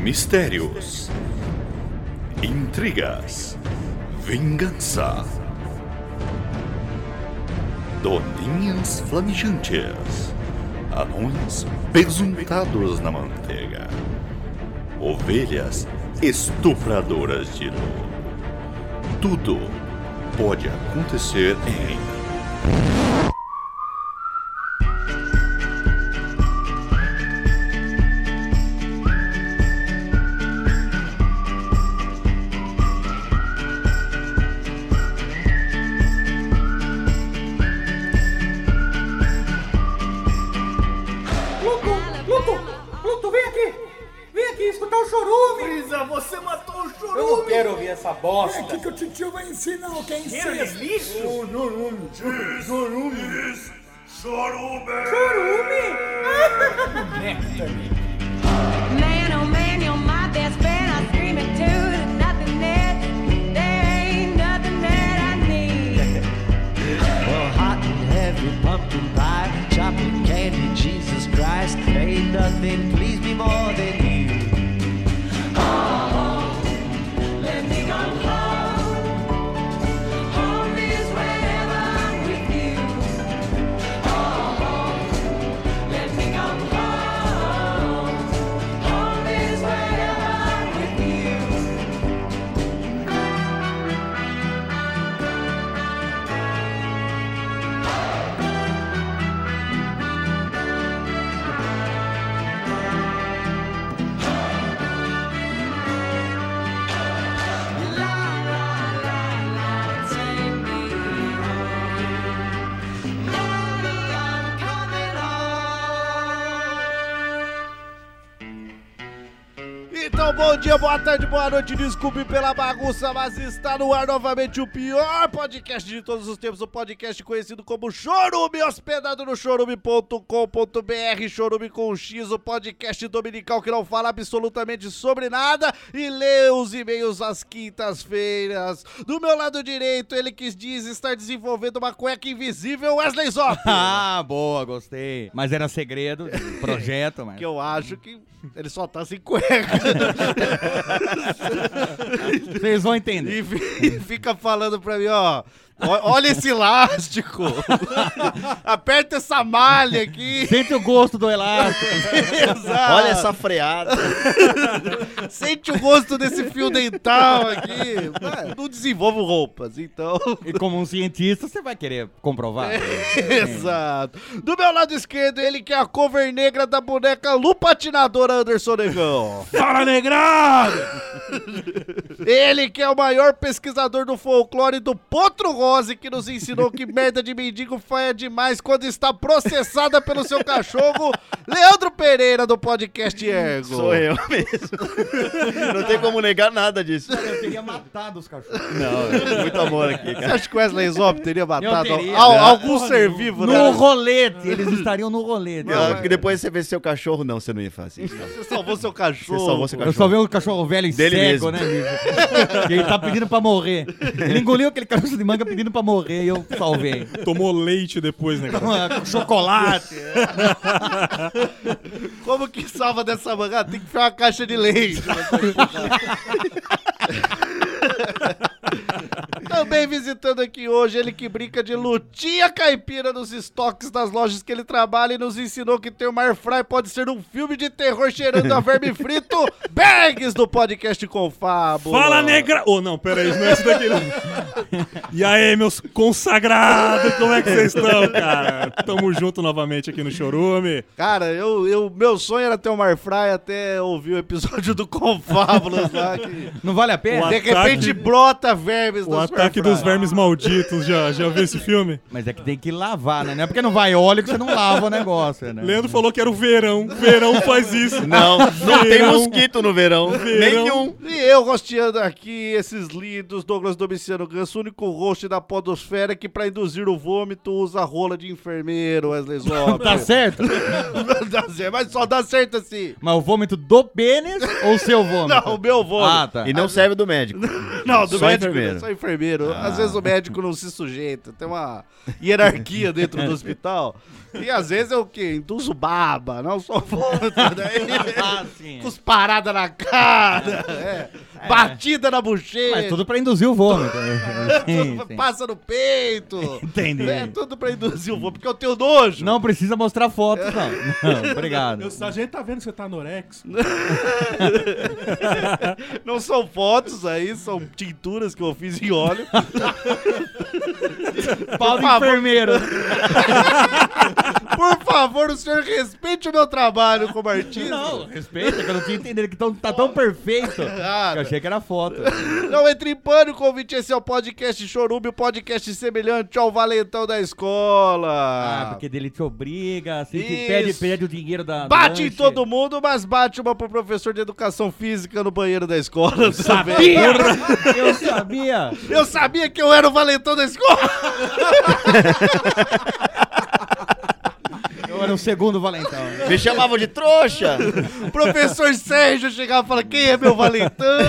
Mistérios, intrigas, vingança, doninhas flamijantes, anões besuntados na manteiga, ovelhas estupradoras de luz. Tudo pode acontecer em Pluto, vem aqui escutar o chorume. Brisa, você matou o chorume. Eu não quero ouvir essa bosta. É aqui que o titio vai ensinar o que é ensino. Que é lixo? Chorume. Chorume. Man, oh man, you're my best friend. I scream it too. There's nothing there ain't nothing that I need. Well, hot and heavy pumpkin pie, chocolate candy, Jesus Christ, ain't nothing please me more than you. Oh, let me go home. Home is wherever I'm with you. Oh, let me go home. Home is wherever I'm with you. Take me home. Mommy, I'm coming home. Então, bom dia, boa tarde, boa noite, desculpe pela bagunça, mas está no ar novamente o pior podcast de todos os tempos, o podcast conhecido como Chorume, hospedado no chorume.com.br, Chorume com X, o podcast dominical que não fala absolutamente sobre nada e lê os e-mails às quintas-feiras. Do meu lado direito, ele que diz estar desenvolvendo uma cueca invisível, Wesley Zop. Ah, boa, gostei. Mas era segredo, projeto, mas... Que eu acho que ele só tá sem cueca. Vocês vão entender. E fica falando pra mim, ó, olha esse elástico, aperta essa malha aqui. Sente o gosto do elástico. Exato. Olha essa freada. Sente o gosto desse fio dental aqui. Mas não desenvolvo roupas, então... E como um cientista, você vai querer comprovar. Exato. Do meu lado esquerdo, ele que é a cover negra da boneca Lupatinadora Anderson Negão. Fala, negrado! Ele que é o maior pesquisador do folclore do Potro Rose, que nos ensinou que merda de mendigo faia demais quando está processada pelo seu cachorro, Leandro Pereira, do podcast Ergo. Sou eu mesmo. Não tem como negar nada disso. Eu teria matado os cachorros. Não, muito amor aqui, Você cara. acha que o Wesley Zop teria matado teria. algum ser vivo, né? No rolete, eles estariam no rolete. Não, porque depois você vê seu cachorro, não, você não ia fazer isso. Você salvou seu cachorro. Você salvou seu Eu cachorro. só vi um cachorro velho e Dele cego, mesmo. né, bicho? Que ele tá pedindo pra morrer. Ele engoliu aquele caroço de manga pedindo pra morrer e eu salvei. Tomou leite depois, né, cara? Com chocolate. Como que salva dessa manga? Tem que enfiar uma caixa de leite. Também visitando aqui hoje, ele que brinca de lutinha caipira nos estoques das lojas que ele trabalha e nos ensinou que ter uma airfry pode ser um filme de terror cheirando a verme frito, Bergs do podcast Confábula. Fala, negra! Oh, não, pera aí, não é isso daqui, não. E aí, meus consagrados, como é que vocês estão, cara? Tamo junto novamente aqui no Chorume. Cara, meu sonho era ter uma airfry até ouvir o episódio do Confábulas lá, que Não vale a pena? O de repente brota vermes O da sua ataque airfry. dos vermes malditos, já viu esse filme? Mas é que tem que lavar, né? Não é porque não vai óleo que você não lava o negócio, né? Leandro falou que era o verão. Verão faz isso. Não tem Verão. mosquito no verão. Verão. Nenhum. E eu rosteando aqui esses lindos, Douglas Domiciano Ganso, o único host da podosfera que pra induzir o vômito usa rola de enfermeiro, Wesley Zop. Tá certo? Dá certo, mas só dá certo assim. Mas o vômito do pênis ou o seu vômito? Não, o meu vômito. Ah, tá. E não serve do médico. Não, do só médico, enfermeiro. Só enfermeiro. Às vezes o médico não se sujeita. Tem uma hierarquia dentro do hospital. E às vezes é o quê? Induzo baba, não só vômito. sim. Cusparada na cara. Batida na bochecha. Mas tudo pra induzir o vômito. Sim, Tudo sim. passa no peito. Entendi. É tudo pra induzir o vômito, porque eu tenho nojo. Não precisa mostrar fotos, não. Não, obrigado. A gente tá vendo que você tá anorexo. Não são fotos aí, são tinturas que eu fiz em óleo. Pau do favor. enfermeiro. Por favor, o senhor respeite o meu trabalho como artista. Não, respeita, que eu não tinha entendido que tá tão perfeito. Ah, Que eu achei que era foto. não entre em pânico, convite. Esse é o podcast Chorume, o podcast semelhante ao valentão da escola. Ah, porque dele te obriga, assim, que Isso. pede o dinheiro da. do Bate em lanche. todo mundo, mas bate uma pro professor de educação física no banheiro da escola. Sabia! Eu sabia! Eu sabia que eu era o valentão da escola. Eu era o segundo valentão. Me chamavam de trouxa. O professor Sérgio chegava e falava: quem é meu valentão?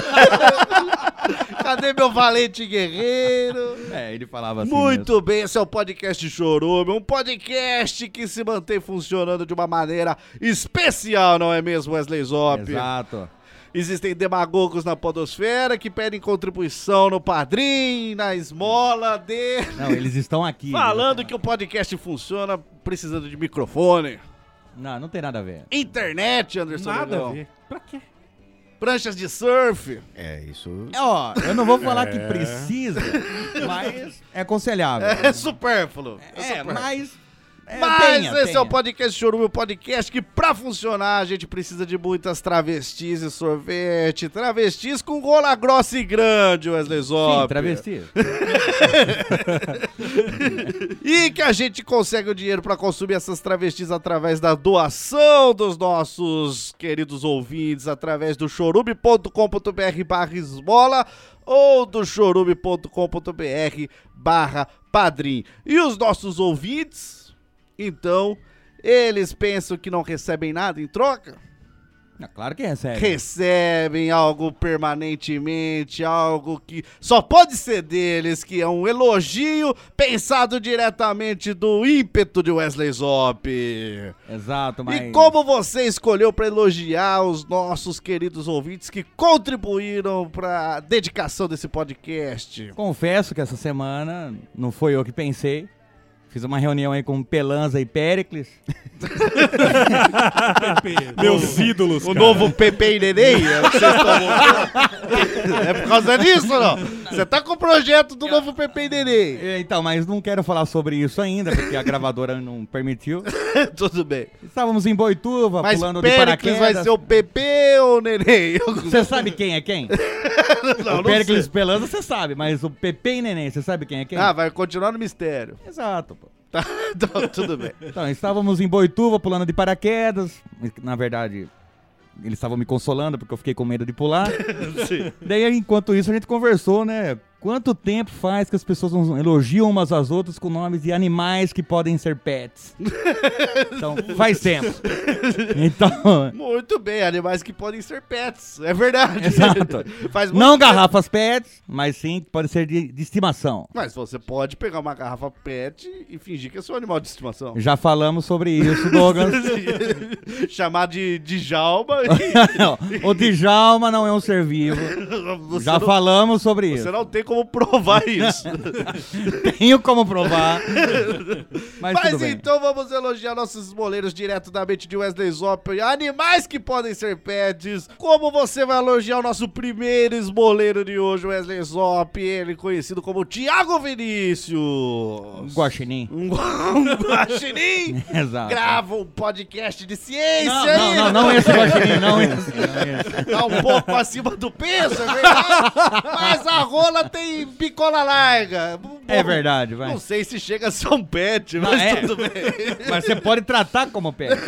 Cadê meu valente guerreiro? É, ele falava assim. Muito bem, esse é o podcast Chorume, um podcast que se mantém funcionando de uma maneira especial, não é mesmo, Wesley Zop? mesmo. Exato. Existem demagogos na podosfera que pedem contribuição no Padrim, na esmola de... Não, eles estão aqui. Falando que o podcast funciona precisando de microfone, Não, não tem nada a ver. internet, Anderson Nada Negão, a ver. Pra quê? pranchas de surf. É, isso. Ó, eu não vou falar que precisa, mas é aconselhável. É supérfluo. Mas... Mas tenha, esse é o tenha. podcast Chorume, o podcast que pra funcionar a gente precisa de muitas travestis e sorvete. Travestis com rola grossa e grande, Wesley Zop. Sim, travesti. E que a gente consegue o dinheiro pra consumir essas travestis através da doação dos nossos queridos ouvintes, através do chorume.com.br/esmola ou do chorume.com.br/padrim. E os nossos ouvintes... Então, eles pensam que não recebem nada em troca? Claro que recebe. Recebem algo permanentemente, algo que só pode ser deles, que é um elogio pensado diretamente do ímpeto de Wesley Zop. Exato, mas... E como você escolheu para elogiar os nossos queridos ouvintes que contribuíram para a dedicação desse podcast? Confesso que essa semana não foi eu que pensei. Fiz uma reunião aí com Pelanza e Péricles. Meus ídolos, O cara. novo Pepe e Neném? É o que vocês estão montando? É por causa disso ou não? Você tá com o projeto do novo Pepe e Neném. Então, mas não quero falar sobre isso ainda, porque a gravadora não permitiu. Tudo bem. Estávamos em Boituva, Mas pulando de Péricles paraquedas. vai ser o Pepe ou o Neném? Você sabe quem é quem? Não, O Péricles e Pelanza você sabe, mas o Pepe e Neném, você sabe quem é quem? Ah, vai continuar no mistério. Exato, pô. Tá, então, tudo bem. Então, estávamos em Boituva, pulando de paraquedas. Na verdade, eles estavam me consolando, porque eu fiquei com medo de pular. Daí, enquanto isso, a gente conversou, né? Quanto tempo faz que as pessoas não elogiam umas às outras com nomes de animais que podem ser pets? Então, faz tempo. Então, Muito bem, animais que podem ser pets. É verdade. exato. Faz muito Não tempo. garrafas pets, mas sim pode ser de estimação. Mas você pode pegar uma garrafa pet e fingir que é seu animal de estimação. Já falamos sobre isso, Douglas. Chamar de Djalma. Não, o Djalma não é um ser vivo. Você Já não, falamos sobre isso. Você não tem como provar isso. Tenho como provar. Mas tudo bem. Então vamos elogiar nossos esmoleiros direto da mente de Wesley Zop. Animais que podem ser pets. Como você vai elogiar o nosso primeiro esmoleiro de hoje, Wesley Zop? Ele conhecido como Thiago Vinícius. Guaxinim. Um guaxinim. Exato. Grava um podcast de ciência aí. Não esse Guaxinim, não esse. Tá um pouco acima do peso, é verdade. Mas a rola tem bicola larga. É verdade, vai. Não sei se chega a ser um pet, mas é. tudo bem. Mas você pode tratar como pet.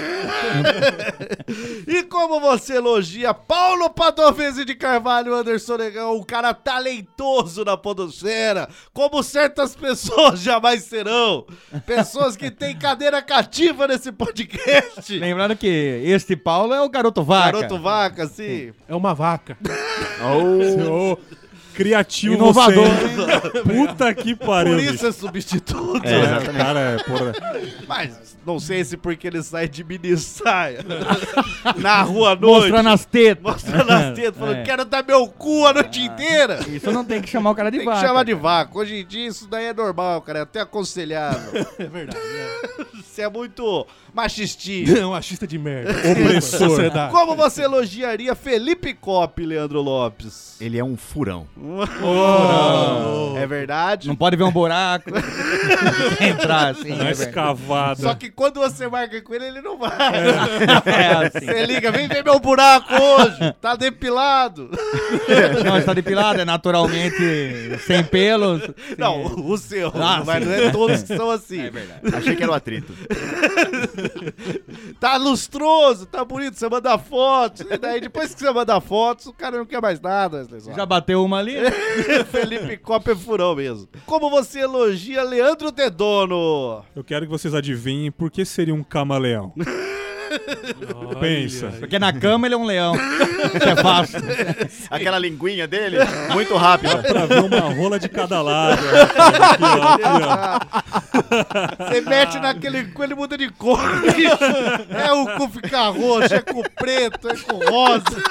E como você elogia Paulo Padovese de Carvalho, Anderson Negão, um cara talentoso na podosfera, como certas pessoas jamais serão. Pessoas que têm cadeira cativa nesse podcast. Lembrando que este Paulo é o garoto vaca. Garoto vaca, sim. É uma vaca. Criativo Inovador, você. Puta que pariu. Por isso bicho. é substituto. O cara é, porra. Mas não sei se porque ele sai de mini saia na rua à noite. Mostrando as tetas. Mostrando as tetas, falando, quero dar meu cu a noite inteira. Isso não tem que chamar o cara de Tem vaca. que chamar de vaca. Hoje em dia isso daí é normal, cara. É até aconselhável. É verdade. Você é muito machistinho. É um machista de merda. Opressor. Sociedade. Como você elogiaria Felipe Cop, Leandro Lopes? Ele é um furão. É verdade? Não pode ver um buraco. Entrar assim. Na é verdade. escavada. Só que quando você marca com ele, ele não vai. É assim. Você liga, vem ver meu buraco hoje. Tá depilado. Não, está depilado, é naturalmente sem pelos. Não, o seu. Ah, mas não é todos que são assim. É verdade. Achei que era o atrito. Tá lustroso, tá bonito, você manda fotos. E daí, depois que você manda fotos, o cara não quer mais nada. Wesley Zop. Já bateu uma ali? né? Felipe Cop é furão mesmo. Como você elogia Leandro Dedono? Eu quero que vocês adivinhem por que seria um camaleão. Pensa. Porque na cama ele é um leão. Isso é fácil. Aquela linguinha dele, muito rápida. Pra ver uma rola de cada lado. Aqui, ó, aqui, ó. Você mete naquele cu, ele muda de cor. bicho. É o cu ficar roxo, é com preto, é com rosa.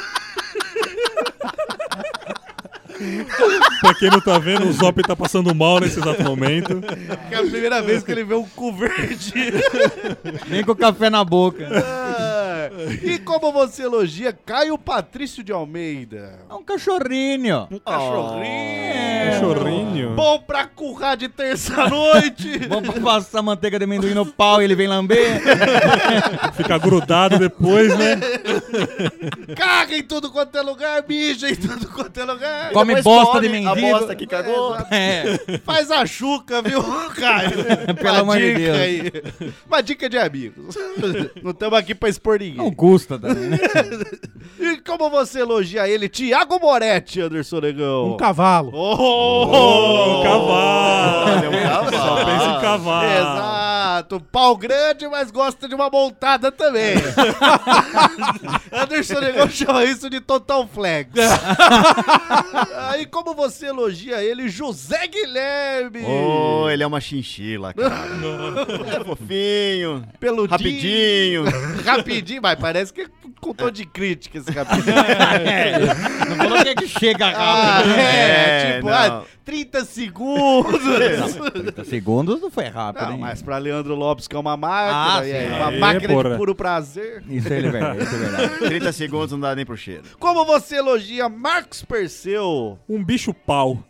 Pra quem não tá vendo, o Zop tá passando mal nesse exato momento. É a primeira vez que ele vê um cu verde. Nem com café na boca. Ah, e como você elogia Caio Patrício de Almeida? É um cachorrinho. Um cachorrinho. Cachorrinho. Bom pra currar de terça-noite. Vamos passar manteiga de amendoim no pau e ele vem lamber. Fica grudado depois, né? Caga em tudo quanto é lugar, mija em tudo quanto é lugar. Come Depois bosta de come mendigo. A bosta que cagou. É. Faz a chuca, viu, Caio? Pelo Uma amor de dica Deus. aí. Uma dica de amigos. Não estamos aqui pra expor ninguém. Não custa também, né? E como você elogia ele, Thiago Moretti, Anderson Negão? Um cavalo. Oh! Um cavalo. Olha, um cavalo. Só pensa em cavalo. Exato. Pau grande, mas gosta de uma montada também. Anderson Negão chama isso de total flex. Aí como você elogia ele, José Guilherme? Oh, ele é uma chinchila, cara. É fofinho, Peludinho. rapidinho. Rapidinho, mas parece que é com tom de crítica esse rapidinho. Não falou que é que chega rápido. Tipo, não. 30 segundos. 30 segundos não foi rápido, Não, hein? mas pra Leandro Lopes, que é uma máquina, Ah, e aí, sim. uma Aí, máquina porra. de puro prazer. Isso é verdade, isso é verdade. 30 segundos não dá nem pro cheiro. Como você elogia Marcos Perseu? Um bicho pau.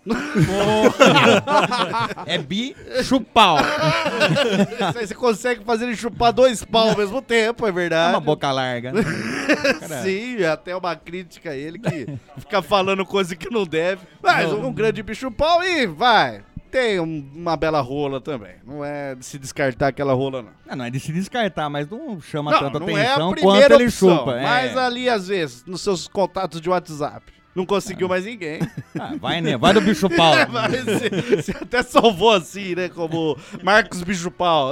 É bicho-pau. Você consegue fazer ele chupar 2 pau ao mesmo tempo, é É verdade. uma boca larga. né? Sim, até uma crítica a ele que fica falando coisa que não deve. Mas um grande bicho pau e vai. Tem uma bela rola também. Não é de se descartar aquela rola, não. Não é de se descartar, mas não chama Não, tanta não é a atenção quanto primeira ele opção, chupa. mas ali, às vezes, nos seus contatos de WhatsApp, não conseguiu mais ninguém. Vai, né? Vai do bicho-pau. Mas você até salvou assim, né? Como Marcos Bicho Pau.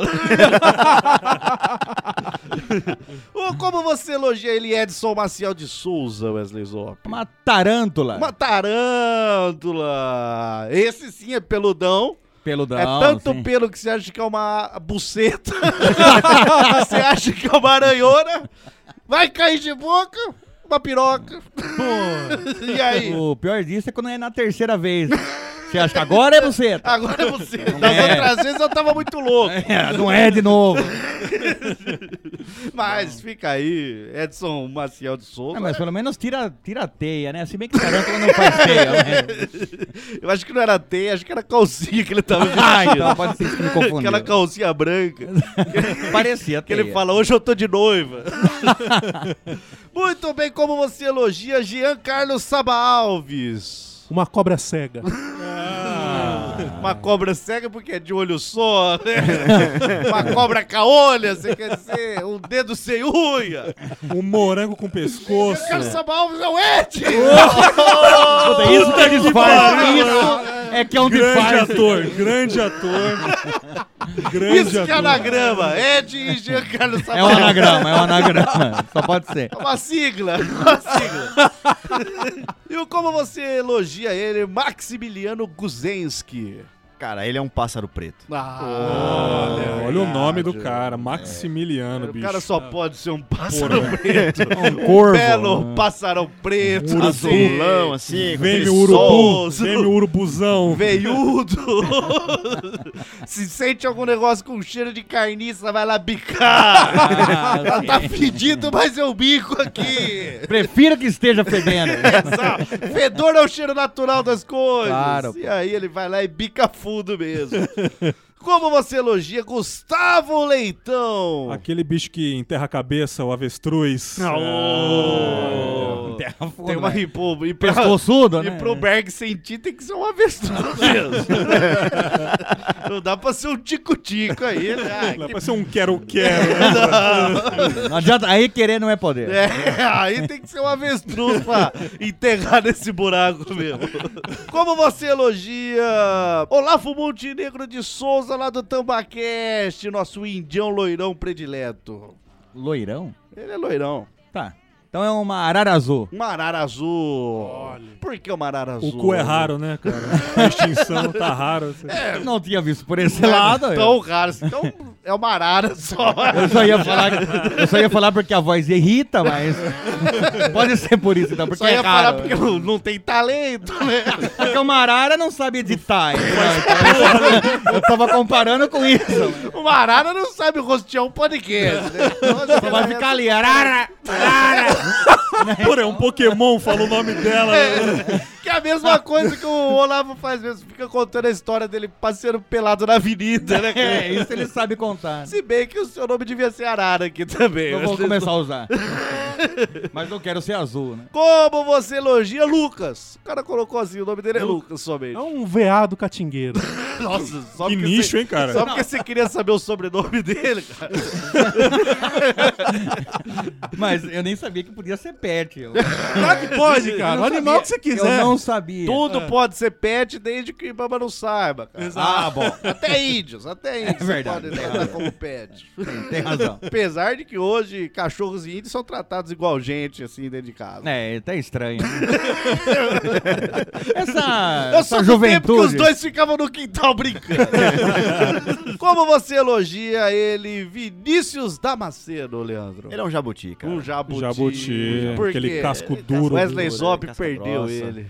Ou como você elogia ele, Edson Maciel de Souza, Wesley Zop? Uma tarântula. Uma tarântula. Esse sim é peludão. Peludão. É tanto sim. pelo que você acha que é uma buceta. Você acha que é uma aranhona. Vai cair de boca. Uma piroca. E aí? O pior disso é quando é na terceira vez. Você acha que agora é você? Agora é você. Das é. outras vezes eu tava muito louco. Não é de novo. Mas fica aí, Edson Maciel de Souza. Mas pelo menos tira a teia, né? Se bem que tarântula não faz teia, né? Eu acho que não era teia, acho que era calcinha que ele tava vestindo. Ah, então pode ser que me confundiu. Aquela calcinha branca. Parecia Que teia. ele fala, hoje eu tô de noiva. Muito bem, como você elogia Giancarlo Saba Alves. Uma cobra cega. Uma cobra cega porque é de olho só, né? Uma cobra caolha, você quer dizer? Um dedo sem unha. Um morango com pescoço. Giancarlo Saba Alves é o Ed! Puta, isso que é disfarce. É que é um Grande disfarce. ator, grande ator. Grande Isso que é ator. anagrama. Ed e Giancarlo É um Sabatini. anagrama, é um anagrama. Só pode ser. É uma sigla. Uma sigla. E como você elogia ele, Maximiliano Guzensky? Cara, ele é um pássaro preto. Olha o nome do cara, Maximiliano, O bicho. cara só pode ser um pássaro preto. Um corvo. Belo pássaro preto. Azulão, assim, com Vem aquele meu urubu, sol. vem meu urubuzão. Veiudo. Se sente algum negócio com cheiro de carniça, vai lá bicar. Ela tá fedido, mas eu bico aqui. Prefiro que esteja fedendo. Exato. Fedor é o cheiro natural das coisas. Claro. E aí ele vai lá e bica fundo mesmo. Como você elogia Gustavo Leitão? Aquele bicho que enterra a cabeça, o avestruz. Tem uma e Pescoçudo, E né? pro Berg sentir tem que ser um avestruz mesmo. Não dá pra ser um tico-tico aí, né? Dá pra ser um quero-quero. Não adianta, aí querer não é poder. Aí tem que ser um avestruz pra enterrar nesse buraco mesmo. Como você elogia Olavo Montenegro de Souza lá do Tambaqueste, nosso indião loirão predileto. Loirão? Ele é loirão. Tá. Então é uma arara azul. Uma arara azul. Por que uma arara azul? O cu é raro, né, cara? A extinção tá raro. Não tinha visto por esse lado. Tão raro. Então é uma arara só. Eu só ia falar porque a voz irrita, mas pode ser por isso, então, porque Só ia é falar raro. porque não tem talento, né? Porque uma arara não sabe editar. Então, eu tava comparando com isso. Uma arara não sabe rostear um podcast, né? Então, Só vai ficar ali, arara, arara. Pô, é um Pokémon, fala o nome dela. Que é a mesma coisa que o Olavo faz mesmo. Fica contando a história dele passeando pelado na avenida, né? É, isso ele sabe contar. Se bem que o seu nome devia ser Arara aqui também. Eu vou começar a usar. Mas não quero ser azul, né? Como você elogia Lucas? O cara colocou assim, o nome dele é Lucas somente. É um veado catingueiro. Nossa, só Que porque nicho, você, hein, cara? Só porque você queria saber o sobrenome dele, cara. Mas eu nem sabia que podia ser pet. Claro que pode, cara. O animal que você quiser. Eu não sabia. Tudo pode ser pet desde que Baba não saiba, cara. Ah, bom. Até índios você verdade. pode tratar como pet. Tem razão. Apesar de que hoje cachorros e índios são tratados igual gente, assim, dentro de casa. É, tá estranho. Né? Eu essa sou do tempo que juventude. os dois ficavam no quintal brincando. Como você elogia ele, Vinícius Damasceno, Leandro? Ele é um jabuti, cara. Um jabuti. Jabuti, Por aquele quê? casco duro. Wesley duro, Zop casca perdeu grossa. ele.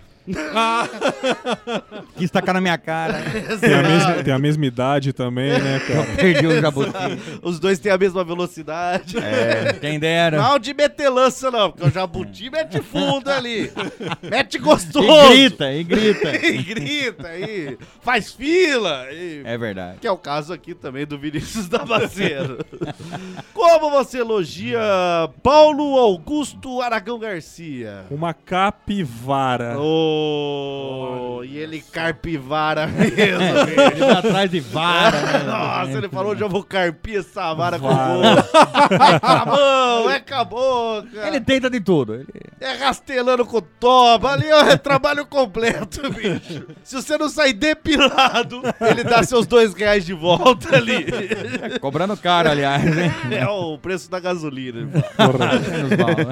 Quis tacar na minha cara. Tem a mesma idade também, né, cara? Perdi o jabuti. Os dois têm a mesma velocidade. Quem dera. Não de meter lança, não, porque o jabuti mete fundo ali. Mete gostoso. E grita. E grita aí. Faz fila. E... É verdade. Que é o caso aqui também do Vinícius Damasceno. Como você elogia Paulo Augusto Aragão Garcia? Uma capivara. E ele carpivara mesmo. Ele tá atrás de vara, né? Nossa, ele falou, já vou carpir essa vara com Vara. é com a boca. Ele tenta de tudo. Ele... É rastelando com toba. Ali ó, é trabalho completo, bicho. Se você não sair depilado, ele dá seus R$2 de volta ali. Cobrando caro, aliás, hein? É o preço da gasolina. Menos mal, né?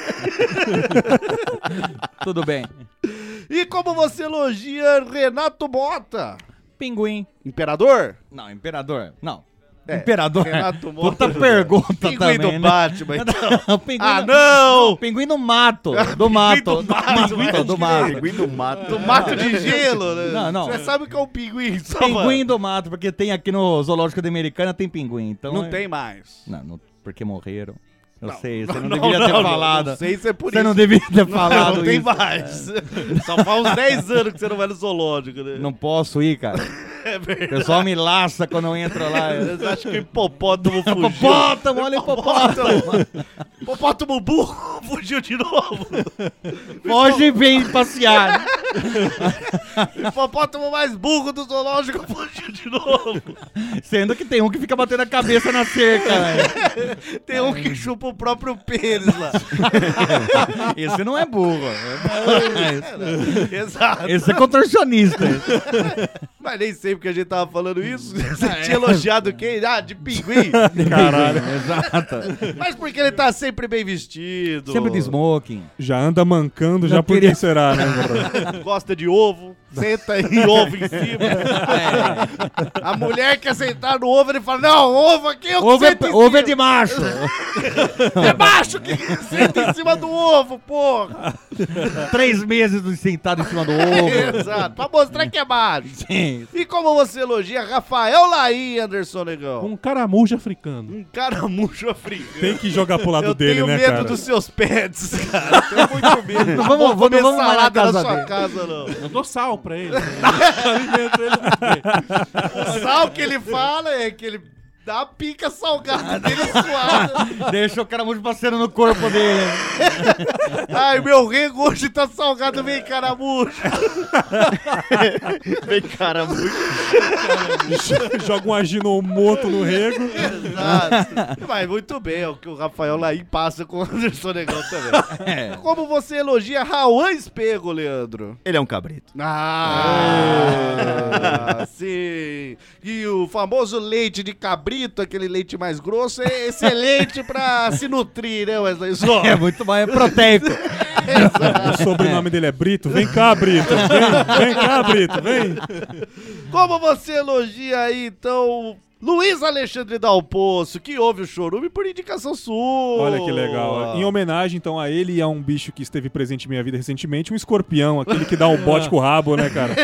Tudo bem. E como você elogia Renato Mota? Pinguim. Imperador? Não, imperador. Não. É, Imperador. Renato Mota. Puta pergunta Pinguim também, do né? Batman, então. Não, pinguim Ah, do- não! Pinguim do mato. Do mato. do mato, mas do mato. Pinguim do mato. Do mato de gelo, né? Não, não. Você sabe o que é um pinguim? Só Pinguim do mato, porque tem aqui no Zoológico da Americana, tem pinguim. Então Não é- tem mais. Não, porque morreram. Eu Não. sei, você não, Não, deveria ter não, falado. Não sei se é por Você isso. não deveria ter falado Não tem isso. mais. Só faz uns 10 anos que você não vai no zoológico, né? Não posso ir, cara. É O verdade. pessoal me laça quando eu entro lá. Eles acham que o hipopótamo fugiu. Hipopótamo, olha o hipopótamo. Hipopótamo burro fugiu de novo. Foge e vem passear. O hipopótamo mais burro do zoológico fugiu de novo. Sendo que tem um que fica batendo a cabeça na cerca, velho. Tem um que chupa o próprio pênis lá. Esse não é burro. Exato. Esse é contorcionista. Mas nem sei porque a gente tava falando isso. Você tinha elogiado quem? Ah, de pinguim. Caralho. Exato. Mas porque ele tá sempre bem vestido. Sempre de smoking. Já anda mancando, já Não por queria- que será, né, bro? Gosta de ovo. Senta e ovo em cima. A mulher quer sentar no ovo, ele fala, não, ovo aqui eu Ovo sento em é cima. de macho. É macho que senta em cima do ovo, porra. 3 meses sentado em cima do ovo. Exato, pra mostrar que é macho. Sim. E como você elogia Rafael Laí, Anderson Negão? Um caramujo africano. Um caramujo africano. Tem que jogar pro lado Eu dele, tenho né, medo cara? dos seus pets, cara. Tenho muito medo. Não vamos- vou comer não vamos mais na salada na casa sua dele. casa, não. Eu dou sal pra ele. Alimento ele. O sal que ele fala é que ele dá a pica salgada dele suada. Deixa o caramujo passando no corpo dele. Ai, meu rego hoje tá salgado, vem caramujo. Vem, caramujo. Joga um aginomoto no rego. Exato. Mas muito bem, é o que o Rafael Laí passa com o Anderson Negão também. Como você elogia Rauan Espego, Leandro? Ele é um cabrito. Sim. E o famoso leite de cabrito, aquele leite mais grosso, é excelente pra se nutrir, né, Wesley Zó? É muito mais proteico. O sobrenome dele é Brito. Vem cá, Brito. Vem cá, Brito. Vem. Como você elogia aí, então, Luiz Alexandre Dal Poço, que ouve o Chorume por indicação sua. Olha que legal. Em homenagem, então, a ele e a um bicho que esteve presente em minha vida recentemente, um escorpião, aquele que dá o bote com o rabo, né, cara?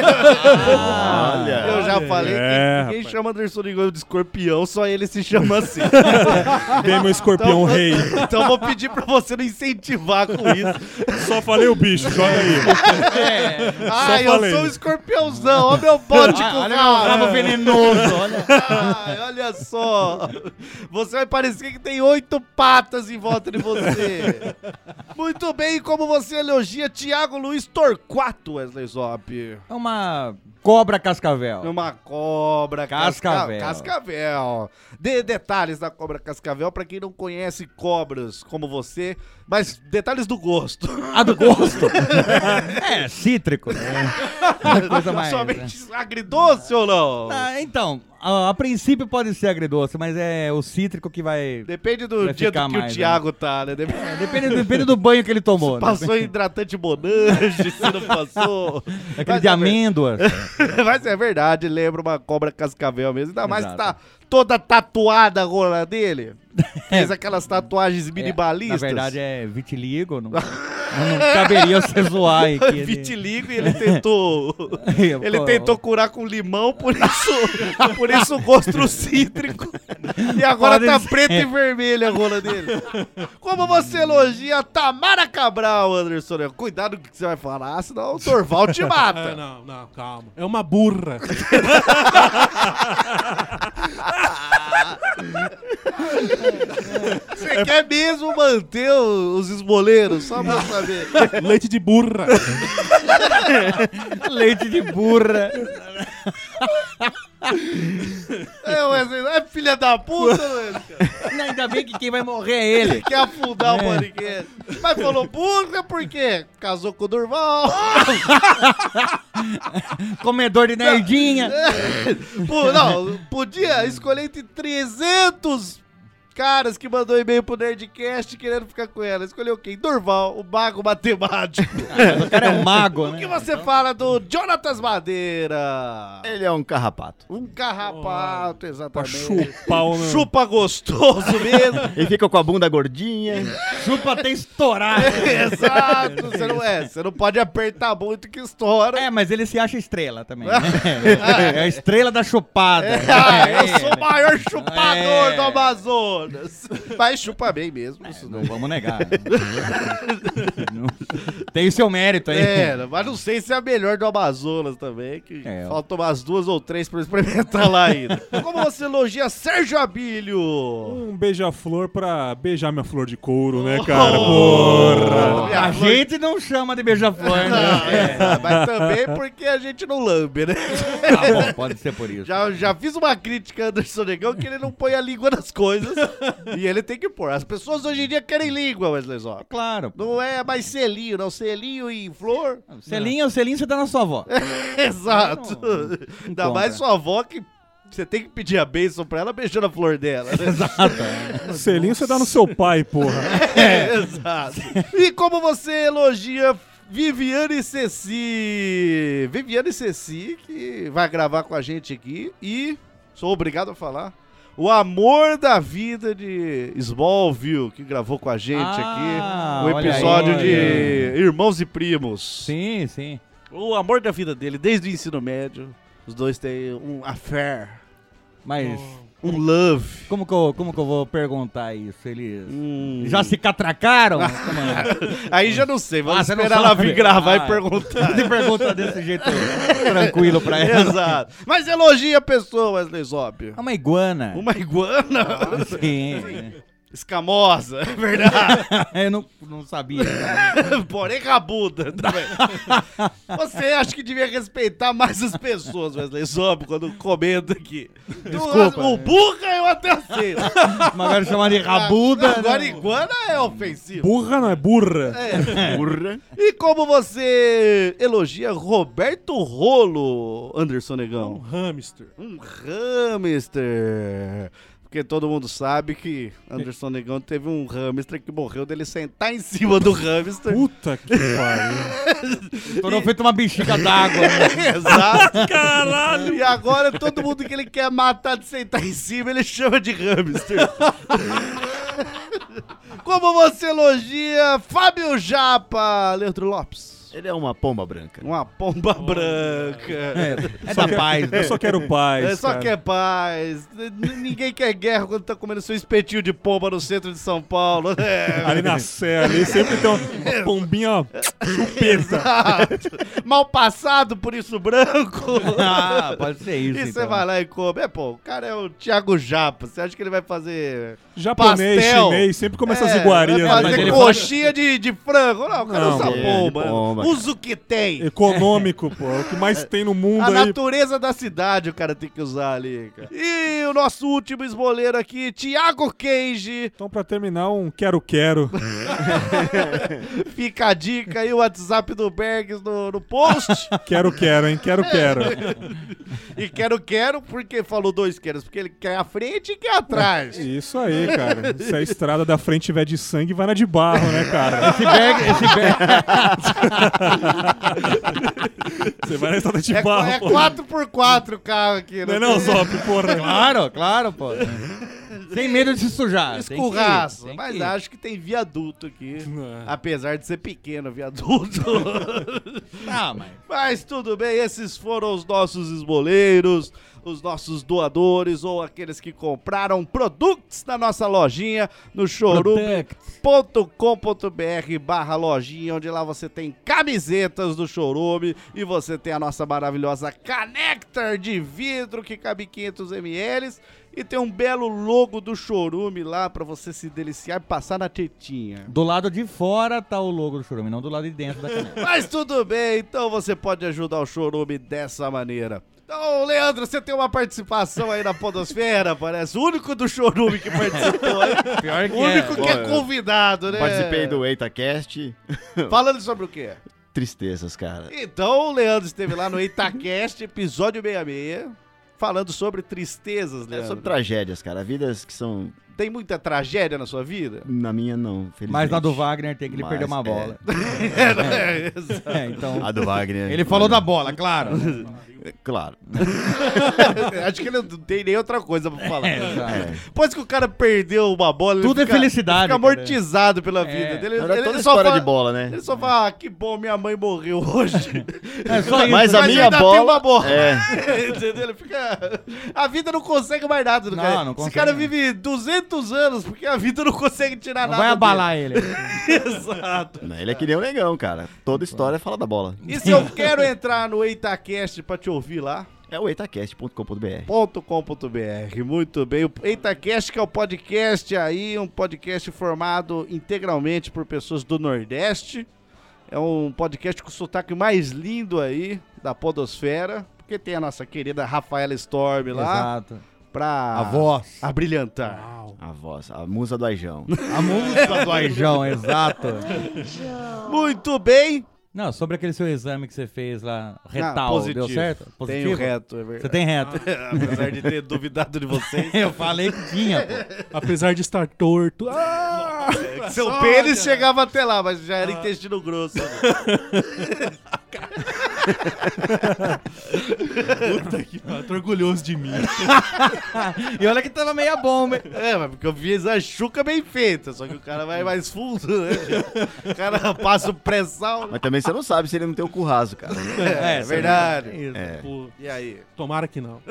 Olha. Eu já falei É, que quem chama Anderson Negão de escorpião, só ele se chama assim. Vem meu escorpião rei. Então vou pedir pra você não incentivar com isso. Só falei o bicho, joga aí. Ai, eu falei. sou um escorpiãozão, olha meu bote com Olha meu rabo venenoso. Olha. Ai, olha só. Você vai parecer que tem 8 patas em volta de você. Muito bem, como você elogia Thiago Luiz Torquato, Wesley Zop? É uma cobra cascavel. Uma cobra Cascavel. Cascavel. Dê detalhes da cobra cascavel pra quem não conhece cobras como você, mas detalhes do gosto. Ah, do gosto? É, cítrico. Né? Coisa mais, Somente agridoce ou não? Ah, então, a princípio pode ser agridoce, mas é o cítrico que vai... Depende do Vai dia do ficar que mais, o Thiago tá, né? Depende do banho que ele tomou. Passou né? hidratante Monange, se não passou. Aquele de amêndoas. Mas é verdade, lembra uma cobra cascavel mesmo. Ainda mais que Exato. tá toda tatuada a rola dele. Fez aquelas tatuagens Na minimalistas. verdade é vitiligo, não caberia você zoar aí. Que Vitiligo e ele tentou. Ele tentou curar com limão, por isso o gosto cítrico. E agora Pode tá ser. preto e vermelho a rola dele. Como você elogia Tamara Cabral, Anderson? Cuidado com o que você vai falar, senão o Dorval te mata. Não, calma. É uma burra. Você quer mesmo manter os esmoleiros? Só pra saber. Leite de burra. Leite de burra. É, Wesley, é filha da puta, Wesley. Não, ainda bem que quem vai morrer é ele. Quer afundar o podcast. Mas falou burra por quê? Casou com o Durval. Comedor de nerdinha. Não, podia escolher entre 300 caras que mandou e-mail pro Nerdcast querendo ficar com ela. Escolheu quem? Durval, o mago matemático. O cara é um mago, O que né? você fala do Jonatas Madeira? Ele é um carrapato. Um carrapato, Pra exatamente. chupar o meu... Chupa gostoso mesmo. Ele fica com a bunda gordinha. Chupa até estourar. Exato. Você não pode apertar muito que estoura. É, mas ele se acha estrela também. Né? É a estrela da chupada. Eu sou o maior chupador É. do Amazonas. Mas chupa bem mesmo. Isso Não vamos negar. Não- Tem o seu mérito aí. mas não sei se é a melhor do Amazonas também, que É, ó. faltam umas 2 ou 3 pra eu experimentar lá ainda. Como você elogia Sérgio Abílio? Um beija-flor pra beijar minha flor de couro, né, cara? Porra! Minha A gente não chama de beija-flor, né? Mas também porque a gente não lambe, né? Tá bom, pode ser por isso. Já fiz uma crítica a Anderson Negão que ele não põe a língua nas coisas e ele tem que pôr. As pessoas hoje em dia querem língua, Wesley Zop. Claro. Não é mais selinho, não. Selinho e flor. Selinho você dá na sua avó. Exato. Ainda compra. mais sua avó que você tem que pedir a bênção pra ela beijando a flor dela. Né? Exato. Selinho você dá no seu pai, porra. Exato. E como você elogia Viviane Ceci? Viviane Ceci, que vai gravar com a gente aqui e sou obrigado a falar. O amor da vida de Smallville, que gravou com a gente aqui. O olha episódio aí, de olha Irmãos e Primos. Sim, sim. O amor da vida dele, desde o ensino médio. Os dois têm um affair, Mas um love. como que eu vou perguntar isso? Eles já se catracaram? Como é? Aí já não sei, vamos você não esperar ela sabe. vir gravar Ah, e perguntar. Você pergunta desse jeito tranquilo pra ela. Exato. Mas elogia a pessoa, Wesley Zop. É uma iguana. Uma iguana Sim. escamosa, é verdade. Eu não sabia. Porém rabuda também. Você acha que devia respeitar mais as pessoas, Wesley Zop, quando comenta aqui. Desculpa. O burra eu até sei. Mas agora chamar de rabuda. Agora né? iguana é ofensivo. Burra não é burra. Burra. E como você elogia Roberto Rolo, Anderson Negão? Hamster. Um hamster. Porque todo mundo sabe que Anderson Negão teve um hamster que morreu dele sentar em cima do hamster. Puta que pariu. Tornou feito uma bexiga d'água. Né? Exato. Caralho. E agora todo mundo que ele quer matar de sentar em cima, ele chama de hamster. Como você elogia Fábio Japa, Leandro Lopes? Ele é uma pomba branca. Uma pomba branca. É da paz. Eu só quero paz. É só cara. quer paz. Ninguém quer guerra quando tá comendo seu espetinho de pomba no centro de São Paulo. É. Ali na serra, ali sempre tem uma pombinha chupeta. Exato. Mal passado, por isso branco. Ah, pode ser isso. E você então. vai lá e come. Pô, o cara é o Thiago Japa. Você acha que ele vai fazer Japonês, pastel? chinês, sempre começa as iguarias. Vai Mas fazer ele coxinha de frango. Não, o cara Não, usa é, de pomba. pomba, Usa o que tem. Econômico, pô. O que mais tem no mundo A aí. natureza da cidade o cara tem que usar ali, cara. E o nosso último esmoleiro aqui, Thiago Cage. Então, pra terminar, um quero-quero. Fica a dica aí, o WhatsApp do Bergs no post. Quero-quero, hein? Quero-quero. E quero, porque falou dois queros, porque ele quer a frente e quer atrás. Isso aí, cara. Se a estrada da frente tiver de sangue, vai na de barro, né, cara? Esse bag. Você vai na estrada de É barro, pô. 4x4 o carro aqui, Não é não, Zop, porra. Claro, pô. Sem medo de se sujar. Escurraço. Tem que Mas ir. acho que tem viaduto aqui. É. Apesar de ser pequeno o viaduto. Ah, mas... Mas tudo bem, esses foram os nossos esmoleiros, os nossos doadores ou aqueles que compraram produtos na nossa lojinha no chorume.com.br/lojinha, onde lá você tem camisetas do Chorume e você tem a nossa maravilhosa Canectar de vidro que cabe 500 ml e tem um belo logo do Chorume lá pra você se deliciar e passar na tetinha. Do lado de fora tá o logo do Chorume, não do lado de dentro da caneta. Mas tudo bem, então você pode ajudar o Chorume dessa maneira. Então, Leandro, você tem uma participação aí na podosfera, parece. O único do Chorume que participou, hein? Pior que O único que é Pô, convidado, né? Participei do EitaCast. Falando sobre o quê? Tristezas, cara. Então, o Leandro esteve lá no EitaCast, episódio 66, falando sobre tristezas, É Leandro. sobre tragédias, cara. Vidas que são... Tem muita tragédia na sua vida? Na minha, não, felizmente. Mas na do Wagner tem que ele Mas, perdeu uma bola. Exato. Então... A do Wagner. Ele falou da bola, claro. Claro. Acho que ele não tem nem outra coisa pra falar. exato. Depois que o cara perdeu uma bola, Tudo ele é fica, felicidade, fica cara. amortizado pela vida dele. Era toda só história fala- de bola, né? Ele só fala, que bom, minha mãe morreu hoje. É só isso. Mas a minha ainda tem uma bola... bola. É. Entendeu? Ele fica... A vida não consegue mais nada do Não, cara. não Esse consegue, cara não. vive 200 anos porque a vida não consegue tirar Não nada vai abalar ele. dele. Exato. Ele é que nem o negão, cara. Toda história fala da bola. E se eu quero entrar no EitaCast pra te ouvir lá? É o eitacast.com.br. .com.br. Muito bem. O EitaCast, que é o podcast aí, um podcast formado integralmente por pessoas do Nordeste. É um podcast com o sotaque mais lindo aí da podosfera, porque tem a nossa querida Rafaela Storm lá. Exato. Pra A voz. abrilhantar. A voz, a musa do Aijão. A música do Aijão, exato. Muito bem. Não, sobre aquele seu exame que você fez lá, retal, positivo. deu certo? Positivo? Tenho reto, é verdade. Você tem reto. Apesar de ter duvidado de vocês. Eu falei que tinha, pô. Apesar de estar torto. Seu pênis chegava até lá, mas já era intestino grosso. Puta que pariu, tô orgulhoso de mim. E olha que tava meia bomba, hein? É, mas porque eu fiz a chuca bem feita, só que o cara vai mais fundo, né? O cara passa o pré-sal. Mas também você não sabe se ele não tem o cu raso, cara. É verdade. É. Pô, E aí? tomara que não.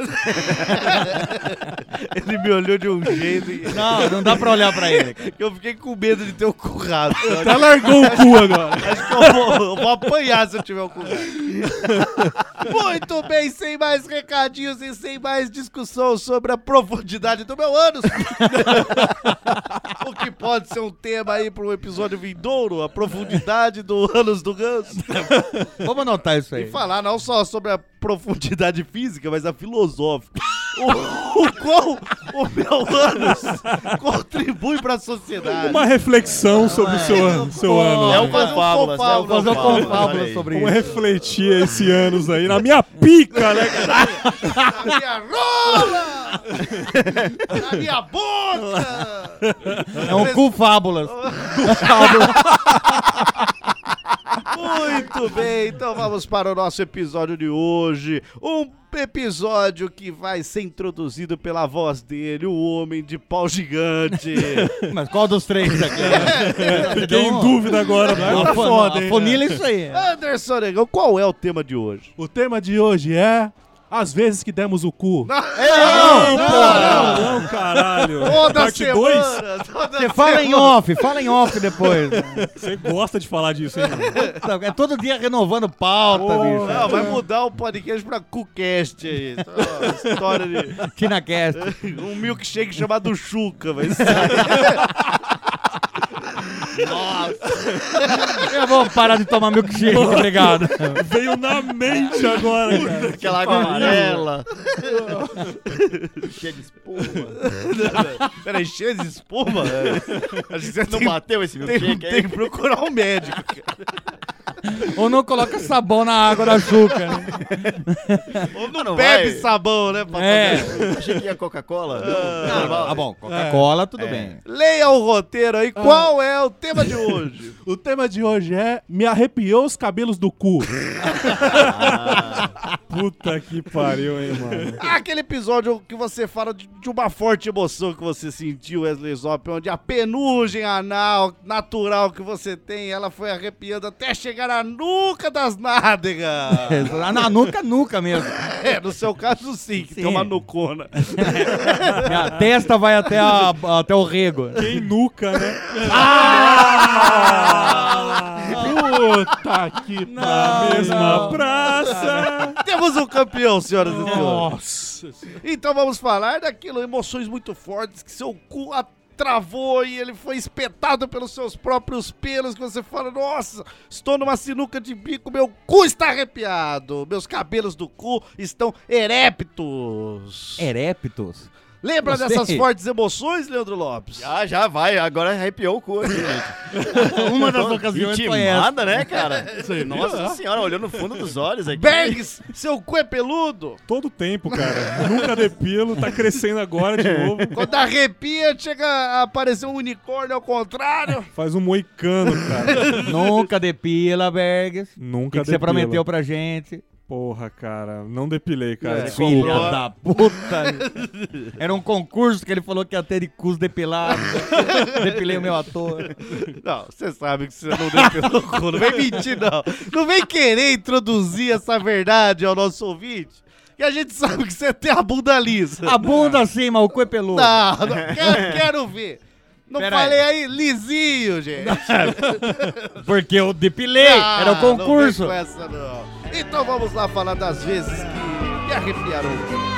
Ele me olhou de um jeito que Não dá pra olhar pra ele. cara. eu fiquei com medo de ter o cu raso. Até largou o cu agora. Acho que eu vou apanhar se eu tiver o cu raso. Muito bem, sem mais recadinhos e sem mais discussão sobre a profundidade do meu ânus. O que pode ser um tema aí para um episódio vindouro, a profundidade do ânus do ganso. Vamos anotar isso aí. E falar não só sobre a profundidade física, mas a filosófica. O qual o meu ânus contribui para a sociedade. Uma reflexão sobre o seu ano. É o Fazer um Confábulas, né? O Fazer uma Confábulas, confábula olha aí. sobre Vamos isso. refletir esse anos aí na minha pica, né, cara? Na minha rola! Na minha boca! É um cu fábulas. Muito bem, então vamos para o nosso episódio de hoje. Um episódio que vai ser introduzido pela voz dele, o homem de pau gigante. Mas qual dos três aqui? Fiquei em dúvida agora. A foda, hein? funila é isso aí. Anderson Negão, qual é o tema de hoje? O tema de hoje é as vezes que demos o cu. Não, caralho. Toda Parte 2? semana! Você fala em off depois. Você gosta de falar disso, hein? mano? É todo dia renovando pauta, bicho. Não, vai mudar o podcast pra CuCast aí. Ó, história de TinaCast. um milkshake chamado Chuca, vai ser. Eu vou parar de tomar milkshake, obrigado. Veio na mente agora, cara. Aquela água amarela. Cheia de espuma. Peraí, cheio de espuma? Acho que você Não bateu esse tem milkshake que aí? procurar um médico. Ou não coloca sabão na água da chuca. Né? Ou não não bebe vai. sabão, né? Pra É. fazer. Achei que ia Coca-Cola. Tá bom, Coca-Cola, tudo bem. Leia o roteiro aí. Qual é o tema de hoje? O tema de hoje é me arrepiou os cabelos do cu. Puta que pariu, hein, mano. Aquele episódio que você fala de uma forte emoção que você sentiu, Wesley Zop, onde a penugem anal natural que você tem, ela foi arrepiando até chegar à nuca das nádegas. Na nuca mesmo. É, no seu caso sim, que Sim. tem uma nucona. Minha testa vai até o rego. Quem nunca, né? Puta que Na mesma praça. Temos um campeão, senhoras e senhores. Nossa. Então vamos falar daquilo, emoções muito fortes que seu cu travou e ele foi espetado pelos seus próprios pelos, que você fala, nossa, estou numa sinuca de bico, meu cu está arrepiado, meus cabelos do cu estão eréptos. Eréptos? Lembra Gostei. dessas fortes emoções, Leandro Lopes? Já vai. Agora arrepiou o cu aqui, gente. Uma das ocasiões foi essa. Intimada, né, cara? Nossa senhora, olhou no fundo dos olhos aqui. Bergs, seu cu é peludo? Todo tempo, cara. Nunca depilo, tá crescendo agora de novo. Quando arrepia, chega a aparecer um unicórnio ao contrário. Faz um moicano, cara. Nunca depila, Bergs. Nunca O que você depila. prometeu pra gente? Porra, cara. Não depilei, cara. Filha da puta. Era um concurso que ele falou que ia ter de cus depilados. Depilei o meu ator. Não, você sabe que você não depilou o cu. Não vem mentir, não. Não vem querer introduzir essa verdade ao nosso ouvinte. Que a gente sabe que você tem a bunda lisa. A bunda assim, mas o cu é peludo. Não, quero ver. Não Pera falei aí lisinho, gente. Porque eu depilei. Era o concurso. Não vem com essa, não. Então vamos lá falar das vezes que me arrepiar ouvindo.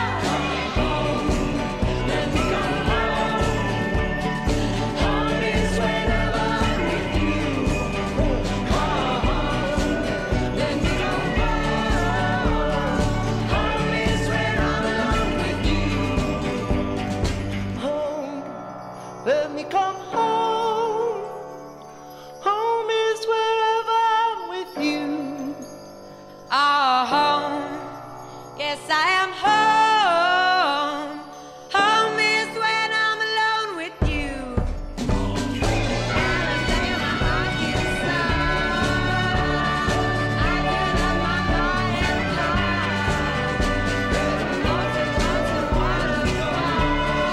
Let me come home. Home is wherever I'm with you. Oh, home. Yes, I am home. Home is when I'm alone with you. And I say my heart gets soft. I turn up my heart and hide. Emotions want to water go on.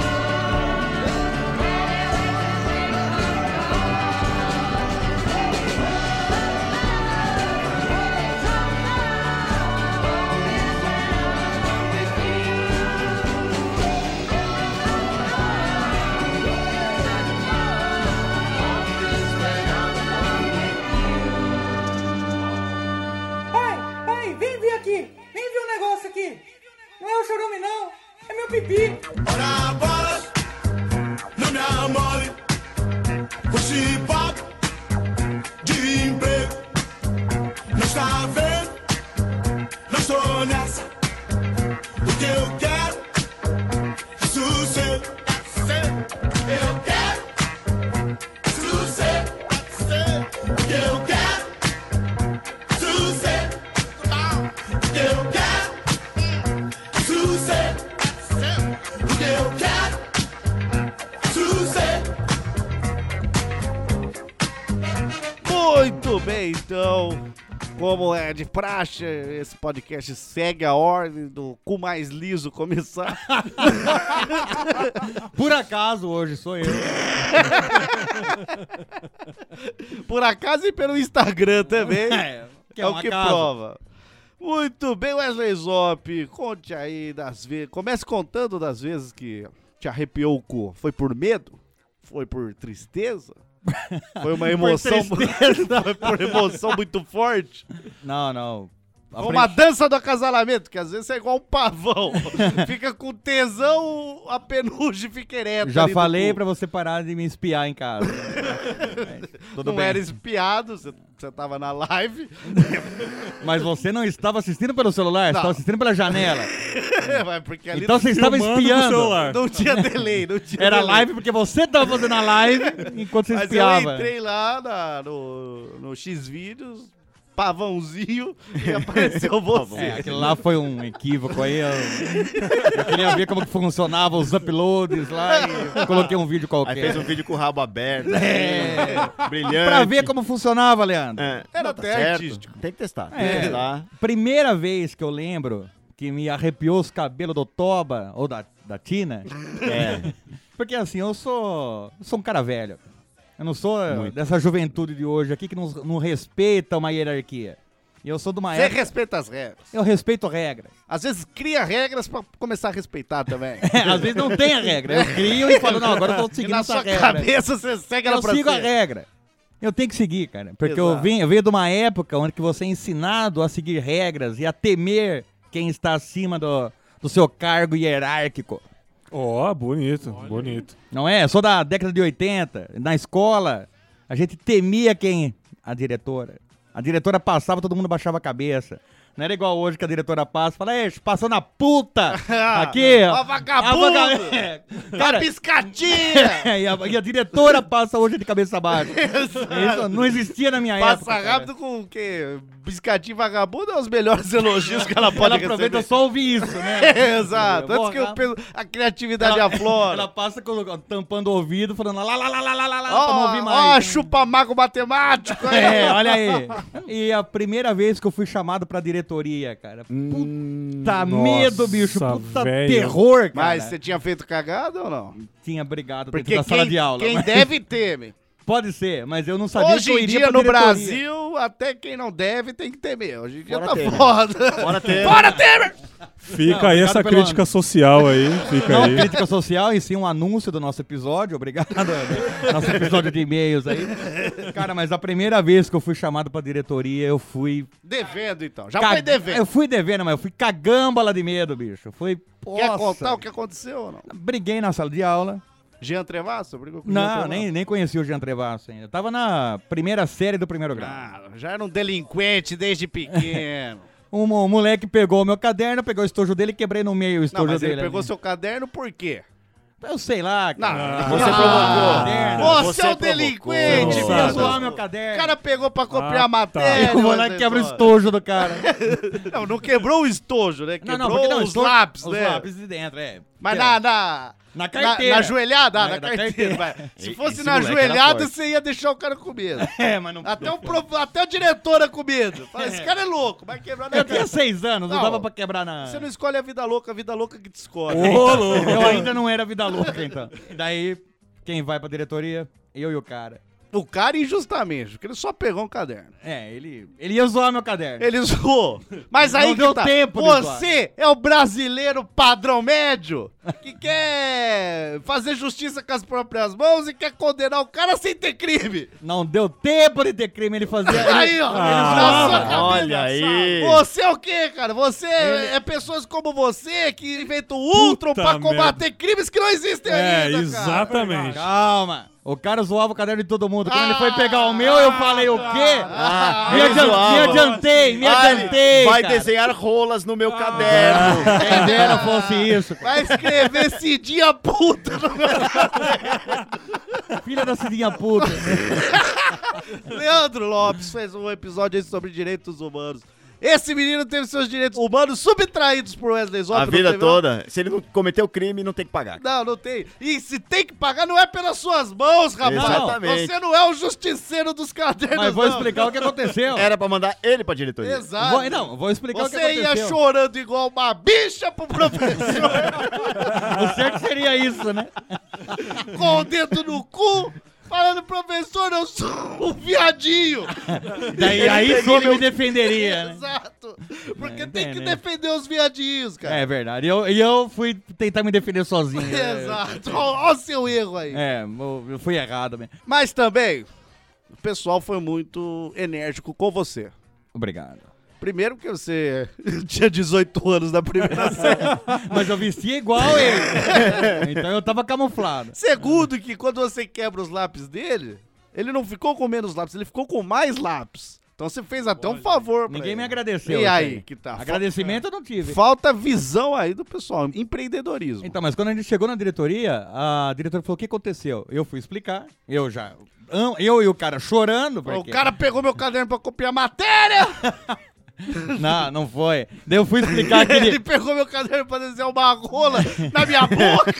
Pai, vem ver aqui. Vem ver um negócio aqui. Não é o chorume, não. É meu pipi. Ora, bola, não me amole. O chibop de emprego. Não está vendo? Não estou nessa. O que eu quero é sossego. Eu quero sossego. O que eu quero é sossego. O que eu quero é sossego. O que eu quero é sossego. Muito bem, então, como é de praxe, esse podcast segue a ordem do cu mais liso começar. Por acaso, hoje sou eu. Por acaso e pelo Instagram também. Que É um o que acaso. prova. Muito bem, Wesley Zop, conte aí das vezes. Comece contando das vezes que te arrepiou o cu. Foi por medo? Foi por tristeza? Foi uma emoção. Foi por emoção muito forte? Não. Foi uma dança do acasalamento, que às vezes é igual um pavão. Fica com tesão, a penugem fica ereta. Já ali no falei cu. pra você parar de me espiar em casa. Tudo Não bem. era espiado, você tava na live. Mas você não estava assistindo pelo celular, você estava assistindo pela janela. Mas porque ali Então você estava filmando espiando. no celular. não tinha delay, não tinha Era delay. live porque você estava fazendo a live enquanto você Mas espiava. eu entrei lá no Xvideos, pavãozinho, e apareceu você. É, aquilo lá foi um equívoco aí. Eu queria ver como que funcionava os uploads lá e coloquei um vídeo Aí qualquer. fez um vídeo com o rabo aberto. Brilhante. Pra ver como funcionava, Leandro. É. Era Não, até certo. artístico. Tem que testar. Tem É. que testar. Primeira vez que eu lembro que me arrepiou os cabelos do Toba ou da Tina. Porque assim, eu sou um cara velho. Eu não sou dessa juventude de hoje aqui que não respeita uma hierarquia. E eu sou de uma Você época... respeita as regras. Eu respeito regras. Às vezes cria regras pra começar a respeitar também. Às vezes não tem a regra. Eu crio e falo, não, agora eu tô E seguindo na essa sua regra. cabeça você segue ela Eu pra sigo a sempre. regra. Eu tenho que seguir, cara. Porque eu Exato. venho de uma época onde que você é ensinado a seguir regras e a temer quem está acima do seu cargo hierárquico. Ó, bonito, bonito. Não é? Eu sou da década de 80. Na escola, a gente temia quem? A diretora. A diretora passava, todo mundo baixava a cabeça. Não era igual hoje que a diretora passa e fala, ei, passou na puta! Aqui, ó. Ó, vagabundo! Cara, piscadinha! e a diretora passa hoje de cabeça baixa. Isso não existia na minha época. Passa cara. rápido com o quê? Biscatinho vagabundo é os melhores elogios que ela pode Ela aproveita receber. só ouvir isso, né? Exato. Antes que eu penso, a criatividade aflora. Ela passa tampando o ouvido, falando lá, pra não Ó, ouvir ó, mais. chupa-mago matemático. É, olha aí. E a primeira vez que eu fui chamado pra diretoria, cara. Puta medo, bicho. Puta velho. terror, cara. Mas você tinha feito cagada ou não? Tinha brigado dentro Porque da sala de aula. quem mas- deve teme. Pode ser, mas eu não sabia Hoje que eu em iria dia, pra no diretoria. Brasil, até quem não deve tem que temer. Hoje em dia Fora tá Temer. foda. Fora Temer. Fora Temer! Fica Não, aí obrigado essa pelo crítica ano. social aí. Fica Não aí. crítica social, e sim um anúncio do nosso episódio. Obrigado. Nosso episódio de e-mails aí. Cara, mas a primeira vez que eu fui chamado pra diretoria, eu fui... Devendo, então. Já foi devendo. Eu fui devendo, mas eu fui cagambala de medo, bicho. Foi... Quer Nossa. contar o que aconteceu ou não? Briguei na sala de aula. Jean Trevasso? Brigou com o Jean Não, Trevasso? nem conheci o Jean Trevasso ainda. Eu tava na primeira série do primeiro grau. Ah, já era um delinquente desde pequeno. Um moleque pegou o meu caderno, pegou o estojo dele e quebrei no meio o Não, estojo mas dele. ele pegou ali. seu caderno por quê? Eu sei lá, Não, cara. Você Ah, provocou. caderno. Você é um provocou. delinquente, Você Queria sabe. zoar meu O caderno. cara pegou pra copiar a Ah, matéria. Eu vou lá e quebra o estojo do cara. Não quebrou o estojo, né? Quebrou porque os estojo- lápis, os né? lápis de dentro, é. Mas É. na carteira. Na joelhada? Na Na carteira. carteira. vai. Se E- fosse esse na moleque era joelhada, forte. você ia deixar o cara com medo. É, mas não... Até o diretor é com medo. Fala, esse cara é louco, vai quebrar na Eu tinha cara. 6 anos, não Não. dava pra quebrar na... Você não escolhe a vida louca que te escolhe. Ô, louco. Eu ainda não era vida louca, então. E daí, quem vai pra diretoria? Eu e o cara. O cara injustamente, porque ele só pegou um caderno. É, ele ia zoar meu caderno. Ele zoou. Mas aí Não que deu tá. tempo de Você é o brasileiro padrão médio que quer fazer justiça com as próprias mãos e quer condenar o cara sem ter crime. Não deu tempo de ter crime, ele fazia... Aí, ó, ele na sua zoava. cabeça. olha aí. Você é o quê, cara? Você é pessoas como você que inventam o Ultron Puta pra combater crimes que não existem É, ainda, cara. exatamente. Calma. O cara zoava o caderno de todo mundo. Quando ele foi pegar o meu, eu falei o quê? Me ele zoava. adiantei, Vai cara. desenhar rolas no meu caderno. Quem dera fosse isso. Vai escrever Cidinha puta no meu... Filha da Cidinha puta. Leandro Lopes fez um episódio aí sobre direitos humanos. Esse menino teve seus direitos humanos subtraídos por Wesley Zop. A não vida teve, toda. Se ele não cometeu crime, não tem que pagar. Não, não tem. E se tem que pagar, não é pelas suas mãos, rapaz. Exatamente. Você não é o justiceiro dos cadernos, Mas vou não. explicar o que aconteceu. Era pra mandar ele pra diretoria. Exato. Vou explicar o que Você ia aconteceu. chorando igual uma bicha pro professor, O certo seria isso, né? com o dedo no cu, falando, professor, eu sou um viadinho. Daí aí só eu me defenderia, né? Exato. Porque tem que entendendo. defender os viadinhos, cara. É verdade. E eu fui tentar me defender sozinho. Exato. Olha o seu erro aí. É, eu fui errado mesmo. Mas também, o pessoal foi muito enérgico com você. Obrigado. Primeiro porque você tinha 18 anos na primeira série. Mas eu vestia igual ele. Então eu tava camuflado. Segundo que quando você quebra os lápis dele, ele não ficou com menos lápis, ele ficou com mais lápis. Então você fez até um favor pra Ninguém ele. me agradeceu. E isso aí, que tá? Agradecimento eu não tive. Falta visão aí do pessoal, empreendedorismo. Então, mas quando a gente chegou na diretoria, a diretora falou: o que aconteceu? Eu fui explicar. Eu e o cara chorando. O Porque... cara pegou meu caderno pra copiar matéria! Não foi. Daí eu fui explicar que Ele ele... pegou meu caderno pra desenhar uma rola na minha boca!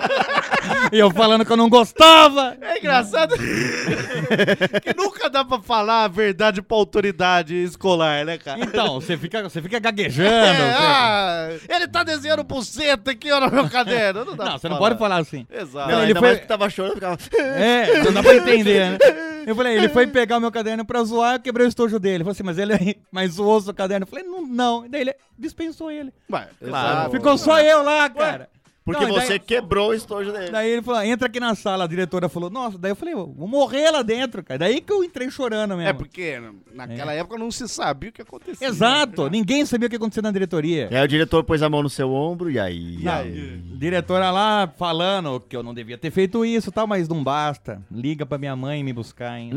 E eu falando que eu não gostava. É engraçado que nunca dá pra falar a verdade pra autoridade escolar, né, cara? Então, você fica gaguejando. Ele tá desenhando buceta aqui ó, no meu caderno. Não, dá pra Não, você não pode falar assim. Exato. Não, Ele ainda foi- mais que tava chorando, ficava... É, não dá pra entender, né? Eu falei, ele foi pegar o meu caderno pra zoar, eu quebrei o estojo dele. Ele falou assim, mas ele zoou o seu caderno. Eu falei, não. Daí ele dispensou ele. Ué, Claro. exato. Ficou só eu lá, cara. Porque Não, daí- você quebrou o estojo dele. Daí ele falou, entra aqui na sala. A diretora falou, nossa. Daí eu falei, vou morrer lá dentro, cara. Daí que eu entrei chorando mesmo. É porque naquela época não se sabia o que acontecia. Exato. Ninguém sabia o que acontecia na diretoria. E aí o diretor pôs a mão no seu ombro e aí... Diretora lá falando que eu não devia ter feito isso e tal, mas não basta. Liga pra minha mãe me buscar, hein?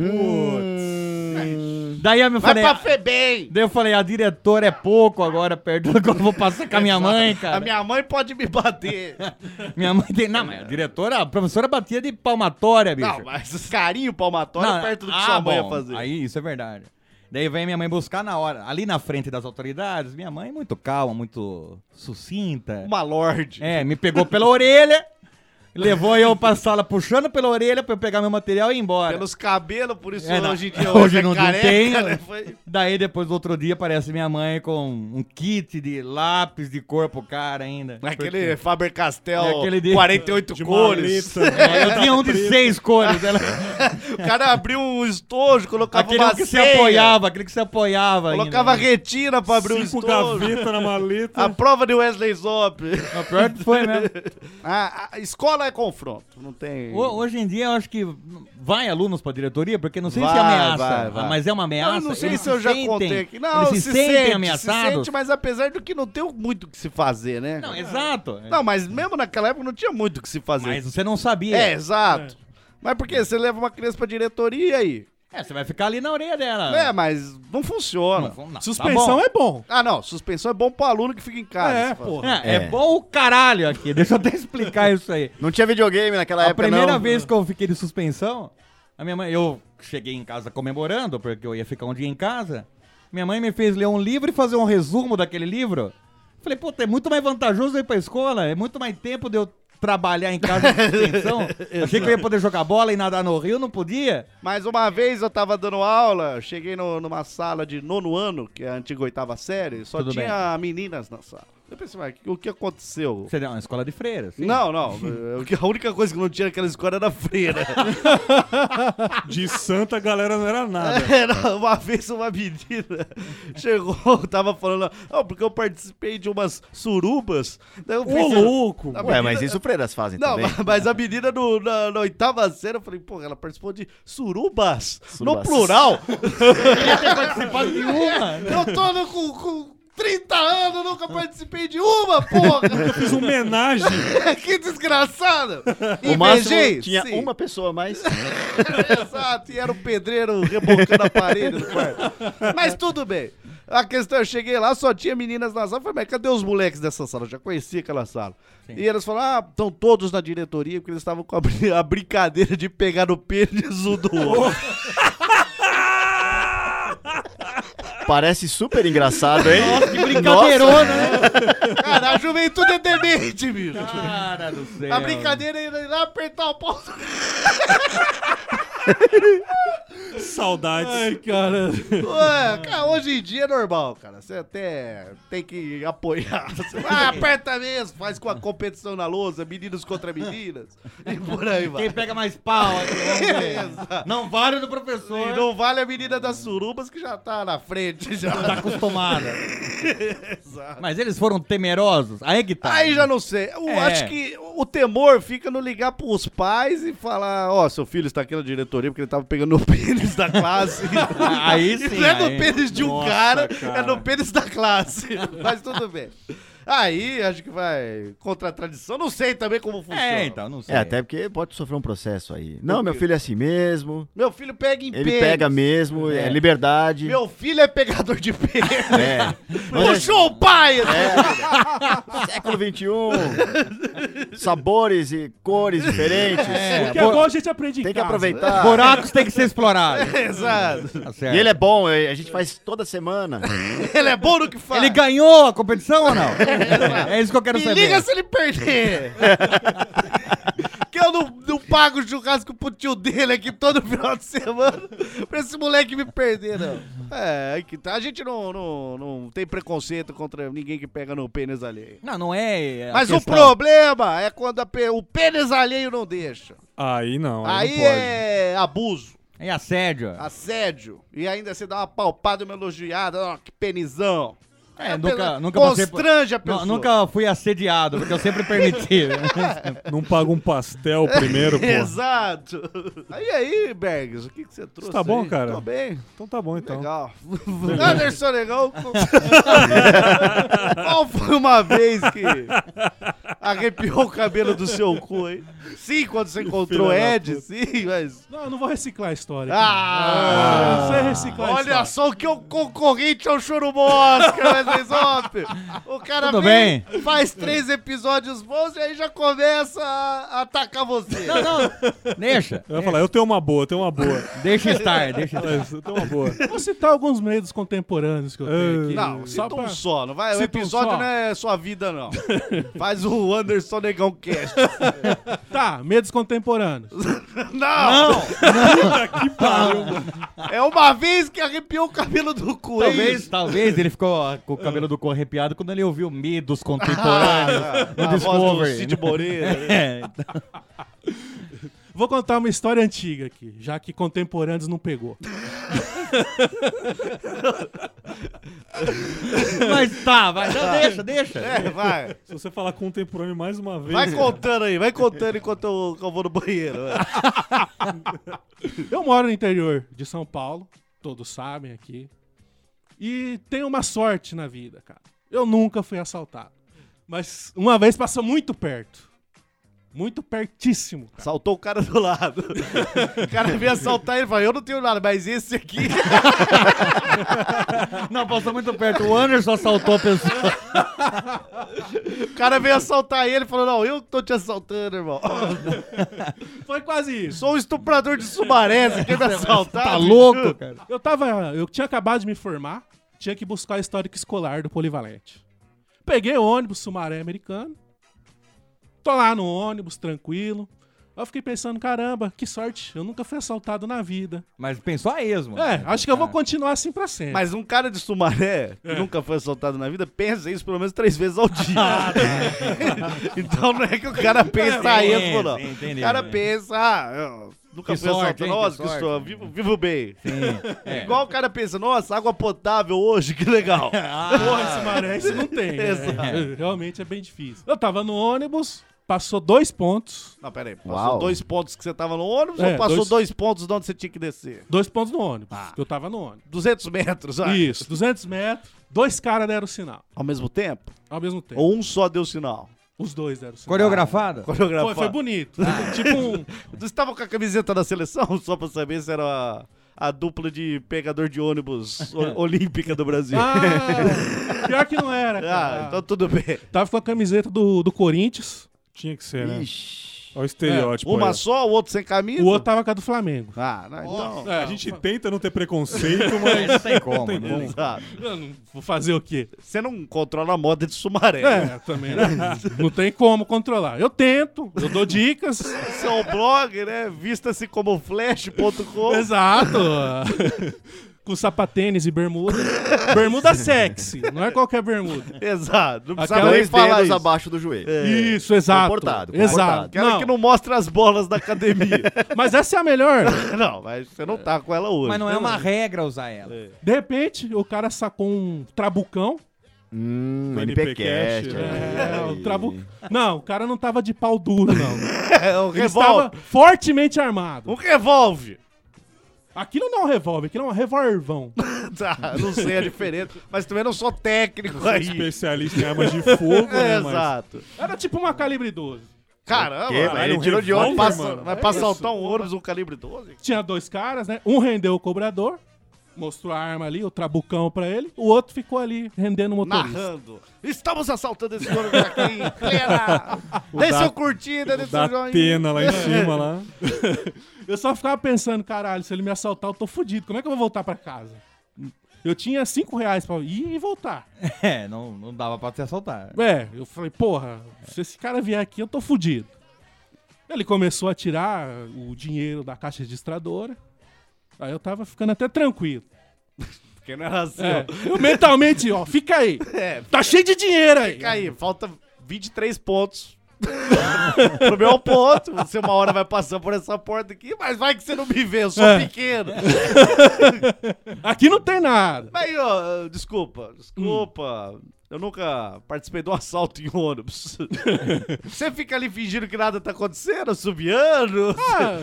Daí eu me Vai falei... pra FEBEM! Daí eu falei, a diretora é pouco agora, perto do que eu vou passar com a minha mãe, cara. A minha mãe pode me bater. Minha mãe tem... Não, mas a professora batia de palmatória, bicho. Não, mas carinho palmatório perto do que sua mãe ia fazer. Aí, isso é verdade. Daí vem minha mãe buscar na hora, ali na frente das autoridades, minha mãe muito calma, muito sucinta. Uma lorde. É, me pegou pela orelha. Levou eu pra sala puxando pela orelha pra eu pegar meu material e ir embora. Pelos cabelos, por isso Não, hoje em dia hoje é não careca, tem. né? Foi- Daí depois do outro dia aparece minha mãe com um kit de lápis de cor pro cara ainda. Aquele Faber-Castell É aquele de- 48 De cores. maleta. Eu tinha um de 6 cores. O cara abriu um estojo, colocava Aquele uma que se ceia, apoiava, aquele que se apoiava colocava ainda. retina pra abrir um 5 estojo. gavetas na maleta. A prova de Wesley Zop. O pior que foi mesmo. A escola é confronto, não tem... Hoje em dia eu acho que vai alunos pra diretoria, porque não sei se Vai, é ameaça, vai. mas é uma ameaça. Eu não sei eles se eu já sentem- contei aqui. Não, eles se sentem sente, ameaçados. se sente, mas apesar do que não tem muito o que se fazer, né? Não, exato. Não, mas mesmo naquela época não tinha muito o que se fazer. Mas você não sabia. É, exato. Mas por quê? Você leva uma criança pra diretoria e aí? Você vai ficar ali na orelha dela. É, mas não funciona. Não, Suspensão tá é bom. Ah, não. Suspensão é bom pro aluno que fica em casa. É, se fala. porra. É bom o caralho aqui. Deixa eu até explicar isso aí. Não tinha videogame naquela A época, primeira não. vez que eu fiquei de suspensão, a minha mãe, eu cheguei em casa comemorando, porque eu ia ficar um dia em casa. Minha mãe me fez ler um livro e fazer um resumo daquele livro. Falei, puta, é muito mais vantajoso eu ir pra escola, é muito mais tempo de eu trabalhar em casa de suspensão. Achei que eu ia poder jogar bola e nadar no rio, não podia. Mas uma vez eu tava dando aula, cheguei numa sala de 9º ano, que é a antiga 8ª série, só Tudo tinha meninas na sala. Eu pensei, mas o que aconteceu? Você deu uma escola de freira, sim. Não, a única coisa que não tinha naquela escola era freira. De santa a galera não era nada. Era uma vez uma menina chegou, tava falando, porque eu participei de umas surubas. Daí eu Ô, pensei, louco! a Ué, menina- mas isso freiras fazem Não, também. mas a menina na 8ª série, eu falei, pô, ela participou de surubas. No Surubas. plural. Queria ter participado de uma. Eu tô com 30 anos, nunca participei de uma, porra. Fiz uma homenagem. Que desgraçado. O máximo Invejei? tinha Sim. uma pessoa a mais. Exato, e era o pedreiro rebocando a parede do quarto. Mas tudo bem. A questão, eu cheguei lá, só tinha meninas na sala. Eu falei, mas cadê os moleques dessa sala? Eu já conhecia aquela sala. Sim. E eles falaram, estão todos na diretoria, porque eles estavam com a brincadeira de pegar no pênis um do outro. Parece super engraçado, hein? Nossa, que brincadeirona, né? Cara, a juventude é demente, bicho. Cara do céu. A brincadeira é ir lá apertar o pau. Saudades. Ai, cara. Ué, cara, hoje em dia é normal, cara. Você até tem que apoiar. Você aperta mesmo, faz com a competição na lousa, meninos contra meninas. E por aí vai. Quem pega mais pau aqui, vamos ver. Exato. Não vale o do professor. E não vale a menina das surubas que já tá na frente. Já. Tá acostumada. Exato. Mas eles foram temerosos? Aí que tá. Aí já não sei. Eu É. acho que o temor fica no ligar pros pais e falar, seu filho está aqui na diretoria porque ele tava pegando no pênis da classe. Aí sim. Não é no aí. pênis de um Nossa, cara, cara. é no pênis da classe. Mas tudo bem. Aí, acho que vai contra a tradição. Não sei também como funciona. É, então, não sei. É, até porque pode sofrer um processo aí. Não, meu filho é assim mesmo. Meu filho pega em Ele pênis. pega mesmo, é liberdade. Meu filho é pegador de pênis. É. Puxou o pai! Século XXI. Sabores e cores diferentes. É, Porque agora a gente aprende em Tem que casa. aproveitar. Buracos tem que ser explorados. Exato. Tá certo. E ele é bom, a gente faz toda semana. Ele é bom no que faz. Ele ganhou a competição ou não? É isso que eu quero Me saber. liga se ele perder. Que eu não pago churrasco pro tio dele aqui todo final de semana pra esse moleque me perder, não. É, aí que tá. A gente não tem preconceito contra ninguém que pega no pênis alheio. Não, não é. a Mas o questão. problema é quando o pênis alheio não deixa. Aí não, Aí não pode. é abuso, É assédio. assédio. E ainda você dá uma palpada, uma elogiada. Ó, que penizão. É, nunca passei por- constrange a pessoa. Nunca fui assediado, porque eu sempre permiti. Não paga um pastel primeiro, pô. Exato. Aí, Bergs, o que você trouxe? Você tá bom, aí? cara? Tô bem. Então tá bom, então. Legal. Anderson Negão. Qual foi uma vez que arrepiou o cabelo do seu cu, hein? Sim, quando você encontrou filha da Ed, sim, mas... Não, eu não vou reciclar a história. Ah! Não sei reciclar a Olha história. só o que o concorrente ao Chorumosca, Wesley Zop. O cara Tudo vem, bem? faz 3 episódios bons e aí já começa a atacar você. Não, deixa. Eu ia falar, eu tenho uma boa, Deixa estar, deixa estar. Eu tenho uma boa. Vou citar alguns medos contemporâneos que eu tenho aqui. Não, Só cita um pra- só, não vai. O Cita um episódio só. não é sua vida, não. Faz o o Anderson Negão Cast. Tá, medos contemporâneos. Não! Puta que pariu, mano. É uma vez que arrepiou o cabelo do cu. é isso? Talvez ele ficou com o cabelo do cu arrepiado quando ele ouviu Medos Contemporâneos no A voz do Discovery. Cid Moreira. né? É, Vou contar uma história antiga aqui, já que contemporâneos não pegou. mas tá, vai, não, deixa. É, vai. Se você falar contemporâneo mais uma vez... Vai contando aí, vai contando enquanto eu vou no banheiro. Eu moro no interior de São Paulo, todos sabem aqui. E tenho uma sorte na vida, cara. Eu nunca fui assaltado. Mas uma vez passou muito perto. Muito pertíssimo. Cara. Saltou o cara do lado. O cara veio assaltar ele e falou, eu não tenho nada, mas esse aqui... Não, passou muito perto. O Anderson assaltou a pessoa. O cara veio assaltar ele e falou, não, eu tô te assaltando, irmão. Foi quase isso. Sou um estuprador de Sumaré, você quer me assaltar? Tá louco, cara? Eu tinha acabado de me formar, tinha que buscar o histórico escolar do Polivalente. Peguei o ônibus Sumaré americano, tô lá no ônibus, tranquilo. Eu fiquei pensando, caramba, que sorte, eu nunca fui assaltado na vida. Mas pensou a esmo. Acho que eu vou continuar assim pra sempre. Mas um cara de Sumaré, que nunca foi assaltado na vida, pensa isso pelo menos 3 vezes ao dia. Então não é que o cara pensa isso, não. Entendeu, O cara pensa, eu nunca Que fui sorte, assaltado. hein, Nossa, que que sorte. estou, vivo bem. Sim. É. Igual o cara pensa, nossa, água potável hoje, que legal. Porra, esse maré isso não tem. né? Exato. Realmente é bem difícil. Eu tava no ônibus, passou 2 pontos. Não, pera aí, passou Uau. 2 pontos que você tava no ônibus É, ou passou dois- 2 pontos de onde você tinha que descer? 2 pontos no ônibus, que eu tava no ônibus. 200 metros, vai. Isso, 200 metros, 2 caras deram sinal, Ao mesmo tempo? ao mesmo tempo. Ou um só deu sinal? Os 2 deram sinal. Coreografada? Foi bonito. Tipo um... Vocês estavam com a camiseta da seleção, só pra saber se era a dupla de pegador de ônibus olímpica do Brasil. Pior que não era, cara. então tudo bem. Tava com a camiseta do Corinthians, Tinha que ser, né? Ixi. Olha o estereótipo Uma aí. só, o outro sem camisa? o outro tava com a do Flamengo. Ah, não, então... É, A gente tenta não ter preconceito, mas... Não tem como, tem né? como. Exato. eu não vou fazer o quê? Você não controla a moda de Sumaré. né? Também não tem como controlar. Eu tento, eu dou dicas. Seu blog, né? Vista-se como flash.com. Exato. Com sapatênis e bermuda. Bermuda sexy, não é qualquer bermuda. Exato. Não precisa Aquela nem 2 falar dedos isso. abaixo do joelho. Isso, exato. Comportado, Exato. comportado. Aquela que não mostra as bolas da academia. Mas essa é a melhor. Não, mas você não tá com ela hoje. Mas não é uma regra usar ela. De repente, o cara sacou um trabucão. NPcast. O trabucão. Não, o cara não tava de pau duro, não. É um Ele revólver. estava fortemente armado. Um revólver. Aquilo não é um revólver, aquilo é um revolvão. Tá, não sei a diferença, mas também não sou técnico Sou aí. especialista em armas de fogo, né? Mas... Exato. Era tipo uma calibre 12. Caramba, quê? Mas ele um tirou de revólver, onde? passa, mano? vai pra assaltar um ônibus, um calibre 12? Tinha 2 caras, né? Um rendeu o cobrador, mostrou a arma ali, o trabucão pra ele. O outro ficou ali rendendo o motorista. Narrando. Estamos assaltando esse ônibus aqui em plena. Dê da- seu curtida, dê seu Da joinha. pena lá em cima, lá. Eu só ficava pensando, caralho, se ele me assaltar, eu tô fudido. Como é que eu vou voltar pra casa? Eu tinha R$5 pra ir e voltar. É, não dava pra se assaltar. Eu falei, porra, se esse cara vier aqui, eu tô fudido. Ele começou a tirar o dinheiro da caixa registradora. Aí eu tava ficando até tranquilo. Porque não era assim. Eu mentalmente, ó, fica aí. Tá cheio de dinheiro aí. Fica aí, falta 23 pontos. Pro meu ponto, você uma hora vai passar por essa porta aqui, mas vai que você não me vê, eu sou pequeno. Aqui não tem nada. Mas, ó, desculpa. Eu nunca participei de um assalto em ônibus. Você fica ali fingindo que nada tá acontecendo, assobiando.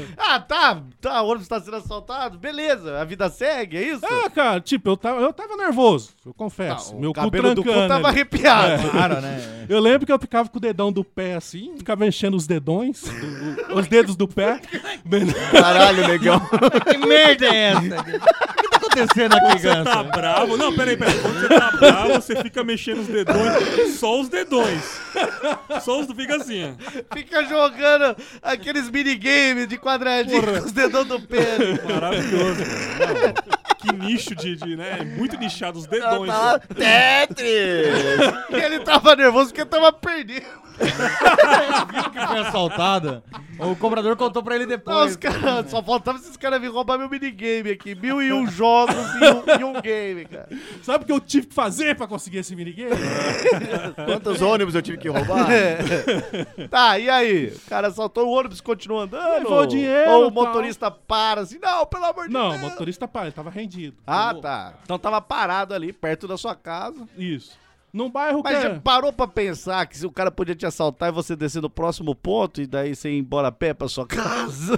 O ônibus tá sendo assaltado. Beleza, a vida segue, é isso? Cara, tipo, eu tava nervoso, eu confesso. Meu o cu cabelo do cu trancando tava ali. arrepiado. Claro, né? Eu lembro que eu ficava com o dedão do pé assim, ficava enchendo os dedões, os dedos do pé. Caralho, negão. Que merda é essa? O que tá acontecendo aqui, Você tá Ganso? bravo. Não, peraí. Quando você tá bravo, você fica mexendo os dedões. Só os dedões. Só os do fica assim, ó. Fica jogando aqueles minigames de quadradinho com os dedão do pé. Maravilhoso, mano. Não, que nicho né? Muito nichado os dedões. Tetris! E ele tava nervoso porque tava perdendo. Viu que foi assaltada? O cobrador contou pra ele Não, depois. os caras, só faltava esses caras virem roubar meu minigame aqui. 1001 jogos e um game, cara. Sabe o que eu tive que fazer pra conseguir esse minigame? Quantos ônibus eu tive que roubar? Tá, e aí? O cara assaltou o ônibus, continua andando? Levou o dinheiro, Ou o tal. motorista para assim, não, pelo amor de Não, Deus. o motorista para, ele tava rendido. Ah, tá. Então tava parado ali, perto da sua casa. Isso. Num bairro Mas que já parou pra pensar que se o cara podia te assaltar e você descer no próximo ponto e daí você ir embora a pé pra sua casa?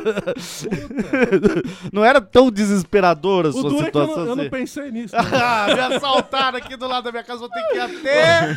Não era tão desesperadora a O sua duro é que eu situação não assim? pensei nisso. não. Ah, me assaltaram aqui do lado da minha casa, vou ter que ir até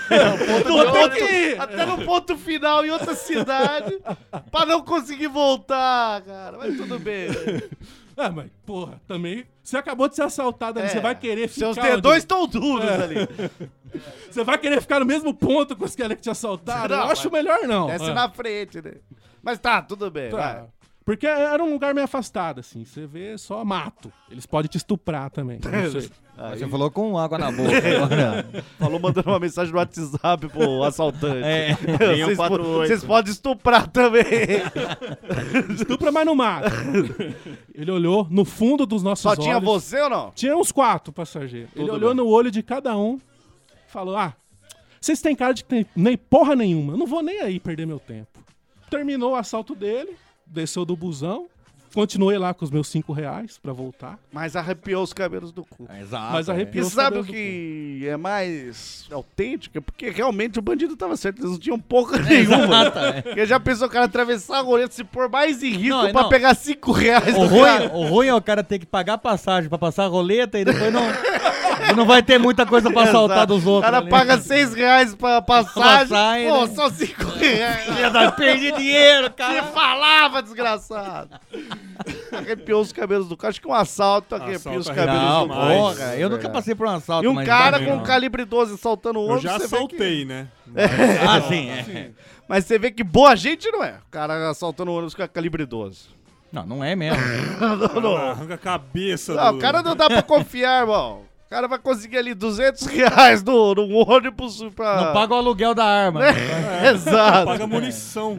até no ponto final em outra cidade pra não conseguir voltar, cara. Mas tudo bem. Ah, mas, porra, também. Você acabou de ser assaltado ali, É, você vai querer ficar. Seus dedões onde- estão duros ali. Você vai querer ficar no mesmo ponto com os caras que te assaltaram? Não, Eu acho melhor não. Desce É. na frente, né? Mas tá, tudo bem, Tá. vai. Porque era um lugar meio afastado, assim. Você vê só mato. Eles podem te estuprar também. Não sei. Mas você falou com água na boca agora. Falou mandando uma mensagem no WhatsApp pro assaltante. É. Vocês, 148. vocês podem estuprar também. Estupra, mas não mata. Ele olhou no fundo dos nossos Só olhos. tinha você ou não? Tinha uns 4 passageiros. Ele Tudo olhou bem. no olho de cada um e falou: ah, vocês têm cara de que tem nem porra nenhuma. Eu não vou nem aí perder meu tempo. Terminou o assalto dele, desceu do busão, continuei lá com os meus R$5 pra voltar. Mas arrepiou os cabelos do cu. Exato. Mas E arrepiou os sabe o cabelos do que é mais autêntico? É porque realmente o bandido tava certo, eles não tinham porra nenhuma. Exato, é. Porque já pensou o cara atravessar a roleta, se pôr mais em risco Não, pra não. pegar R$5 O do cara. ruim é o cara ter que pagar a passagem pra passar a roleta e depois não vai ter muita coisa pra assaltar Exato. dos O outros. cara ali. paga R$6 pra passagem. Passagem, Pô, né? só R$5. Perdi dinheiro, Você cara. falava, desgraçado. Arrepiou os cabelos do cara. Acho que um assalto arrepia os Assalto cabelos Não, do demais. porra, eu nunca passei por um assalto. E um mas cara também com não. um calibre 12 assaltando o Eu outro. já você vê assaltei, né? Ah, sim, é. Mas você vê que boa gente não é. O cara assaltando o ônibus com calibre 12. Não é mesmo. Arranca a cabeça Não, do... o cara não dá pra confiar, irmão. O cara vai conseguir ali R$200 no ônibus pra... Não paga o aluguel da arma. Exato. Paga munição.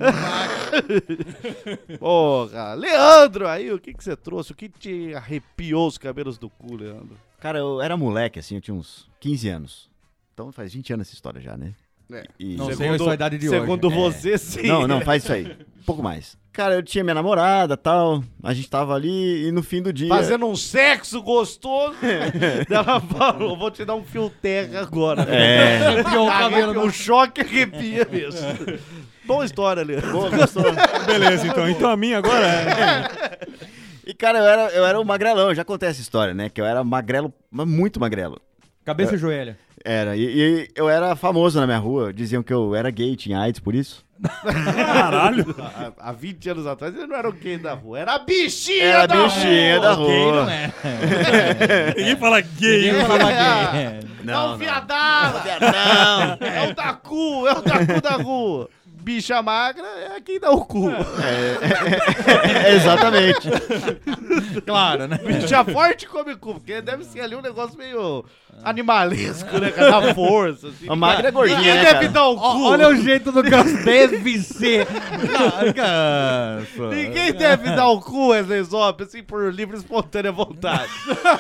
Porra. Leandro, aí, o que você trouxe? O que te arrepiou os cabelos do cu, Leandro? Cara, eu era moleque, assim, eu tinha uns 15 anos. Então faz 20 anos essa história já, né? E- Não sei a sua idade de hoje. Segundo É. você, sim. Não, faz isso aí. Um pouco mais. Cara, eu tinha minha namorada e tal. A gente tava ali e no fim do dia. Fazendo um sexo gostoso. Ela falou, vou te dar um fio terra agora. É. Arrepiou o cabelo Arrepia, do- o choque arrepia mesmo. Boa história, Leandro. Boa, gostou? Beleza, então. Então a minha agora é... E, cara, eu era um magrelão. Eu já contei essa história, né? Que eu era magrelo, mas muito magrelo. Cabeça e joelha. Era. E eu era famoso na minha rua. Diziam que eu era gay, tinha AIDS por isso. Caralho. Há 20 anos atrás ele não era o gay da rua, era a bichinha Era da bichinha da Gay rua. não é. Ninguém fala gay. Ninguém falava gay. Não, não. Viadada! Não. É o da cu da rua. Bicha magra é quem dá o cu. Exatamente. Claro, né? Bicha forte come cu, porque deve ser ali um negócio meio animalesco, né, cara? Da força, assim. A magra é gordinha, Ninguém né, deve cara? dar o cu. Olha o jeito do Ganso. Deve ser. Ganso. Ninguém deve dar o cu, Wesley Zop, assim, por livre e espontânea vontade.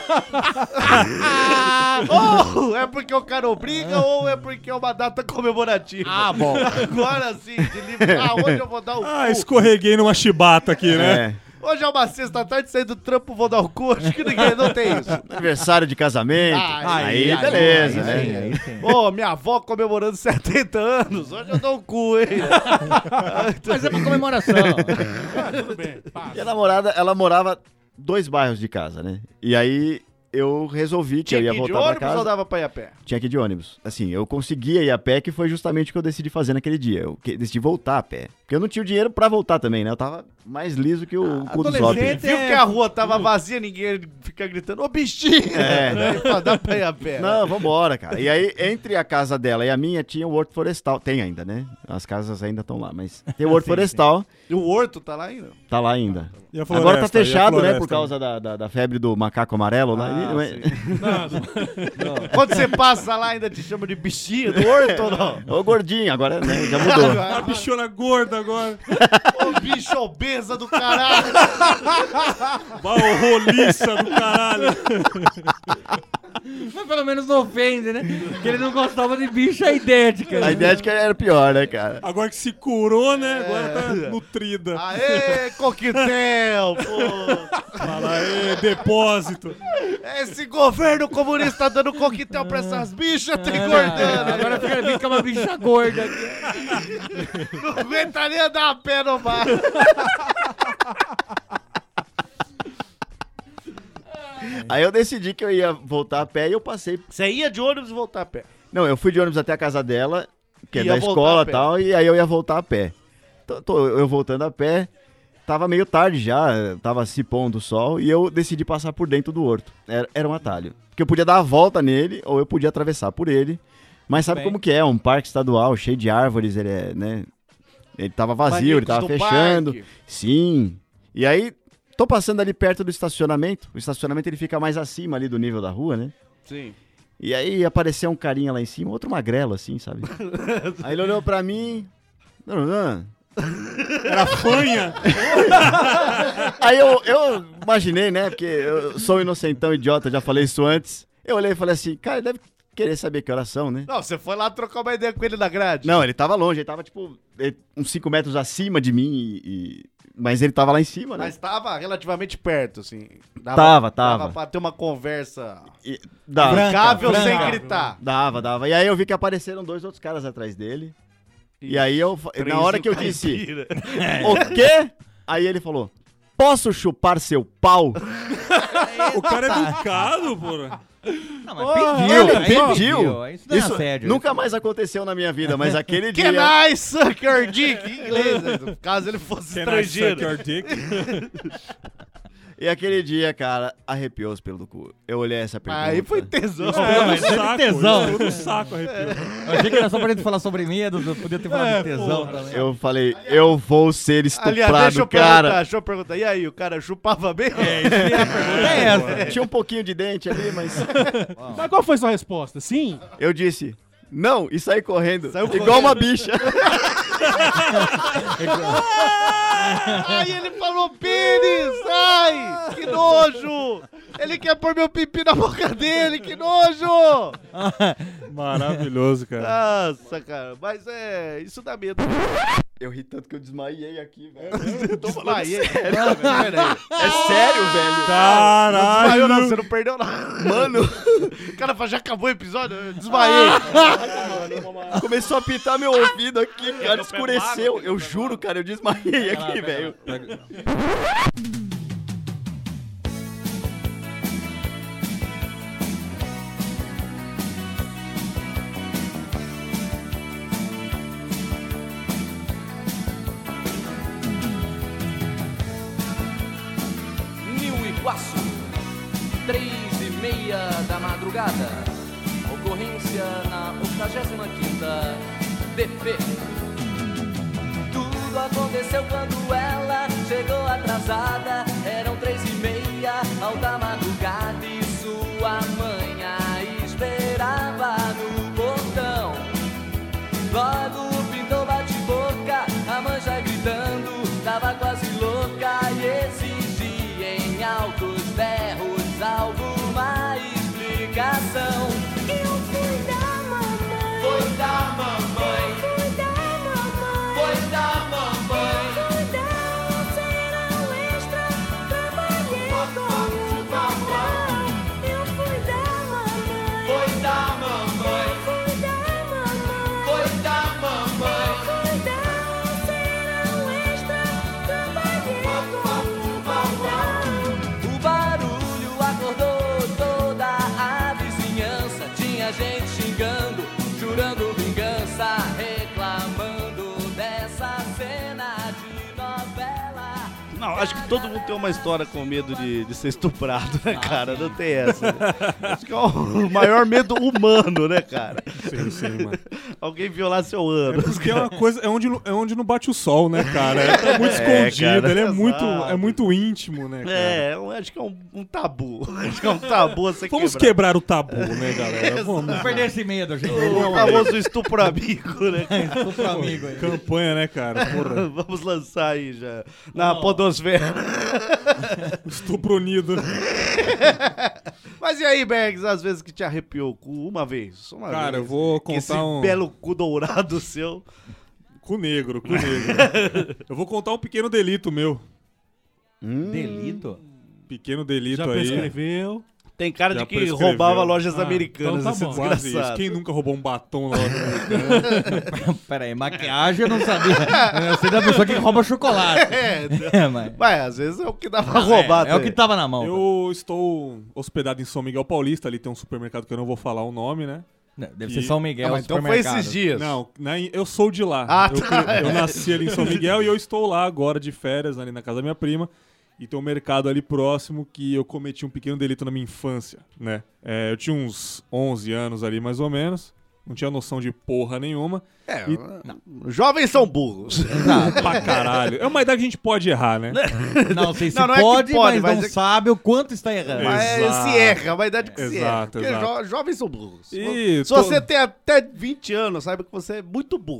Ou é porque o cara obriga, ou é porque é uma data comemorativa. Ah, bom. Agora sim, de livre. Ah, hoje eu vou dar o cu. Ah, escorreguei numa chibata aqui, né? É. Hoje é uma sexta-tarde, saí do trampo, vou dar o cu. Acho que ninguém não tem isso. Aniversário de casamento. Ai, aí, beleza, aí, né? aí sim. Pô, minha avó comemorando 70 anos. Hoje eu dou o cu, hein? Mas é uma comemoração. Tudo bem, passa. E a namorada, ela morava 2 bairros de casa, né? E aí eu resolvi que Tinha eu ia que ir de voltar pra ônibus ou casa. dava pra ir a pé? Tinha que ir de ônibus. Assim, eu conseguia ir a pé, que foi justamente o que eu decidi fazer naquele dia. Decidi voltar a pé. Porque eu não tinha o dinheiro pra voltar também, né? Eu tava mais liso que o cu do Zop. adolescente Viu que a rua tava vazia, ninguém fica gritando, ô bichinha! É. Né? Pra dar pra ir a pé. Não, vambora, cara. E aí, entre a casa dela e a minha, tinha o Horto Florestal. Tem ainda, né? As casas ainda estão lá, mas tem o Horto Florestal. E o horto tá lá ainda? Tá lá ainda. E a Agora tá floresta, e a fechado, né? floresta? Por causa da febre do macaco amarelo lá. Quando você passa lá, ainda te chama de bichinho do horto ou não? Ô, gordinho, agora né, já mudou. A bichona gorda agora. Ô, bicho obesa do caralho. Ô, roliça do caralho. Mas pelo menos não ofende, né? Porque ele não gostava de bicha idêntica. A idética era pior, né, cara? Agora que se curou, né? Agora tá nutrida. Aê, coquetel, pô. Fala aí, depósito. Esse governo comunista tá dando coquetel pra essas bichas, tá engordando. Agora fica uma bicha gorda aqui. Não aguenta nem dar a pé no bar. Aí eu decidi que eu ia voltar a pé e eu passei. Você ia de ônibus e voltar a pé? Não, eu fui de ônibus até a casa dela, que é Ia da voltar escola a e pé. tal, e aí eu ia voltar a pé. Eu voltando a pé, tava meio tarde já, tava se pondo o sol, e eu decidi passar por dentro do horto. Era um atalho. Porque eu podia dar a volta nele, ou eu podia atravessar por ele. Mas sabe como que é? Um parque estadual cheio de árvores, ele é, né? Ele tava vazio, ele tava Maníacos do fechando. parque. Sim. E aí, tô passando ali perto do estacionamento. O estacionamento ele fica mais acima ali do nível da rua, né? Sim. E aí apareceu um carinha lá em cima, outro magrelo assim, sabe? Aí ele olhou pra mim. Era fanha. Aí eu imaginei, né? Porque eu sou um inocentão idiota, já falei isso antes. Eu olhei e falei assim, cara, ele deve querer saber que horas são, né? Não, você foi lá trocar uma ideia com ele na grade. Não, ele tava longe, ele tava tipo uns 5 metros acima de mim, mas ele tava lá em cima, né? Mas tava relativamente perto, assim. Tava. Dava pra ter uma conversa Dava. amigável sem franca. gritar. Dava. E aí eu vi que apareceram 2 outros caras atrás dele. E aí na hora que eu disse, Caipira. o quê? Aí ele falou, posso chupar seu pau? O cara é educado, porra. Não, mas pediu. Isso não é Isso assédio. nunca mais aconteceu na minha vida, mas aquele Can dia... I suck your dick? Em inglês, caso ele fosse Can I suck estrangeiro. your dick? E aquele dia, cara, arrepiou os pelos do cu. Eu olhei essa pergunta. Aí foi tesão. mas No teve saco, tesão. no saco arrepiou. Eu achei que era só pra gente falar sobre medo, eu podia ter falado de tesão também. Eu falei, eu vou ser Aliás, estuprado, cara. deixa eu perguntar. E aí, o cara chupava bem? É essa. Tinha um pouquinho de dente ali, mas... Mas qual foi sua resposta? Sim? Eu disse, não, e saí correndo. Saiu igual correndo. uma bicha. Aí ele falou pênis! Ai, que nojo! Ele quer pôr meu pipi na boca dele, que nojo! Maravilhoso, cara. Nossa, cara, mas isso dá medo. Eu ri tanto que eu desmaiei aqui, velho. Tô falando Desmaiei. sério. Peraí. É sério, velho. Caralho. Desmaiou não, você não perdeu nada. Mano, O cara fala, já acabou o episódio? Eu desmaiei. começou a pitar meu ouvido aqui, cara. Escureceu. Eu juro, cara, eu desmaiei aqui, velho. New Iguaçu, 3:30 da madrugada. Ocorrência na 85ª DP. Tudo aconteceu quando ela chegou atrasada. Eram 3:30, alta madrugada, e sua mãe a esperava no portão. Logo pintou bate-boca, a mãe já gritando, tava quase louca e exigia em altos berros alguma explicação. Eu fui da mamãe, foi da mamãe, fui da mamãe, foi da mamãe, fui da serão extra, trabalhei como patrão. Eu fui da mamãe, foi da mamãe, fui da mamãe, foi da mamãe, fui da serão extra, trabalhei como patrão. O barulho acordou toda a vizinhança. Tinha gente xingando, jurando vingança, reclamando dessa cena de novela. Na acho que todo mundo tem uma história com medo de ser estuprado, né, cara? Não tem essa. Né? Acho que é o maior medo humano, né, cara? Sim, mano. Alguém violar seu ano. É porque é uma coisa, é onde não bate o sol, né, cara? Tá muito escondido, cara, ele exato. é muito íntimo, né, cara? Eu acho que é um tabu. Acho que é um tabu a ser Vamos quebrar o tabu, né, galera? Vamos. Não perder esse medo, gente. O famoso estupro amigo, né? Estupro amigo aí. Campanha, né, cara? Porra. Vamos lançar aí já. Na podosfera. Estupro unido. Mas e aí, Bergs, às vezes que te arrepiou com uma vez? Só uma Cara, vez, eu vou que esse contar um... belo cu dourado seu. Cu negro. Eu vou contar um pequeno delito meu. Delito? Pequeno delito Já aí. prescreveu. Tem cara Já de que prescreveu. roubava lojas Ah, americanas, então tá esse bom. Quase isso. desgraçado. Quem nunca roubou um batom na loja americana? Pera aí, maquiagem eu não sabia. Eu sei da pessoa que rouba chocolate. Mas... Mas às vezes é o que dá pra roubar. É o que tava na mão. Eu estou hospedado em São Miguel Paulista. Ali tem um supermercado que eu não vou falar o nome, né? Deve ser São Miguel, mas então foi supermercado. esses dias. Não, eu sou de lá. Ah, Eu nasci ali em São Miguel e eu estou lá agora de férias, ali na casa da minha prima. E tem um mercado ali próximo que eu cometi um pequeno delito na minha infância, né? Eu tinha uns 11 anos ali, mais ou menos. Não tinha noção de porra nenhuma. Jovens são burros. Pra caralho. É uma idade que a gente pode errar, né? Não sei se Não, não é que pode, pode, mas mas não é que- sabe o quanto está errando. Mas Exato. se erra, uma idade que se erra. Exato, Porque exato. jovens são burros. E Se você tem até 20 anos, saiba que você é muito burro.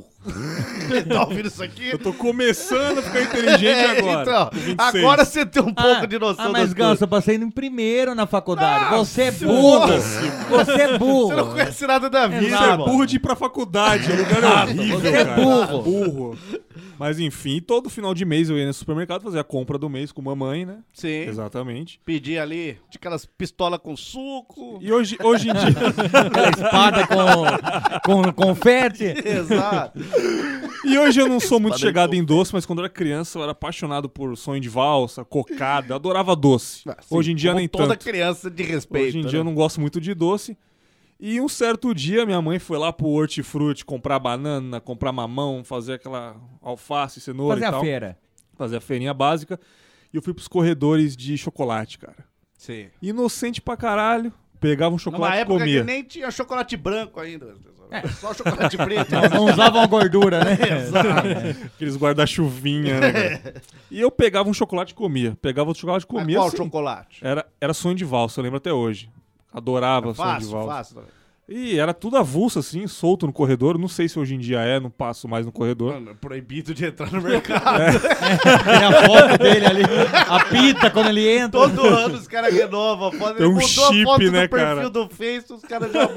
Tá ouvindo isso aqui? Eu tô começando a ficar inteligente agora. Então, com 26. agora você tem um pouco de noção mas das Ganso, coisas. eu passei em primeiro na faculdade. Não, Você é se burro. fosse. Você é burro. Você não conhece nada da vida, Você é irmão. burro de ir pra faculdade. O lugar é horrível, Você é cara. burro. Burro. Mas enfim, todo final de mês eu ia no supermercado fazer a compra do mês com mamãe, né? Sim. Exatamente. Pedir ali de aquelas pistolas com suco. E hoje em dia... Aquela espada com confete. Exato. E hoje eu não sou muito chegado em doce, mas quando eu era criança eu era apaixonado por sonho de valsa, cocada, eu adorava doce. Hoje em dia Como nem toda tanto. criança de respeito. Hoje em né? dia eu não gosto muito de doce. E um certo dia minha mãe foi lá pro hortifruti comprar banana, comprar mamão, fazer aquela alface, cenoura Fazer e a tal. feira. Fazer a feirinha básica. E eu fui pros corredores de chocolate, cara. Sim. Inocente pra caralho. Pegava um Numa chocolate e época comia. que nem tinha chocolate branco ainda. Só chocolate preto. Não usavam gordura, né? Aqueles guarda-chuvinha, né, cara? E eu pegava um chocolate e comia. Pegava outro chocolate e Mas comia. qual assim. chocolate? Era sonho de valsa, eu lembro até hoje. Adorava sonho de Fácil, valsa. fácil. também. E era tudo avulso, assim, solto no corredor. Não sei se hoje em dia não passo mais no corredor. Mano, é proibido de entrar no mercado. Tem a foto dele ali. Apita quando ele entra. Todo ano os caras renovam a foto. Tem um Ele mudou chip, a foto né, do perfil cara? do Face, os caras já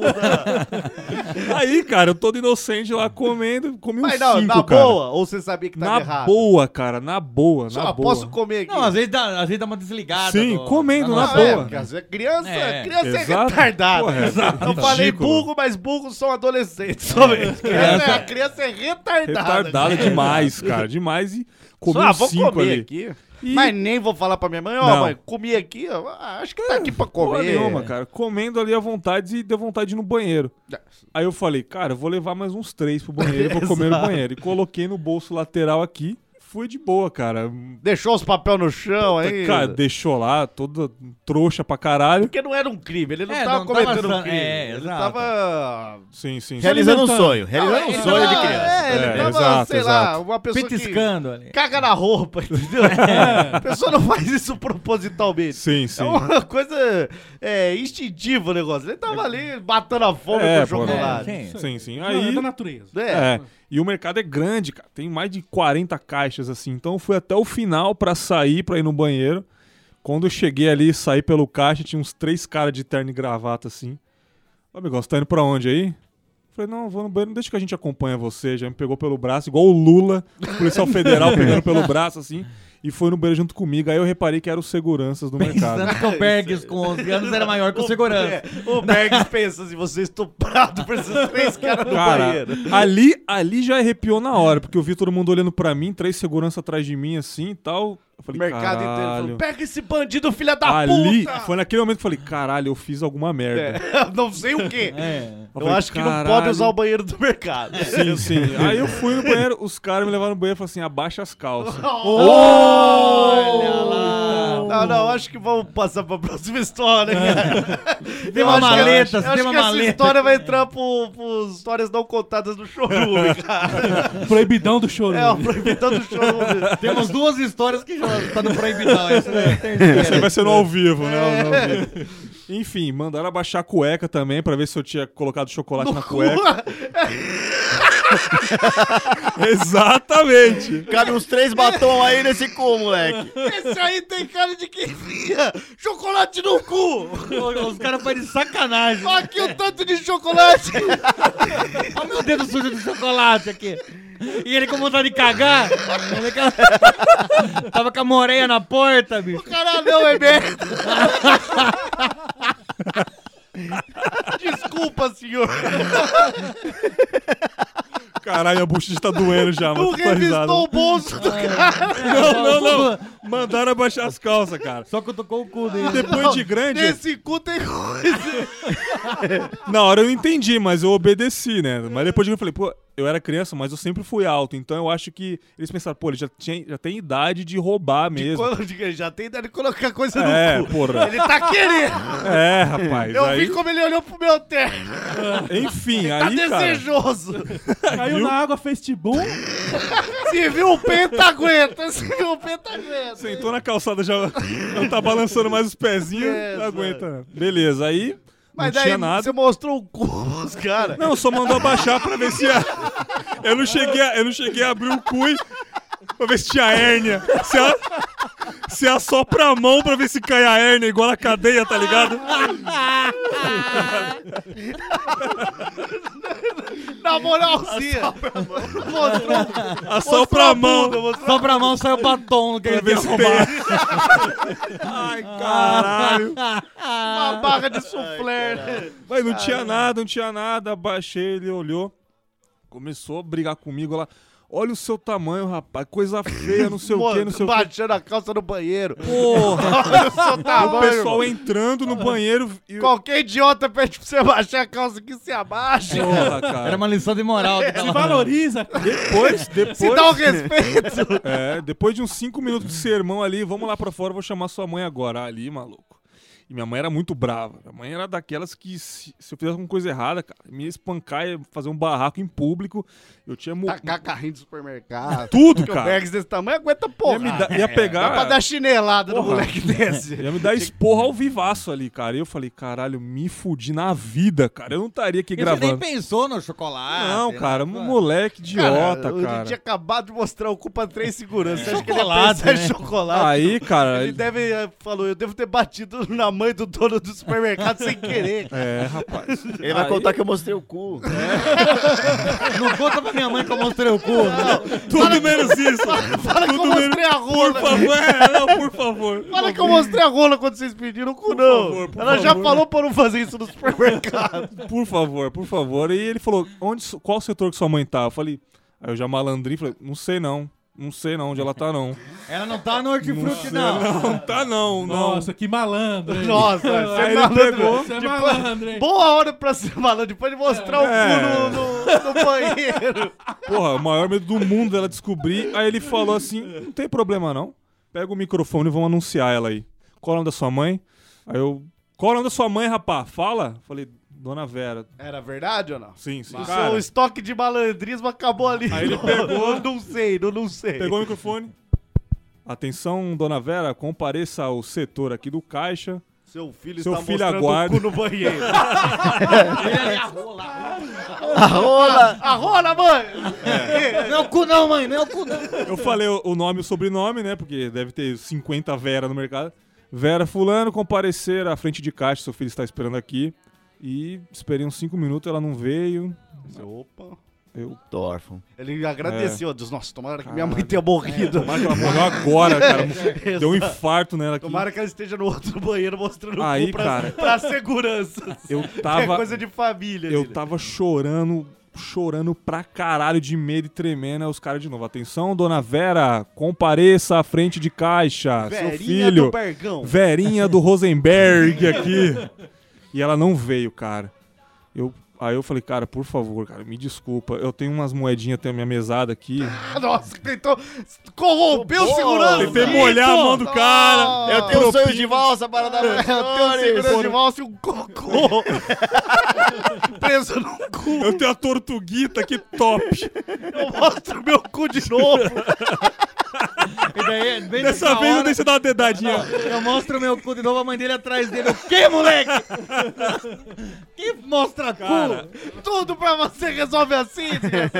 mudam. Aí, cara, eu todo inocente lá comendo, comi Mas uns não, 5, na cara. boa? Ou você sabia que tava Na errado? boa, cara, na boa, Só na boa. posso comer aqui. Não, às vezes dá uma desligada. Sim, comendo na Ah, boa. porque às vezes criança É. é Exato. retardada. Porra, é Eu falei ridículo. burro, mas burros são adolescentes somente. A criança é retardada. Retardada cara. demais, cara, demais. E comi Só, uns vou 5 comer ali. aqui. E- Mas nem vou falar pra minha mãe, ó, Não. mãe, comi aqui, ó, acho que tá aqui pra Porra comer. nenhuma, cara. Comendo ali à vontade e deu vontade de ir no banheiro. Aí eu falei, cara, eu vou levar mais uns 3 pro banheiro e vou comer no Exato. banheiro. E coloquei no bolso lateral aqui. Fui de boa, cara. Deixou os papéis no chão aí. Cara, deixou lá, toda trouxa pra caralho. Porque não era um crime, ele não É, tava não tava cometendo um san- crime. é, ele exato. tava... Sim, sim. Realizando um Alimentando. sonho. Realizando um ele sonho de tava- criança. É, ele É, tava, exato, sei lá, exato. uma pessoa Petiscando ali. que caga na roupa, entendeu? A pessoa não faz isso propositalmente. Sim, sim. É uma coisa instintiva o negócio. Ele tava ali batendo a fome É, com pô, chocolate. sim. Sim, sim. Não, Aí... é da natureza. É. E o mercado é grande, cara. Tem mais de 40 caixas, assim. Então eu fui até o final pra sair, pra ir no banheiro. Quando eu cheguei ali, saí pelo caixa, tinha uns 3 caras de terno e gravata, assim. Ô, amigão, você tá indo pra onde aí? Falei, não, vou no banheiro, deixa que a gente acompanha você. Já me pegou pelo braço, igual o Lula, o policial federal pegando pelo braço, assim. E foi no banheiro junto comigo. Aí eu reparei que eram os seguranças do mercado. Pensando que o Bergs com 11 anos era maior que o segurança. O Bergs pensa assim, você estuprado por esses 3 caras no Cara, banheiro. ali já arrepiou na hora, porque eu vi todo mundo olhando pra mim, 3 seguranças atrás de mim, assim e tal. Eu falei, mercado inteiro caralho. falou, pega esse bandido, filha da Ali, puta! foi naquele momento que eu falei, caralho, eu fiz alguma merda. Não sei o quê. Eu falei, acho que não pode caralho. usar o banheiro do mercado. Sim, sim. Aí eu fui no banheiro, os caras me levaram no banheiro e falaram assim, abaixa as calças. Olha lá! Não, acho que vamos passar pra próxima história, cara. Tem uma maleta, eu tem acho uma que essa maleta. história vai entrar pros histórias não contadas do Chorume, cara. Proibidão do choro. É, o proibidão do Chorume. Temos 2 histórias que já tá no proibidão. Essa é a terceira. Isso aí vai ser no ao vivo, né? No ao vivo. Enfim, mandaram abaixar a cueca também pra ver se eu tinha colocado chocolate na cueca. Exatamente. Cabe uns 3 batom aí nesse cu, moleque. Esse aí tem cara de quem via chocolate no cu. Os caras fazem sacanagem. Olha aqui o tanto de chocolate. Olha o meu dedo sujo de chocolate aqui. E ele com vontade de cagar. Tava com a moreia na porta, bicho. O cara não é merda. Desculpa, senhor. Caralho, a bochecha tá doendo já, Não mas tô risada. revistou o bolso do cara. Não. Mandaram abaixar as calças, cara. Só que eu tocou o cu dele. Depois de grande, Nesse cu tem coisa. na hora eu não entendi, mas eu obedeci, né? Mas depois de grande eu falei, pô, eu era criança, mas eu sempre fui alto. Então eu acho que eles pensaram, pô, ele já tem idade de roubar mesmo. Já tem ideia de colocar coisa no cu. porra. Ele tá querendo. É, rapaz. Eu aí, vi como ele olhou pro meu terno. enfim, Tá aí, cara. desejoso. Caiu na água, fez tibum. Se viu o penta, aguenta. Se viu o penta, aguenta. Sentou na calçada, já não tá balançando mais os pezinhos, não aguenta. Beleza, aí Mas não daí tinha nada. você mostrou o cu pros caras. Não, só mandou abaixar pra ver se eu não cheguei a abrir o cu pra ver se tinha hérnia. Se assopra a mão pra ver se cai a hérnia, igual na cadeia, tá ligado? Na moralzinha. Assopra a mão. Só pra mão saiu batom que ele Pra ver tinha se roubado. tem. Ai, caralho. Uma barra de soufflé. Mas não tinha nada. Abaixei, ele olhou. Começou a brigar comigo lá. Olha o seu tamanho, rapaz. Coisa feia, não sei o que, não sei o que. Baixando a calça no banheiro. Porra. Olha o seu O tamanho. pessoal entrando no banheiro. E... Qualquer idiota pede pra você baixar a calça que se abaixa. Porra, cara. Era uma lição de moral. Que Se tava... valoriza. Depois... Se dá o respeito. Depois de uns 5 minutos de sermão ali, vamos lá pra fora, vou chamar sua mãe agora. Ali, maluco. E minha mãe era muito brava. Minha mãe era daquelas que, se eu fizesse alguma coisa errada, cara, me ia espancar, ia fazer um barraco em público. Eu tinha... Tacar carrinho de supermercado. Tudo, Porque o cara. bags desse tamanho aguenta porra. Ia pegar... Dá pra dar chinelada no Porra. moleque desse. Ia me dar esporra ao vivaço ali, cara. E eu falei, caralho, me fudi na vida, cara. Eu não estaria aqui Você nem gravando. pensou no chocolate. Não, cara, né? moleque idiota, Ele cara. tinha acabado de mostrar o cu pra 3 seguranças. Você acha que ele ia Chocolate, pensar em né? chocolate? Aí, cara... Ele falou, eu devo ter batido na mãe do dono do supermercado sem querer. É, rapaz. Ele vai Aí- contar que eu mostrei o cu. Não conta pra minha mãe que eu mostrei o cu. Né? Tudo menos isso. Fala que eu mostrei a rola. Por favor, não, por favor. Fala que eu mostrei a rola quando vocês pediram o cu, não. por Ela já favor. falou pra não fazer isso no supermercado. Por favor, por favor. E ele falou, qual setor que sua mãe tá? Eu falei, aí eu já malandrinho, falei, não sei não. Não sei não onde ela tá, não. Ela não tá no hortifruti, não. Não, tá não, não. Nossa, que malandro, hein? Nossa, você Aí é ele malandro. pegou. Você é malandro, hein? Boa hora pra ser malandro, depois de mostrar o cu no banheiro. Porra, o maior medo do mundo dela descobrir. Aí ele falou assim, não tem problema não. Pega o microfone e vamos anunciar ela aí. Qual é o nome da sua mãe? Aí eu, qual é o nome da sua mãe, rapá? Fala. Falei, Dona Vera. Era verdade ou não? Sim, sim. O Cara, seu estoque de malandrismo acabou ali. Aí ele pegou- Não sei. pegou o microfone. Atenção, Dona Vera, compareça ao setor aqui do caixa. Seu filho Seu está filho mostrando aguarda. o cu no banheiro. A rola! A rola, mãe! Não é o cu não, mãe. Não é o cu não. Eu falei o nome e o sobrenome, né? Porque deve ter 50 Vera no mercado. Vera fulano, comparecer à frente de caixa, seu filho está esperando aqui. E esperei uns 5 minutos, ela não veio. Opa. Eu... Tô órfão. Ele agradeceu. Deus, nossa, tomara que minha mãe tenha morrido. Tomara que ela morreu agora, cara. Deu um infarto nela aqui. Tomara que ela esteja no outro banheiro mostrando Aí, o cu cara, pra segurança. Eu É tava... coisa de família. Eu filho. tava chorando chorando pra caralho de medo e tremendo. Aí os caras de novo. Atenção, dona Vera, compareça à frente de caixa. Seu Verinha filho. do Bergão. Verinha do Rosenberg aqui. E ela não veio, cara. Aí eu falei, cara, por favor, cara, me desculpa. Eu tenho umas moedinhas, tenho a minha mesada aqui. Nossa, então corrompeu o segurança. Tentei molhar a mão do cara. Eu tenho um sonho de valsa para dar Eu tenho um segurança de valsa e um cocô preso no cu. Eu tenho a tortuguita aqui top. Eu mostro meu cu de novo. E daí, bem Dessa nessa vez eu hora, deixei dar uma dedadinha. eu mostro meu cu de novo, a mãe dele atrás dele. O que, moleque? Que mostra cu? Tudo pra você resolve assim.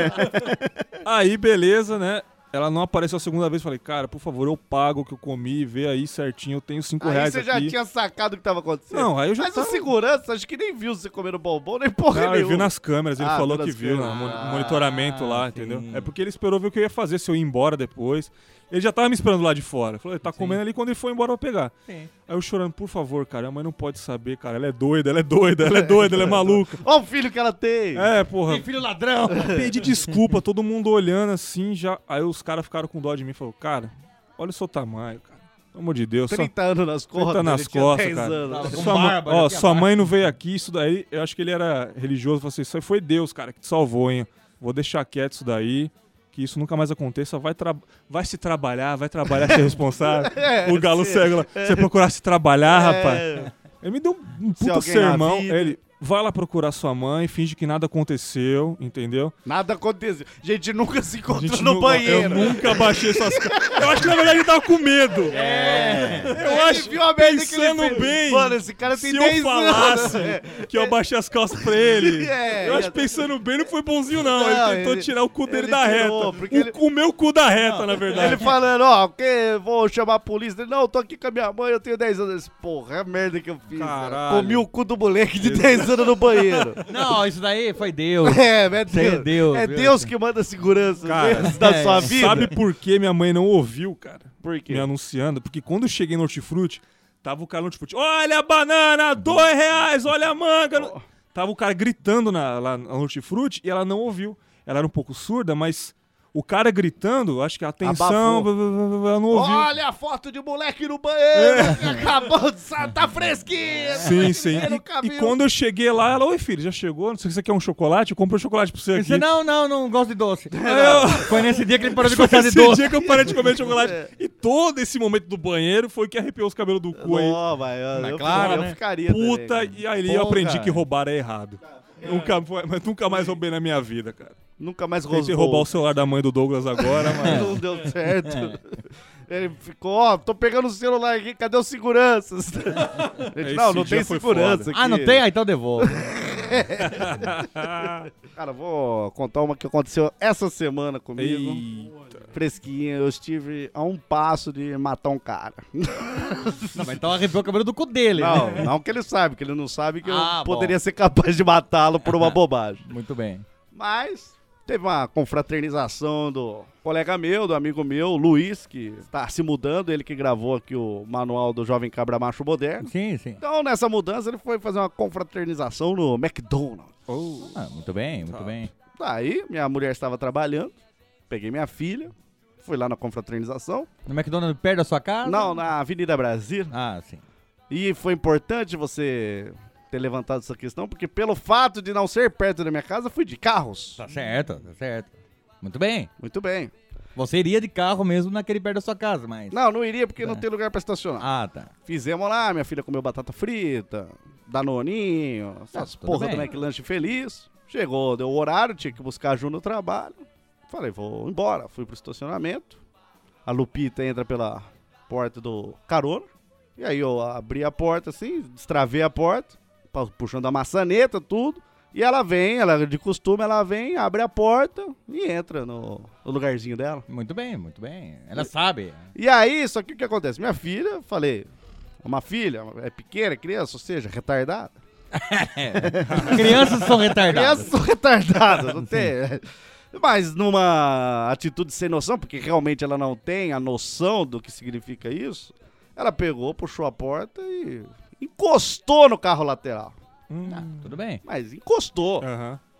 Aí, beleza, né? Ela não apareceu a segunda vez. Falei, cara, por favor, eu pago o que eu comi, vê aí certinho. Eu tenho 5 Aí reais você aqui. já tinha sacado o que tava acontecendo. Não, aí eu já Mas tava... o segurança, acho que nem viu você comendo bombom, nem porra Não, ele nenhuma. viu nas câmeras, ele Ah, falou viu que nas viu no câmeras. monitoramento lá, sim. entendeu? É porque ele esperou ver o que eu ia fazer, se eu ia embora depois. Ele já tava me esperando lá de fora. Falou, ele tá comendo ali, quando ele for embora eu vou pegar. Sim. Aí eu chorando, por favor, cara, a mãe não pode saber, cara, ela é doida, ela é doida, ela é doida, ela é maluca. Olha o filho que ela tem. É, porra, Que filho ladrão. pedi desculpa, todo mundo olhando assim, já. Aí os caras ficaram com dó de mim e falaram, cara, olha o seu tamanho, cara. Pelo amor de Deus, só 30 anos nas costas. 30 nas ele tinha costas, 10 cara. anos. Tava com Sua, barba, já ó, tinha sua barba. mãe não veio aqui, isso daí, eu acho que ele era religioso, falou assim, isso aí foi Deus, cara, que te salvou, hein. Vou deixar quieto isso daí, que isso nunca mais aconteça, vai se trabalhar, ser responsável. O galo cego lá, você procurar se trabalhar, rapaz. Ele me deu um puta alguém na sermão, vida. ele, vai lá procurar sua mãe, finge que nada aconteceu, entendeu? Nada aconteceu. A gente nunca se A encontrou gente no não- banheiro. Eu nunca baixei suas calças. Eu acho que na verdade ele tava com medo. Eu acho, viu a merda que ele pensando fez. bem, Mano, esse cara tem se 10 eu falasse anos. que eu abaixei as calças pra ele, É, eu acho ia- que pensando bem não foi bonzinho não. Não, Ele tentou ele- tirar o cu dele ele da tirou, reta. porque ele- O meu cu da reta, na verdade. Ele falando, ó, que vou chamar a polícia. Ele, não, eu tô aqui com a minha mãe, eu tenho 10 anos. Eu disse, porra, é a merda que eu fiz. Caralho. Comi o cu do moleque de 10 anos no banheiro. Não, isso daí foi Deus. É Isso aí é Deus. Deus, É viu? Deus que manda segurança Cara, da sua vida. Sabe por que minha mãe não ouviu, cara? Por quê? Me anunciando? Porque quando eu cheguei no Hortifruti, tava o cara no Hortifruti, olha a banana, R$2, olha a manga. Tava o cara gritando lá no Hortifruti e ela não ouviu. Ela era um pouco surda, mas o cara gritando, acho que a atenção, ela não ouviu. Olha a foto de moleque no banheiro. Que acabou de tá fresquinho. Sim, sim. Ele E nunca viu. quando eu cheguei lá, ela, oi filho, já chegou? Não sei se você quer um chocolate, eu comprei um chocolate pra você aqui. Você não gosto de doce. Eu- Foi nesse dia que ele parou de Foi gostar de esse doce. dia que eu parei de comer chocolate. E todo esse momento do banheiro foi que arrepiou os cabelos do cu aí. Ó, mas eu, claro, eu né? ficaria Puta, também. e aí eu aprendi que roubar é errado. Mas nunca mais roubei na minha vida, cara. Nunca mais Tentei rosbou. roubar o celular da mãe do Douglas agora, mas... Não deu certo. Ele ficou, ó, tô pegando o celular aqui, cadê os seguranças? Ele, Esse não dia tem foi segurança foda. aqui. Ah, não tem? Ah, então devolve. Cara, vou contar uma que aconteceu essa semana comigo. Eita. Fresquinha, eu estive a um passo de matar um cara. Não, mas então arrepiou o cabelo do cu dele. Não, né? não que ele sabe, que ele não sabe que Ah, eu bom. poderia ser capaz de matá-lo por uma bobagem. Muito bem. Mas teve uma confraternização do colega meu, do amigo meu, Luiz, que está se mudando, ele que gravou aqui o manual do Jovem Cabra Macho Moderno. Sim, sim. Então, nessa mudança, ele foi fazer uma confraternização no McDonald's. Ah, muito bem, muito bem. Aí, minha mulher estava trabalhando, peguei minha filha, fui lá na confraternização. No McDonald's perto da sua casa? Não, na Avenida Brasil. Ah, sim. E foi importante você ter levantado essa questão, porque pelo fato de não ser perto da minha casa, fui de carros. Tá certo, tá certo. Muito bem. Muito bem. Você iria de carro mesmo naquele perto da sua casa, mas... Não, não iria porque não tem lugar pra estacionar. Ah, tá. Fizemos lá, minha filha comeu batata frita, danoninho, essas tudo porra bem. do McLanche feliz. Chegou, deu o horário, tinha que buscar a Ju no trabalho. Falei, vou embora. Fui pro estacionamento. A Lupita entra pela porta do carona. E aí eu abri a porta assim, destravei a porta, puxando a maçaneta, tudo. E ela vem, ela de costume, ela vem, abre a porta e entra no lugarzinho dela. Muito bem, muito bem. Ela sabe. E aí, só que o que acontece? Minha filha, falei, uma filha, é pequena, criança, ou seja, retardada. Crianças são retardadas. Crianças são retardadas, não tem. Mas numa atitude sem noção, porque realmente ela não tem a noção do que significa isso, ela pegou, puxou a porta e encostou no carro lateral. Ah, tudo bem. Mas encostou. Aham.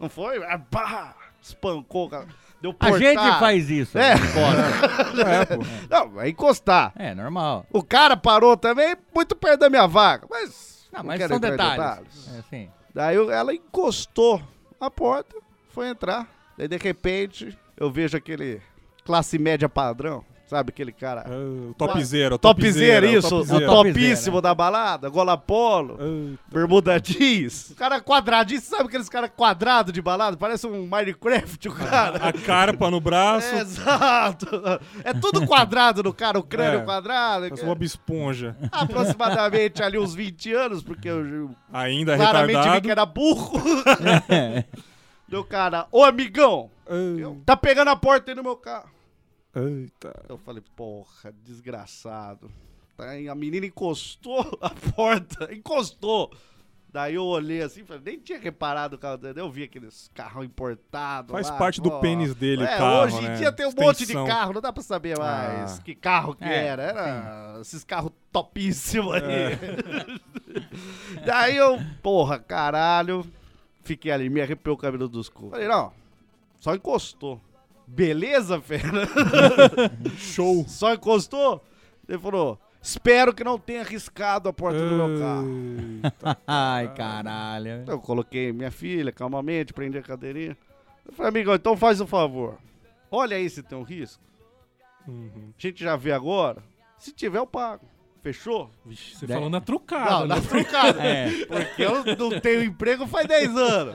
Não foi? Ah, pá, espancou, cara. Deu A portada. gente faz isso. É. Encosta. Não, vai encostar. É, normal. O cara parou também muito perto da minha vaga, mas... Não, mas quero são entrar em detalhes. É assim. Daí ela encostou a porta, foi entrar. Daí, de repente, eu vejo aquele classe média padrão. Sabe aquele cara... O topzera, Topzera, isso. O topzera, topíssimo né? da balada, gola polo, bermuda jeans. Cara quadradinho, sabe aqueles caras quadrados de balada? Parece um Minecraft, o cara. A carpa no braço. Exato. É tudo quadrado no cara, o crânio É. quadrado. Parece uma esponja. Aproximadamente ali uns 20 anos, porque eu Ainda claramente vi retardado. que era burro. Deu cara, ô amigão, tá pegando a porta aí no meu carro. Eita. Eu falei, porra, desgraçado. A menina encostou a porta, encostou. Daí eu olhei assim, falei, nem tinha reparado o carro dele. Eu vi aqueles carros importados. Faz lá, parte do ó. pênis dele, o carro, hoje em né? dia tem um monte de Extensão. carro, não dá pra saber mais que carro que era. Era esses carros topíssimos aí. Daí eu, porra, caralho, fiquei ali, me arrepiou o cabelo dos cu. Falei, não, só encostou. Beleza, fera? Show. Só encostou? Ele falou, espero que não tenha riscado a porta do meu carro. Ai, caralho. Eu coloquei minha filha calmamente, prendi a cadeirinha. Eu falei, amigão, então faz um favor. Olha aí se tem um risco. A gente já vê agora. Se tiver, eu pago. Fechou? Vixe, você falou na trucada, Não, né? na trucada. É. Porque eu não tenho emprego faz 10 anos.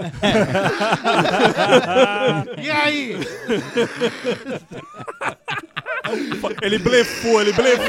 E aí? Ele blefou.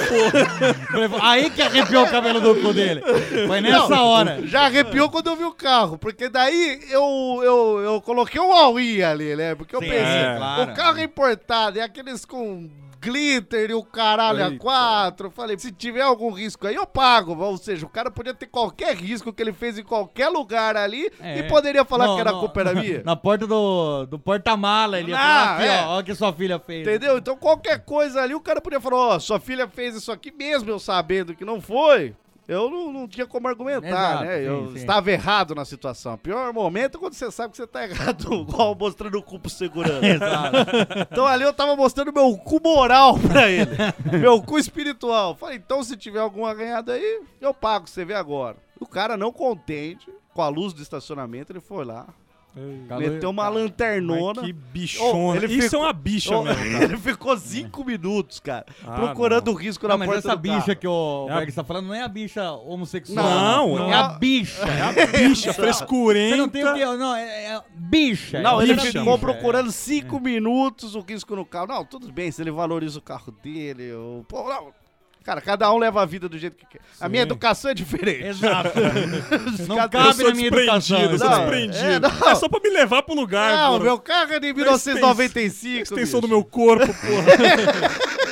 Aí que arrepiou o cabelo do cu dele. Foi nessa Não, hora. Já arrepiou quando eu vi o carro, porque daí eu coloquei um all-in ali, né? Porque eu Sim, pensei, claro. o carro é importado, é aqueles com glitter e o caralho a Eita. 4. Eu falei, se tiver algum risco aí, eu pago. Ou seja, o cara podia ter qualquer risco que ele fez em qualquer lugar ali É. e poderia falar Não, que era não, culpa era minha. Na porta do porta-mala, ele ia Ah, falar aqui, é. ó, olha o que sua filha fez. Entendeu? Então qualquer coisa ali, o cara podia falar, ó, sua filha fez isso aqui mesmo, eu sabendo que não foi. Eu não tinha como argumentar, Exato, né? sim, Eu sim. estava errado na situação. O pior momento é quando você sabe que você tá errado, igual mostrando o cu pro segurança. Exato. Então ali eu tava mostrando meu cu moral pra ele. Meu cu espiritual. Falei, então se tiver alguma ganhada aí, eu pago, você vê agora. O cara não contente, com a luz do estacionamento, ele foi lá, meteu uma lanternona. Que bichona. Oh, ele Isso ficou- é uma bicha Oh, mesmo, cara. ele ficou 5 minutos, cara, Ah, procurando o risco Não, na mas porta essa do bicha carro. que o É a- Berg está falando não é a bicha homossexual. Não, é a bicha. É a bicha frescurenta. Você não tem o que... Não, é bicha. Não, é ele bicha. ficou procurando 5 minutos o risco no carro. Não, tudo bem, se ele valoriza o carro dele, pô, não. Cara, cada um leva a vida do jeito que quer. A minha educação é diferente. Exato. Não Cada- cabe Eu sou na minha educação. desprendido, eu sou Não, desprendido. não. É só pra me levar pro lugar, Não, porra. meu carro é de 1995. Extensão do bicho. meu corpo, porra.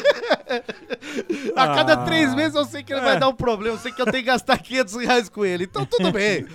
A cada Ah. 3 meses eu sei que ele vai dar um problema. Eu sei que eu tenho que gastar R$500 com ele. Então tudo bem.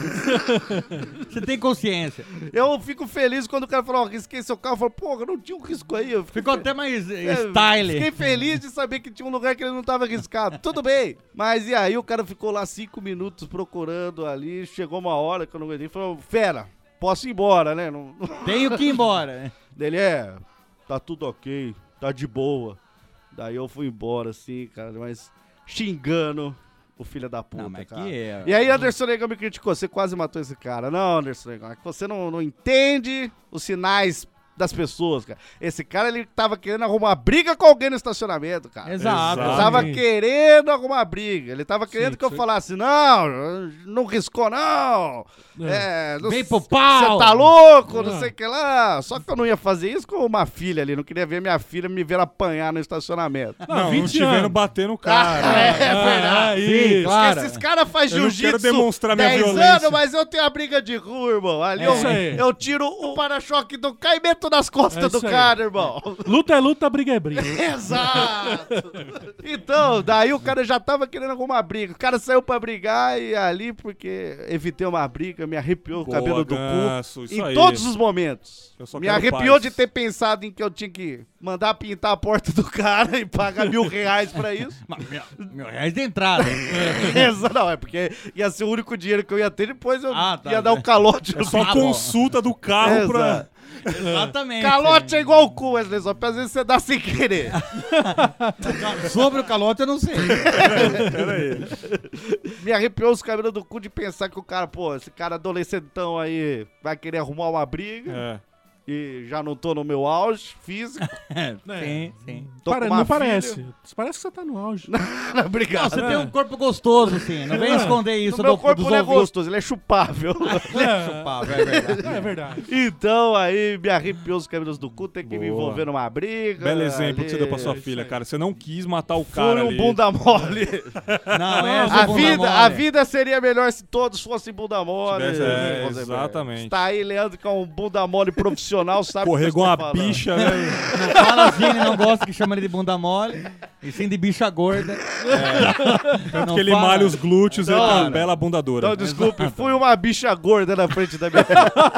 Você tem consciência. Eu fico feliz quando o cara fala, ó, risquei seu carro. Eu falo, porra, não tinha um risco aí. Eu fico Ficou fe- até mais É, style. Fiquei feliz de saber que tinha um lugar que ele não tava arriscado. Tudo bem. Mas e aí o cara ficou lá 5 minutos procurando ali. Chegou uma hora que eu não aguentei. Falou, fera, posso ir embora, né? Não... Tenho que ir embora. né? Dele tá tudo ok, tá de boa. Daí eu fui embora assim, cara, mas xingando o filho da puta, Não, mas cara. que é... E aí Anderson Negão me criticou, você quase matou esse cara. Não, Anderson Negão, é que você não entende os sinais das pessoas, cara. Esse cara, ele tava querendo arrumar briga com alguém no estacionamento, cara. Exato. Ele Exato. tava Sim. querendo arrumar briga. Ele tava querendo Sim, que eu sim. falasse, não riscou, não. Vem pro pau. Você tá louco, não Ah. sei o que lá. Só que eu não ia fazer isso com uma filha ali. Não queria ver minha filha me ver apanhar no estacionamento. Não, 20 não te vendo anos. bater no cara. É verdade. Sim, claro. Esses caras fazem Eu não jiu-jitsu quero demonstrar minha 10 violência. anos, mas eu tenho a briga de rua, irmão. Ali Isso aí. eu tiro o para-choque do carro e meto direto nas costas É do isso aí. cara, irmão. Luta é luta, briga é briga. Exato! Então, daí o cara já tava querendo alguma briga. O cara saiu pra brigar e ali, porque evitei uma briga, me arrepiou o Boa, cabelo do Ganso, cu. isso Em aí. todos os momentos. Eu só Me quero arrepiou paz. de ter pensado em que eu tinha que mandar pintar a porta do cara e pagar R$1.000 pra isso. Meu reais de entrada. Não, é porque ia ser o único dinheiro que eu ia ter, depois eu Ah, tá. ia dar um calote. É só Ah, consulta do carro pra... Exato. Exatamente. Calote é igual o cu, Wesley, só que às vezes você dá sem querer. Sobre o calote eu não sei. Me arrepiou os cabelos do cu de pensar que o cara, pô, esse cara adolescentão aí vai querer arrumar uma briga. É. E já não tô no meu auge físico. Sim, sim. Tô com uma Não filha. parece. Parece que você tá no auge. Não, Obrigado. você tem um corpo gostoso, sim. Não vem esconder isso O meu do, corpo dos não é ouvintes. gostoso, ele é chupável. Chupável, é verdade. É verdade. Então aí me arrepiou os cabelos do cu, tem que me Boa. envolver numa briga. Belo exemplo que você deu pra sua isso filha, aí. cara. Você não quis matar o cara Fui um ali. bunda mole. Não, essa A bunda vida, mole. a vida seria melhor se todos fossem bunda mole. Tivesse- é, Rosenberg. exatamente. Tá aí, Leandro, que é um bunda mole profissional, sabe o que eu Corregou estou uma falando. bicha, né? Não fala assim, ele não gosta que chama ele de bunda mole, e sim de bicha gorda. Tanto Não que ele fala. malha os glúteos e ele Não, tá uma não. bela bundadora. Então, desculpe, fui uma bicha gorda na frente da minha.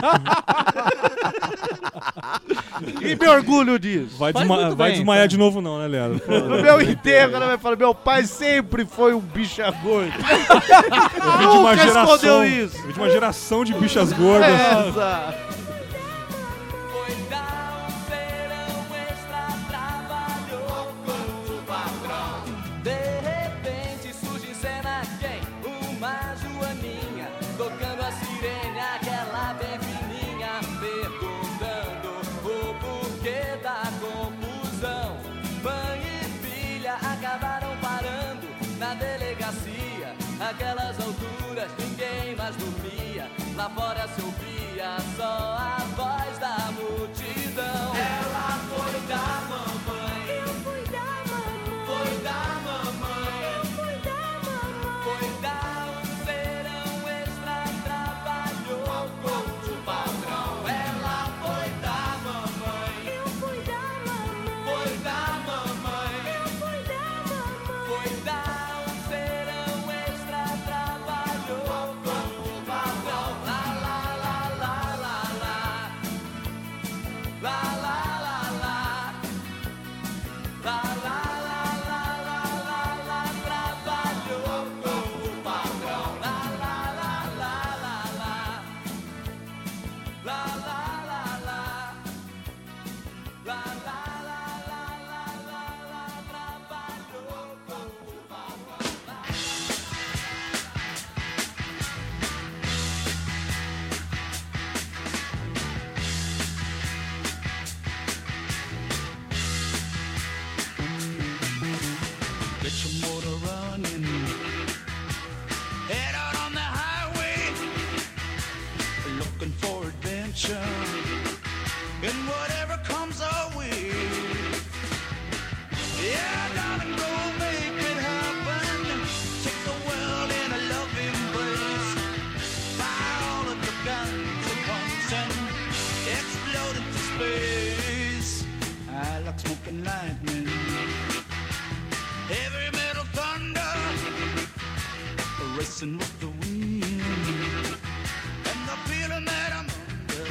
E me orgulho disso. Vai, Faz muito vai bem, desmaiar tá? de novo não, né, Leandro? Pô, No meu enterro, ela vai falar: meu pai sempre foi um bicha gordo. eu vim de uma Nunca geração, escondeu isso. eu vim de uma geração de bichas gordas. Exato. Foi dar um verão extra, trabalhou com o patrão. De repente surge em cena quem? Uma joaninha, tocando a sirene, aquela bem fininha, perguntando o porquê da confusão. Mãe e filha acabaram parando na delegacia. Aquelas alturas ninguém mais dormia. Lá fora se ouvia só a voz da multidão. Ela foi da mamãe. Eu fui da mamãe. Foi da mamãe. Eu fui da mamãe. Foi dar um verão extra, trabalhou com o patrão. Ela foi da mamãe. Eu fui da mamãe. Foi da mamãe. Eu fui da mamãe. Foi dar um verão extra, trabalhou com o patrão. Lá, lá, lá, lá, lá, lá. Lá, lá, lá, lá. Lá, lá, lá, lá, lá, lá, lá. Trabalhou com o patrão. Lá, lá, lá, lá, lá, lá. Lá, lá, lá, lá. Lá, lá, lá, lá, lá, lá, lá. Trabalhou com o patrão. Get your motor running. Head out on the highway, looking for adventure. And whatever comes our way, yeah, darling, go make it happen. Take the world in a loving embrace. Fire all of the guns at once and explode into space. I like smoking lightning. Heavy metal thunder, racing with the wind, and the feeling that I'm under.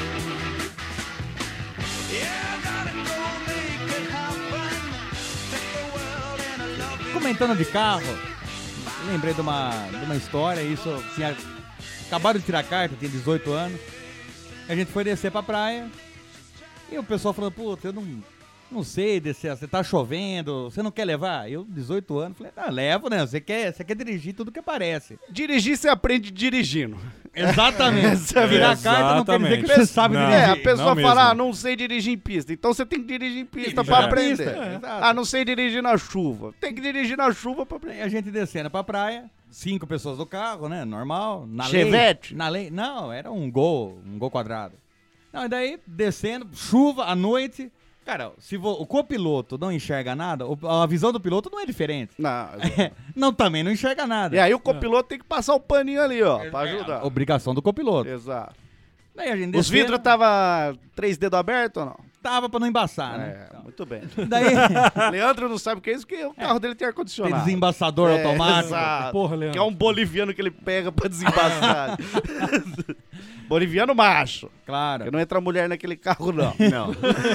Yeah, gotta go make it happen. Take the world in a loving. Comentando de carro, lembrei de uma história, isso, tinha acabado de tirar a carta, tinha 18 anos, a gente foi descer pra praia, e o pessoal falando, puta, eu não sei descer, você tá chovendo, você não quer levar? Eu, 18 anos, falei, não, levo, né, você quer dirigir tudo que aparece. Dirigir, você aprende dirigindo. Exatamente. Virar a carta não quer dizer que você Exatamente. sabe Não. dirigir. A pessoa não fala, mesmo. não sei dirigir em pista. Então você tem que dirigir em pista Dirigir pra na aprender. pista, exato. Não sei dirigir na chuva. Tem que dirigir na chuva pra aprender. Aí a gente descendo pra praia, 5 pessoas no carro, né? Normal. Na Chevette? Lei, na lei. Não, era um gol quadrado. Não, e daí, descendo, chuva, à noite. Cara, se o copiloto não enxerga nada, a visão do piloto não é diferente. Não. Não, também não enxerga nada. E aí o copiloto tem que passar o paninho ali, ó, pra ajudar. Obrigação do copiloto. Exato. Daí a gente Os descendo, vidros tava 3 dedos abertos ou não? tava pra não embaçar, né? É, muito bem. Daí Leandro não sabe o que é isso, porque o carro dele tem tem ar-condicionado. desembaçador automático. Exato. Porra, Leandro. Que é um boliviano que ele pega pra desembaçar. Boliviano macho. Claro. Que não entra mulher naquele carro, não. Não.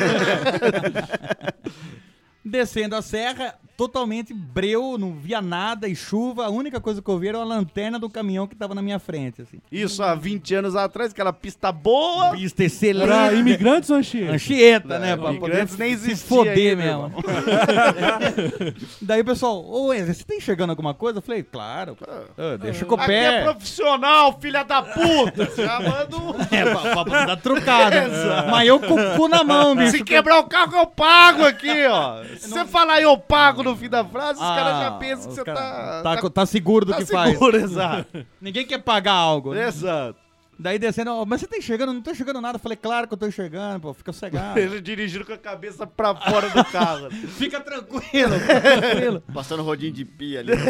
Descendo a serra, totalmente breu, não via nada e chuva. A única coisa que eu vi era a lanterna do caminhão que tava na minha frente, assim. Isso há 20 anos atrás, aquela pista boa. Pista excelente. Era imigrantes ou Anchieta? Anchieta, né? Pra Imigrantes poder nem se existia foder ainda, mesmo. Daí o pessoal, ô Wesley, você tá enxergando alguma coisa? Eu falei, claro. Deixa com o Aqui é pé. profissional, filha da puta. Chamando. Pra dar trucada. Mas eu com o cu na mão, bicho. Se quebrar o carro, eu pago aqui, ó. Se você falar eu pago no fim da frase, os caras já pensam que os você cara tá seguro do tá que faz. seguro, exato. Ninguém quer pagar algo. né? Exato. Daí descendo, "Ó, mas você tá enxergando? Não tô enxergando nada. Eu falei, claro que eu tô enxergando, pô, fica sossegado. Ele dirigindo com a cabeça pra fora do carro. Fica tranquilo, fica tranquilo. Passando rodinho de pia ali.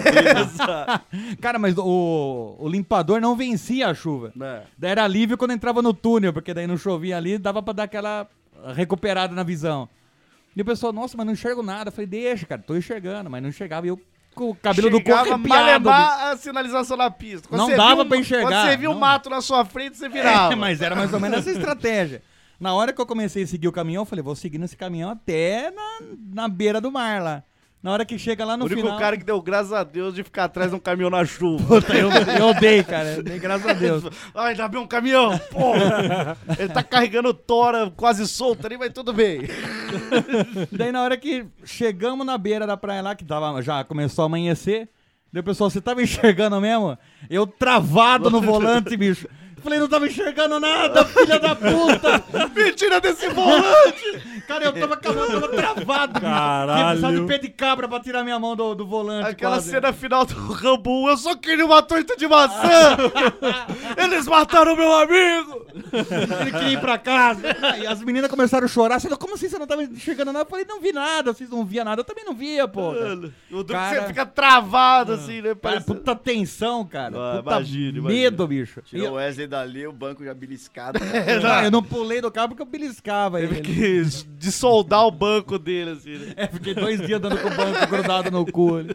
Cara, mas o limpador não vencia a chuva. É. Daí era alívio quando entrava no túnel, porque daí não chovia ali, dava pra dar aquela recuperada na visão. E o pessoal, nossa, mas não enxergo nada. Eu falei, deixa, cara, tô enxergando, mas não enxergava. E eu com o cabelo do corpo Chegava arrepiado. malemar a sinalização na pista. Não você dava viu, pra enxergar, Quando você viu o não. mato na sua frente, você virava. É, mas era mais ou menos essa estratégia. Na hora que eu comecei a seguir o caminhão, eu falei, vou seguir nesse caminhão até na beira do mar lá. Na hora que chega lá O no único final... cara que deu graças a Deus de ficar atrás de um caminhão na chuva. Puta, eu dei, cara. Eu dei, graças a Deus. Ai, ainda bem um caminhão, porra. Ele tá carregando tora quase solta ali, mas tudo bem. Daí na hora que chegamos na beira da praia lá, que já começou a amanhecer, daí o pessoal, você tava enxergando mesmo? Eu travado no volante, bicho. Falei, não tava enxergando nada, filha da puta! Mentira desse volante! Cara, eu tava travado. Caralho. Precisava de pé de cabra pra tirar minha mão do volante. Aquela quase. cena final do Rambo 1, eu só queria uma torta de maçã! Eles mataram meu amigo! Ele queria ir pra casa. E as meninas começaram a chorar. Você falou, como assim você não tava enxergando nada? Eu falei, não vi nada. Vocês não viam nada. Eu também não via, pô. O duro Cara- que você fica travado assim, né? Cara, Parece... puta tensão, cara. Ah, Puta imagino. medo, bicho. E Tirou o Wesley dali, o banco já beliscado. eu não pulei do carro porque eu beliscava ele. que de soldar o banco dele, assim, né? É, fiquei 2 dias dando com o banco grudado no cu. ali.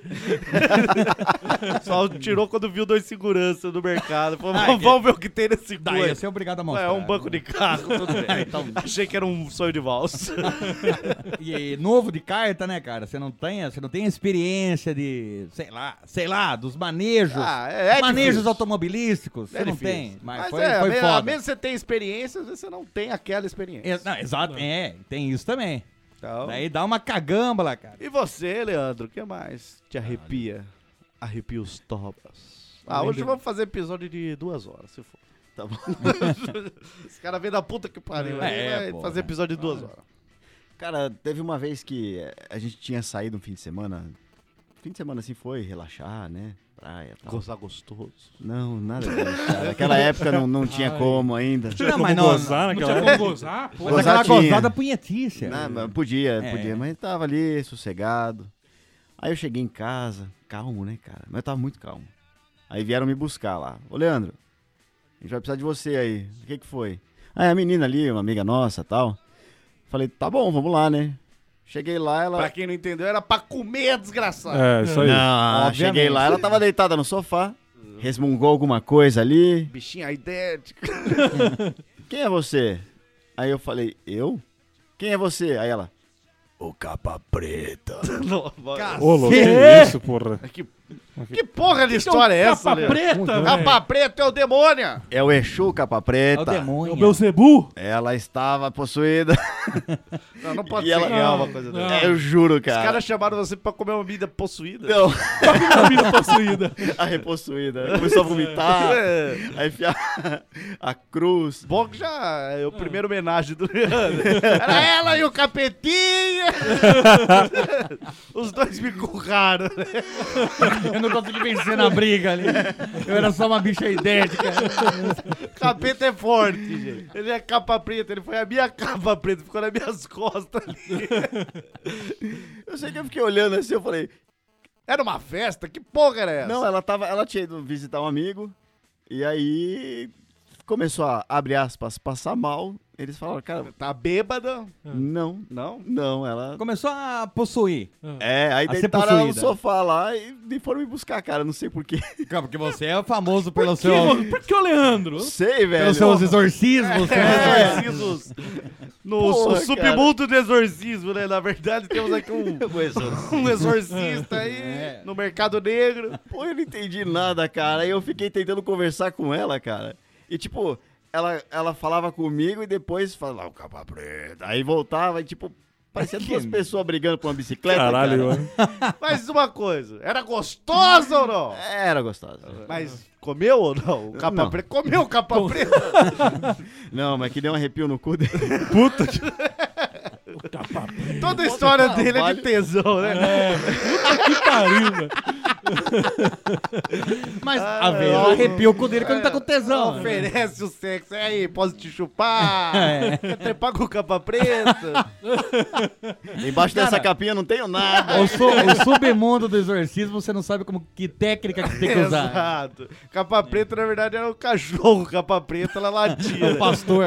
Só tirou quando viu 2 seguranças no mercado. Falou, vamos ver o que tem nesse Daí cu. ia ser obrigado a mostrar. É um banco de carro, tudo bem. Então, Achei que era um sonho de valsa. e novo de carta, né, cara? Você não tem experiência de, sei lá, dos manejos. É manejos difícil. automobilísticos. Você É não difícil. tem. Mas, Mas foi a foda. mesmo que você tem experiência, às vezes você não tem aquela experiência. Não, exato. É, tem isso também. Então, Daí dá uma cagamba lá, cara. E você, Leandro, o que mais te arrepia? Arrepia os tobas. Hoje vamos fazer episódio de 2 horas, se for. Tá bom. Esse cara vem da puta que pariu. Vai pô. fazer episódio de 2 horas. Cara, teve uma vez que a gente tinha saído um fim de semana. Fim de semana assim foi relaxar, né? Praia e tal. Gozar gostoso. Não, nada disso, cara. Naquela época não tinha como ainda. Não, mas não, gozar Não naquela tinha época. como gozar, pô. mas Gozar aquela tinha. gozada punhetícia. Não, mas podia, É. mas tava ali, sossegado. Aí eu cheguei em casa, calmo, né, cara? Mas eu tava muito calmo. Aí vieram me buscar lá. Ô, Leandro, a gente vai precisar de você aí. O que foi? Ah, é a menina ali, uma amiga nossa e tal. Falei, tá bom, vamos lá, né? Cheguei lá, ela... Pra quem não entendeu, era pra comer, desgraçado. É, isso aí. Não, Obviamente. cheguei lá, ela tava deitada no sofá, resmungou alguma coisa ali. Bichinha idéntica. Quem é você? Aí eu falei, eu? Quem é você? Aí ela, o capa preta. Ô, louco, que isso, porra. Que porra de história é essa, Capa Leandro? preta, velho. Capa preta é o demônio. É o Exu capa É o preta. demônio. O Beuzebu? Ela estava possuída. Não pode E ser ela- real uma coisa dessa. Eu juro, Os cara. caras chamaram você pra comer uma comida possuída. Não, A mina possuída. a repossuída. Começou a vomitar, É. a enfiar a cruz. Bom que já é o primeiro homenagem do Leandro. Era ela e o capetinha. Os dois me curraram. Eu não consegui vencer na briga ali. Eu era só uma bicha idéntica. Capeta é forte, gente. Ele é capa preta, ele foi a minha capa preta, ficou nas minhas costas ali. Eu sei que eu fiquei olhando assim, eu falei, Era uma festa? Que porra era essa? não, ela tinha ido visitar um amigo, e aí começou a, abre aspas, passar mal. Eles falaram, cara, Tá bêbada? não, Não? ela... Começou a possuir. Aí A ser deitaram ela no possuída. sofá lá e foram me buscar, cara, não sei porquê. Cara, porque você é famoso pelo Por que o Leandro? Sei, velho. pelos seus exorcismos. né? Exorcismos. No Porra, submundo do exorcismo, né? Na verdade, temos aqui um exorcista aí É. no mercado negro. Pô, eu não entendi nada, cara. Aí eu fiquei tentando conversar com ela, cara. E tipo, ela falava comigo e depois falava, o capa preta. Aí voltava e tipo, parecia duas pessoas brigando por uma bicicleta, Caralho, cara. mano. Mas uma coisa, era gostosa ou não? Era gostosa. Mas comeu ou não? O capa Não. preta comeu o capa preta. Não, mas que deu um arrepio no cu dele. Toda a história dele é de trabalho. tesão, né? Que pariu, velho. Mas a vez arrepia o cu dele quando ele tá com tesão. Oferece o sexo. E aí, posso te chupar? É. Quer trepar com o capa preta? Embaixo dessa capinha não tenho nada. O submundo do exorcismo, você não sabe que técnica que você tem que usar. Exato. Capa preta, na verdade, era o cachorro. Capa preta, ela latia. O pastor.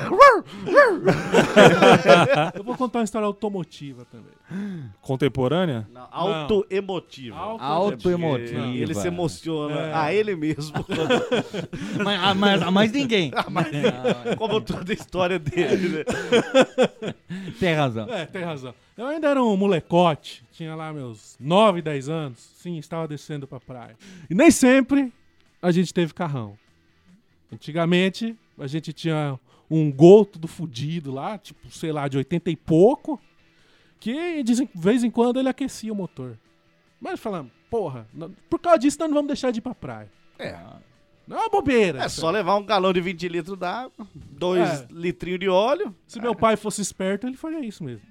Eu vou contar uma história automotiva também. Contemporânea? Autoemotiva. Autoemotiva. Ele se emociona É. a ele mesmo. Mas a mais ninguém. Como toda a história dele, né? Tem razão. Tem razão. Eu ainda era um molecote, tinha lá meus 9, 10 anos. Sim, estava descendo pra praia. E nem sempre a gente teve carrão. Antigamente, a gente tinha um Gol tudo fudido lá, tipo, sei lá, de 80 e pouco, que de vez em quando ele aquecia o motor. Mas falamos, porra, por causa disso nós não vamos deixar de ir pra praia. Não é uma bobeira. É só levar um galão de 20 litros d'água, 2 litrinhos de óleo. Se meu pai fosse esperto, ele faria isso mesmo.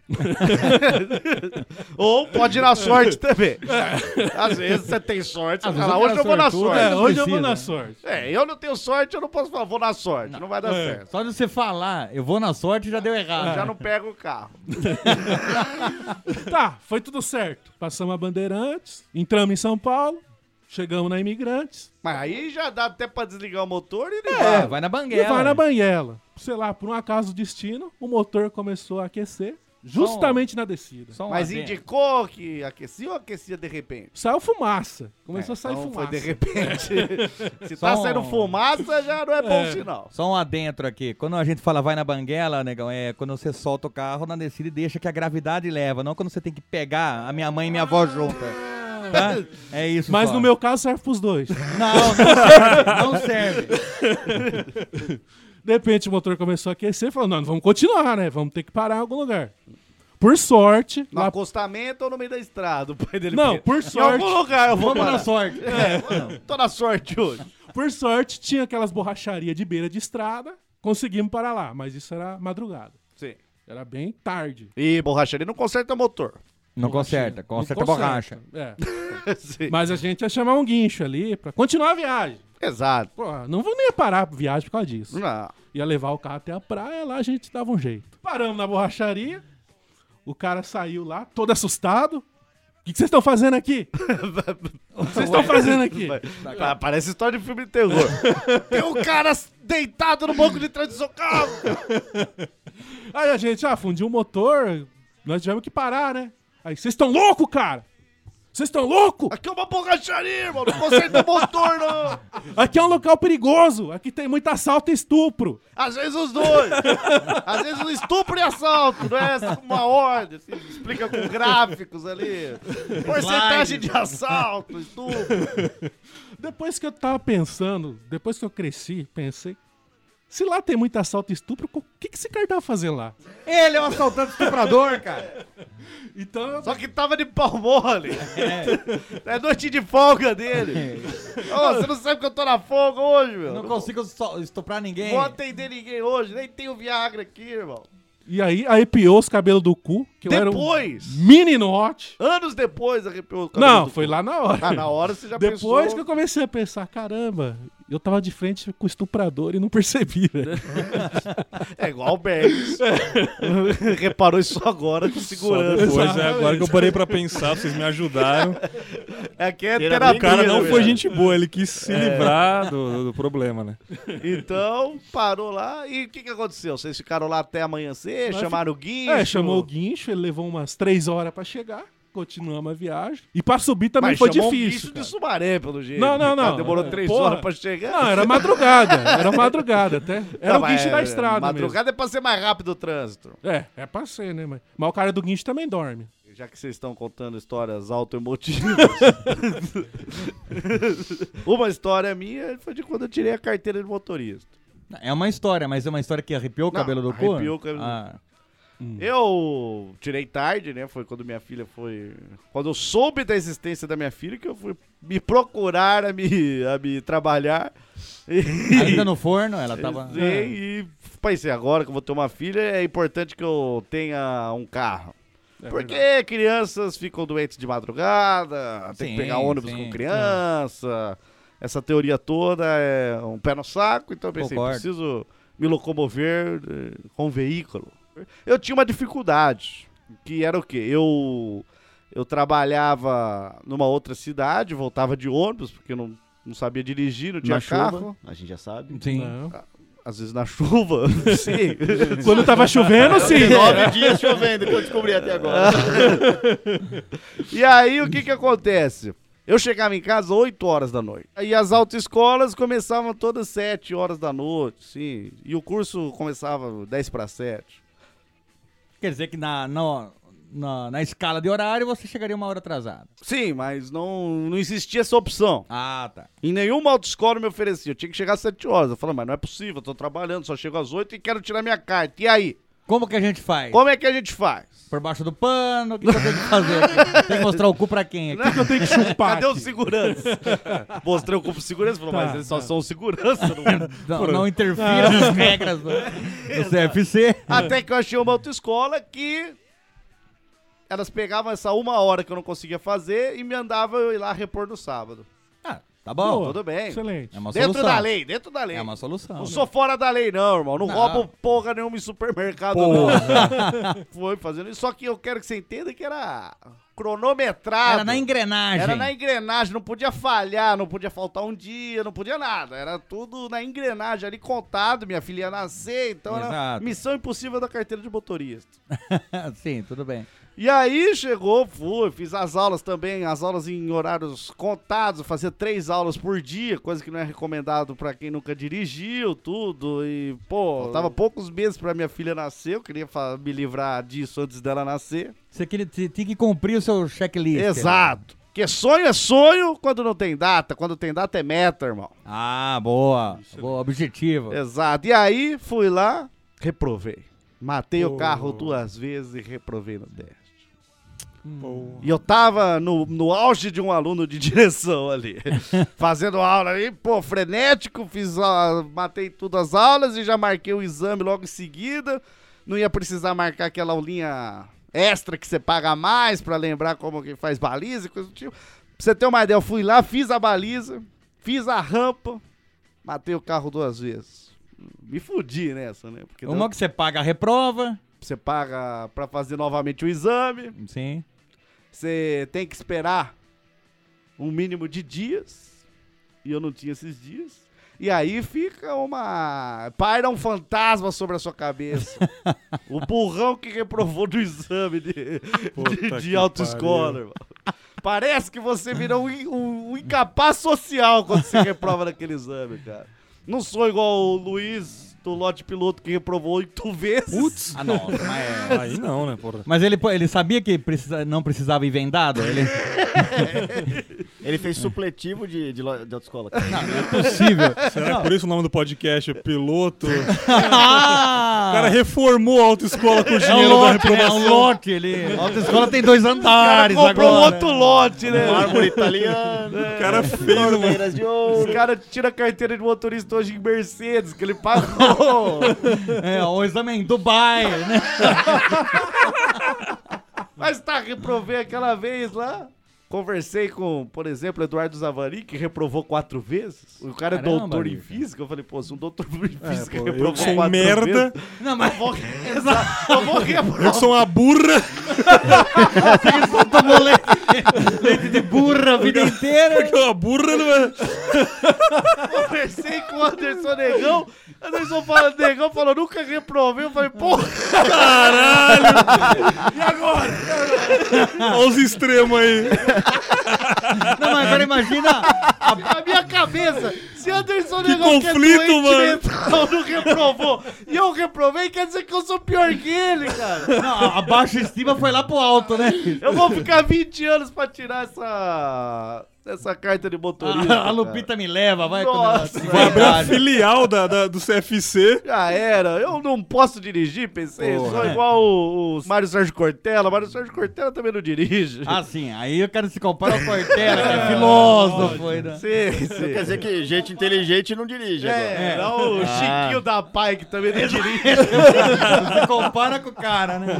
Ou pode ir na sorte também. Às vezes você tem sorte, você Às vezes fala, o hoje cara eu vou na sortudo, sorte. É, hoje eu precisa. vou na sorte. Eu não tenho sorte, eu não posso falar, vou na sorte. Não vai dar certo. Só de você falar, eu vou na sorte, já deu errado. Já não pego o carro. Tá, foi tudo certo. Passamos a Bandeirantes, entramos em São Paulo, chegamos na Imigrantes Mas aí já dá até pra desligar o motor e Vai na e banguela. vai na Banguela. Sei lá, por um acaso do destino, o motor começou a aquecer justamente na descida. Só um Mas adendo. indicou que aquecia ou aquecia de repente? Saiu fumaça. Começou a sair Então fumaça. foi de repente. Se Só tá um- saindo fumaça, já não é bom sinal. Só um adentro aqui. Quando a gente fala vai na banguela, negão, é quando você solta o carro na descida e deixa que a gravidade leva, não quando você tem que pegar a minha mãe e minha avó junta. Tá? É isso. Mas só. no meu caso serve pros dois. Não serve. Não serve. De repente o motor começou a aquecer e falou, não, vamos continuar, né? Vamos ter que parar em algum lugar. Por sorte... No lá- acostamento ou no meio da estrada? O pai dele Não, pensa. por Em sorte... algum lugar eu vou Vamos parar. na sorte. Tô na sorte hoje. Por sorte, tinha aquelas borracharias de beira de estrada, conseguimos parar lá, mas isso era madrugada. Sim. Era bem tarde. E borracharia não conserta motor. Não conserta. Conserta a Não borracha. É. Sim. Mas a gente ia chamar um guincho ali pra continuar a viagem. Exato. Pô, não vou nem ia parar a viagem por causa disso. Não. Ia levar o carro até a praia, lá a gente dava um jeito. Paramos na borracharia, o cara saiu lá, todo assustado. O que vocês estão fazendo aqui? O que vocês estão fazendo aqui? Tá, parece história de filme de terror. Tem um cara deitado no banco de trás do seu carro. Aí a gente, fundiu o motor, nós tivemos que parar, né? Aí, vocês estão loucos, cara? Vocês estão loucos? Aqui é uma borracharia, irmão. Não conserta motor, não. Aqui é um local perigoso, aqui tem muito assalto e estupro. Às vezes os dois. Às vezes estupro e assalto. Não é uma ordem. Assim, explica com gráficos ali. Porcentagem de assalto, estupro. Depois que eu tava pensando, depois que eu cresci, pensei, se lá tem muito assalto e estupro, o que esse cara tava fazendo lá? Ele é um assaltante estuprador, cara. Então, eu- Só que tava de pau mole. É noite de folga dele. Ô, você não sabe que eu tô na folga hoje, meu. Não consigo estuprar ninguém. Vou atender ninguém hoje. Nem tenho Viagra aqui, irmão. E aí arrepiou os cabelos do cu, que eu era um Depois. mini note. Anos depois arrepiou o cabelo Não, do foi cu. lá na hora. Ah, na hora você já Depois pensou. que eu comecei a pensar, caramba, Eu tava de frente com o estuprador e não percebi, velho. É igual o Bergs. Reparou isso agora com Só segurança. depois, agora que eu parei pra pensar, vocês me ajudaram. Aqui é O terapia. cara não né, foi velho? gente boa, ele quis se livrar do problema, né? Então, parou lá. E o que aconteceu? Vocês ficaram lá até amanhecer? Nós Chamaram o guincho? Chamou o guincho, ele levou umas 3 horas pra chegar. Continuamos a viagem. E pra subir também Mas foi chamou difícil. um guincho de cara. Sumaré, pelo jeito. Não. Demorou 3 Porra. horas pra chegar. Não, era madrugada. Era madrugada até. Era Não, o guincho mas da estrada madrugada é pra ser mais rápido o trânsito. mesmo. É pra ser, né? Mas o cara do guincho também dorme. Já que vocês estão contando histórias autoemotivas. Uma história minha foi de quando eu tirei a carteira de motorista. É uma história, mas é uma história que arrepiou o Não, cabelo do corpo? arrepiou o cabelo do Ah, Eu tirei tarde, né? Foi quando minha filha foi... Quando eu soube da existência da minha filha, que eu fui me procurar a me trabalhar. ainda no forno, ela tava... E pensei, agora que eu vou ter uma filha, é importante que eu tenha um carro. Porque crianças ficam doentes de madrugada, tem Sim, que pegar ônibus sim. com criança. Essa teoria toda é um pé no saco, então eu pensei, Concordo. preciso me locomover com um veículo. Eu tinha uma dificuldade, que era o quê? Eu trabalhava numa outra cidade, voltava de ônibus, porque eu não sabia dirigir, não tinha Na carro. chuva, a gente já sabe. Sim. Não. Às vezes na chuva, sim. Quando tava chovendo, sim. 9 dias chovendo, que eu descobri até agora. E aí, o que acontece? Eu chegava em casa 8 horas da noite. E as autoescolas começavam todas 7 horas da noite, sim. E o curso começava 10 para 7. Quer dizer que na escala de horário você chegaria uma hora atrasada. Sim, mas não existia essa opção. Ah, tá. Em nenhuma autoescola me oferecia. Eu tinha que chegar às 7 horas. Eu falei, mas não é possível, eu tô trabalhando, só chego às 8 e quero tirar minha carta. E aí? Como que a gente faz? Como é que a gente faz? Por baixo do pano? O que eu tenho que fazer aqui? Tem que mostrar o cu pra quem aqui? O que eu tenho que chupar? Cadê o aqui? segurança? Mostrei o corpo de segurança, falou, mas eles só são segurança. Não interfira nas regras do CFC. Até que eu achei uma autoescola que elas pegavam essa 1 hora que eu não conseguia fazer e me mandavam eu ir lá repor no sábado. Ah, tá bom. Boa. Tudo bem. Excelente. É uma Dentro solução. da lei, dentro da lei. É uma solução. Não sou fora da lei, não, irmão. Não Não. roubo porra nenhuma em supermercado, Porra. não. Foi fazendo isso. Só que eu quero que você entenda que era cronometrado. Era na engrenagem. Era na engrenagem, não podia falhar, não podia faltar um dia, não podia nada. Era tudo na engrenagem ali contado. Minha filha ia nascer, então era Exato. missão impossível da carteira de motorista. Sim, tudo bem. E aí chegou, fiz as aulas também, as aulas em horários contados, eu fazia 3 aulas por dia, coisa que não é recomendado pra quem nunca dirigiu, tudo. E, pô, tava poucos meses pra minha filha nascer, eu queria me livrar disso antes dela nascer. Você tinha que cumprir o seu checklist. Exato. Porque sonho é sonho quando não tem data, quando tem data é meta, irmão. Ah, boa. Boa, objetivo. Exato. E aí, fui lá, reprovei. Matei o carro 2 vezes e reprovei no teste. E eu tava no auge de um aluno de direção ali, fazendo aula ali, pô, frenético, matei todas as aulas e já marquei o exame logo em seguida. Não ia precisar marcar aquela aulinha extra que você paga mais pra lembrar como que faz baliza e coisa do tipo. Pra você ter uma ideia, eu fui lá, fiz a baliza, fiz a rampa, matei o carro 2 vezes. Me fudi nessa, né? Porque Uma que você paga a reprova. você paga pra fazer novamente o exame. Sim. Você tem que esperar um mínimo de dias. E eu não tinha esses dias. E aí fica paira um fantasma sobre a sua cabeça. O burrão que reprovou do exame Puta de que autoescola, pariu. irmão. Parece que você virou um incapaz social quando você reprova naquele exame, cara. Não sou igual o Luiz do lote piloto que reprovou 8 vezes. Putz. Ah, não. Mas, Aí não, né, porra? mas ele sabia que não precisava ir vendado? Ele fez supletivo de autoescola. Não é possível. Será que por isso o nome do podcast é Piloto? O Ah! cara reformou a autoescola com o É um dinheiro da lote, né? É reprovação. um lote. A autoescola tem 2 andares Comprou agora. outro lote, né? Mármore italiano. O cara fez uma... Torneiras de ouro. Os caras tiram a carteira de motorista hoje em Mercedes, que ele pagou. É, o exame é em Dubai, né? Mas tá, reprovei aquela vez lá. Conversei com, por exemplo, Eduardo Zavari, que reprovou 4 vezes. O cara é Caramba, doutor em bicho. física. Eu falei, pô, se um doutor em física pô, reprovou eu que sou um 4 merda. vezes... Não, mas Eu vou reprovar. Eu que sou uma burra. tomou leite de burra a vida inteira. Porque uma burra não é. Conversei com o Anderson Negão. Negão falou, nunca reprovei. Eu falei, pô, Olha os extremos aí. Não, mas agora imagina. na minha cabeça, se Anderson Que Negão conflito, que é doente mano. mental não reprovou e eu reprovei, quer dizer que eu sou pior que ele, cara. Não, a baixa estima foi lá pro alto, né? Eu vou ficar 20 anos pra tirar essa carta de motorista. A Lupita me leva, vai com o Nossa, negócio. Vai abrir a Verdade. filial do CFC. Já era, eu não posso dirigir, pensei, Porra, sou é. igual o Mário Sérgio Cortella. Mário Sérgio Cortella também não dirige. Ah, sim. Aí o cara se compara ao Cortella, que é filósofo. Ainda. Sim, sim. Quer dizer que gente inteligente não dirige agora. É, não o Chiquinho da Pai, que também não dirige. Se compara com o cara, né?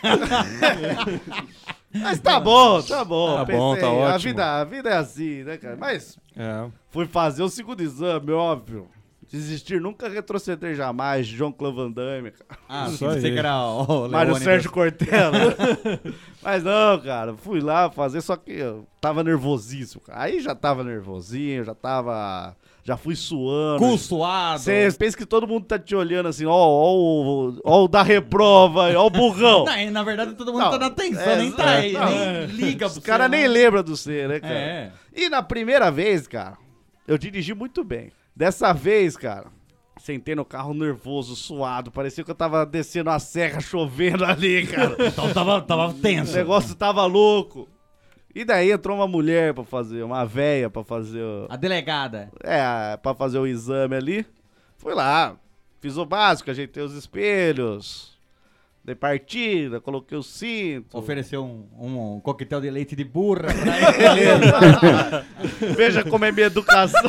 Mas tá bom, tá bom. Tá bom, tá ótimo. A vida é assim, né, cara? Mas É. fui fazer o segundo exame, óbvio. Desistir, nunca retroceder jamais. João Claude Van Damme, cara. Ah, Isso você aí. que era o Mário Leônidas. Sérgio Cortella. Mas não, cara, fui lá fazer, só que eu tava nervosíssimo, cara. Aí já tava nervosinho, já fui suando. Cu suado. Você pensa que todo mundo tá te olhando assim, ó o da reprova, ó o burrão. Não, e na verdade todo mundo Não, tá na atenção, é, nem tá aí, não, nem liga Os pro caras você, nem não. lembram do você, né, cara? É. E na primeira vez, cara, eu dirigi muito bem. Dessa vez, cara, sentei no carro nervoso, suado, parecia que eu tava descendo a serra chovendo ali, cara. Então tava O tenso. negócio tava louco. E daí entrou uma mulher pra fazer, uma véia pra fazer, A delegada. pra fazer o exame ali. Fui lá, fiz o básico, ajeitei os espelhos, dei partida, coloquei o cinto. Ofereceu um coquetel de leite de burra pra ele. Veja como é minha educação.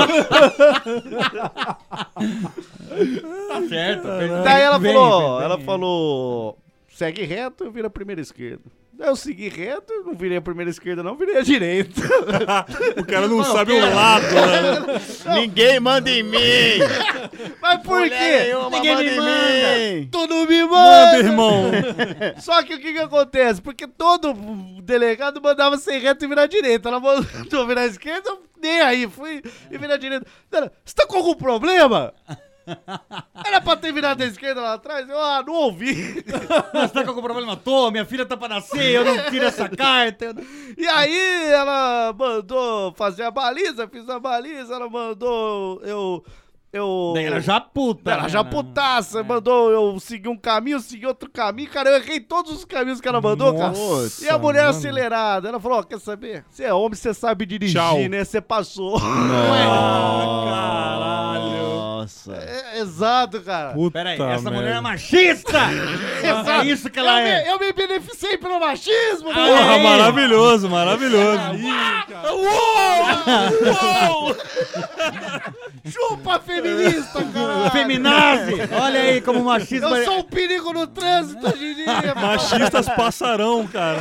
Tá certo. Daí ela Vem, falou, vem, ela vem. falou, segue reto e vira a primeira esquerda. Daí eu segui reto, não virei a primeira esquerda não, virei a direita. O cara não sabe o lado, né? Ninguém manda em mim! Mas por quê? Ninguém me manda! Tu não me Manda, manda! irmão. Só que o que acontece? Porque todo delegado mandava ser reto e virar a direita. Ela mandou virar a esquerda, eu nem aí, fui e virar a direita. Ela, você tá com algum problema? Era pra ter virado a esquerda lá atrás? Eu, não ouvi. Você tá com algum problema? Tô, minha filha tá pra nascer, eu não tiro essa carta. E aí ela mandou fazer a baliza, fiz a baliza, ela mandou eu Daí ela já puta. ela né? já putaça, mandou eu seguir um caminho, seguir outro caminho. Cara, eu errei todos os caminhos que ela mandou, cara. Nossa, E a mulher mano. acelerada, ela falou, ó, quer saber? Você é homem, você sabe dirigir, Tchau. né? Você passou. Caralho. Nossa. É, exato, cara. Puta Pera aí, essa mulher é merda. machista! Exato. É isso que ela é. Eu me beneficiei pelo machismo, Ah, Porra, aí. maravilhoso, maravilhoso. Uou! Chupa, feminista, cara! Feminazi! Olha aí como o machismo... Eu sou um perigo no trânsito hoje em dia. Machistas passarão, cara.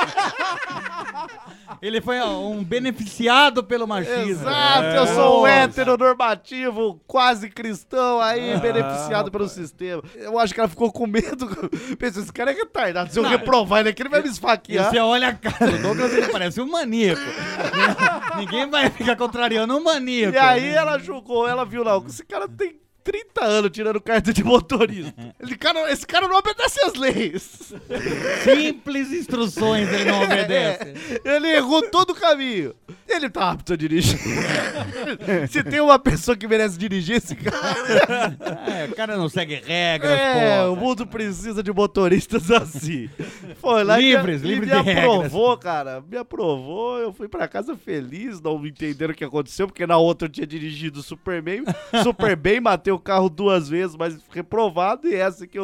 Ele foi ó, um beneficiado pelo machismo. Exato, eu sou um heteronormativo, quase cristão, aí beneficiado pelo sistema. Eu acho que ela ficou com medo. Pensou, esse cara é retardado. Se eu reprovar ele aqui, ele vai me E esfaquear. você olha a cara do Douglas, ele parece um maníaco. Ninguém vai ficar contrariando um maníaco. E aí ela julgou, ela viu lá, esse cara tem 30 anos tirando carta de motorista. Esse cara não obedece às leis. Simples instruções ele não obedece. Ele errou todo o caminho. Ele tá apto a dirigir. Se tem uma pessoa que merece dirigir, esse cara. O cara não segue regras, O pô. mundo precisa de motoristas assim. Foi lá Livres, e livres me de aprovou, cara. Me aprovou, eu fui pra casa feliz, não entenderam o que aconteceu, porque na outra eu tinha dirigido super bem, matei o carro 2 vezes, mas reprovado, e essa que eu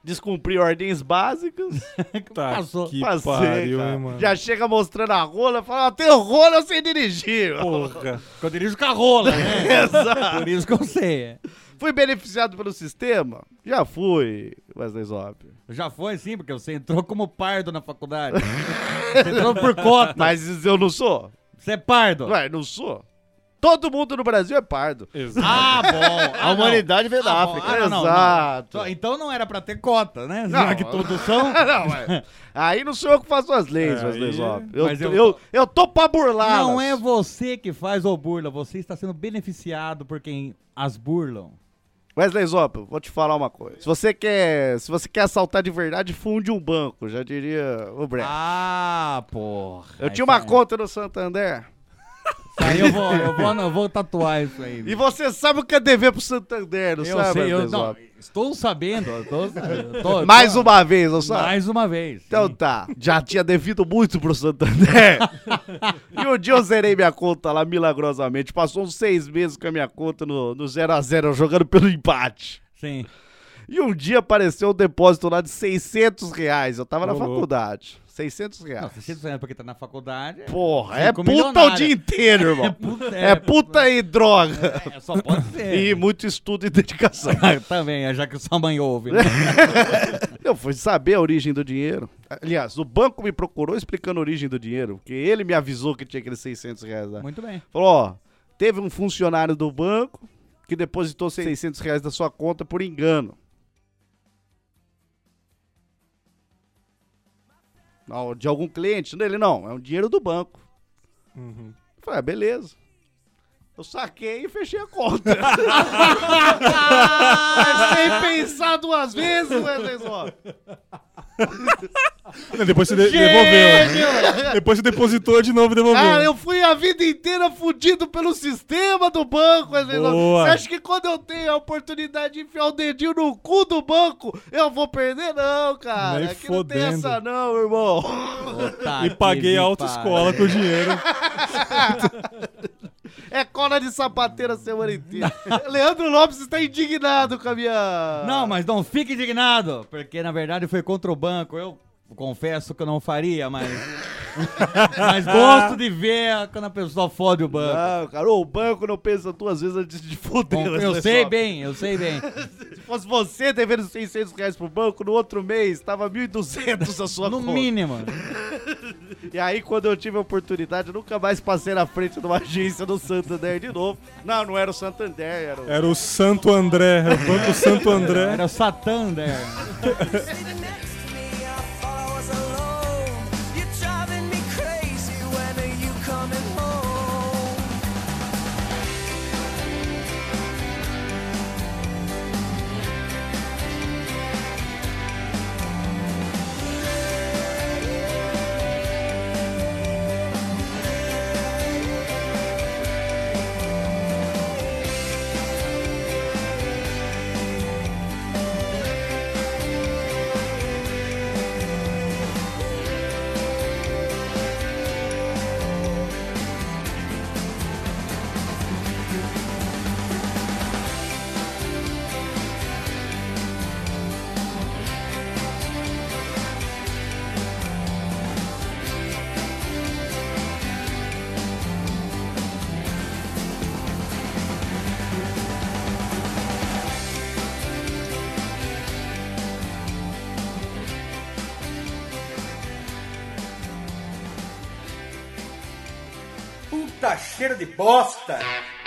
descumpri ordens básicas. Tá, Passou. que Passei, pariu, cara. hein, mano. Já chega mostrando a rola, fala, tem rola, eu sei dirigir. Porra. Eu dirijo com a rola, né? Exato. Por isso que eu sei. Fui beneficiado pelo sistema? Já fui, Wesley Zop. Já foi sim, porque você entrou como pardo na faculdade. Você entrou por cota. Mas eu não sou? Você é pardo. Ué, não sou? Todo mundo no Brasil é pardo. Exato. Ah, bom. A humanidade veio da bom. África. Não. Exato. Então não era pra ter cota, né? Não. Já que todos são. Não, ué. Aí não sou eu que faço as leis, É, Wesley aí- Zop. Mas Eu tô pra burlar. Não é você que faz ou burla, você está sendo beneficiado por quem as burlam. Wesley Zop, vou te falar uma coisa. Se você quer assaltar de verdade, funde um banco, já diria o Brett. Ah, porra. Eu tinha uma conta no Santander. Aí eu vou tatuar isso aí. E você sabe o que é dever pro Santander, não Eu sabe, sei, Wesley eu não, Zop? estou sabendo. Mais uma vez, não sabe? Mais uma vez. Então tá, já tinha devido muito pro Santander. E um dia eu zerei minha conta lá milagrosamente. Passou uns 6 meses com a minha conta no 0x0, jogando pelo empate. Sim. E um dia apareceu um depósito lá de R$600. Eu tava na Ô, louco. faculdade. R$600. Não, você sente porque tá na faculdade. Porra, é Fico puta o milionário. dia inteiro, irmão. É puta e droga. Só pode ser. E muito estudo e dedicação. Também, já que sua mãe ouve. Né? Eu fui saber a origem do dinheiro. Aliás, o banco me procurou explicando a origem do dinheiro, porque ele me avisou que tinha aqueles R$600 lá. Muito bem. Falou, ó, teve um funcionário do banco que depositou R$600 da sua conta por engano. Não, de algum cliente? Ele não, é um dinheiro do banco. Uhum. Eu falei, beleza. Eu saquei e fechei a conta. Mas sem pensar 2 vezes, Wesley Zop. Depois você devolveu. Depois você depositou de novo e devolveu. Cara, eu fui a vida inteira fudido pelo sistema do banco, Wesley Zop. Boa. Você acha que quando eu tenho a oportunidade de enfiar o dedinho no cu do banco, eu vou perder? Não, cara. Nem Aqui não tem fodendo. essa não, irmão. E paguei a autoescola com o dinheiro. É cola de sapateira a semana inteira. Leandro Lopes está indignado com a minha... Não, mas não fique indignado, porque na verdade foi contra o banco. Eu confesso que eu não faria, mas. Mas gosto de ver quando a pessoa fode o banco. Não, cara, o banco não pensa 2 vezes antes de foder. Eu Wesley sei Zop. bem, eu sei bem. Se fosse você devendo R$600 pro banco, no outro mês tava 1.200 a sua No conta. mínimo. E aí, quando eu tive a oportunidade, eu nunca mais passei na frente de uma agência do Santander de novo. Não, não era o Santander, era o... Era o Santo André, o Banco Santo André. Era o Satander. Sitting next to me, I thought I was alone. You're driving me crazy. When are you coming home? Puta cheiro de bosta!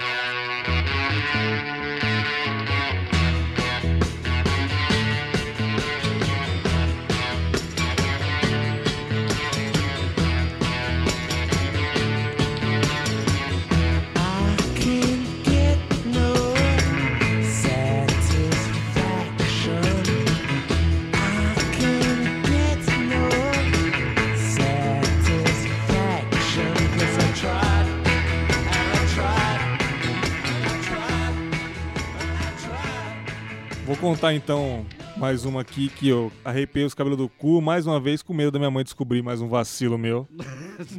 I can't get no satisfaction. I can't get no satisfaction. 'Cause I tried, and I tried, and I tried, and I tried. Vou contar então mais uma aqui que eu arrepiei os cabelos do cu, mais uma vez com medo da minha mãe descobrir mais um vacilo meu.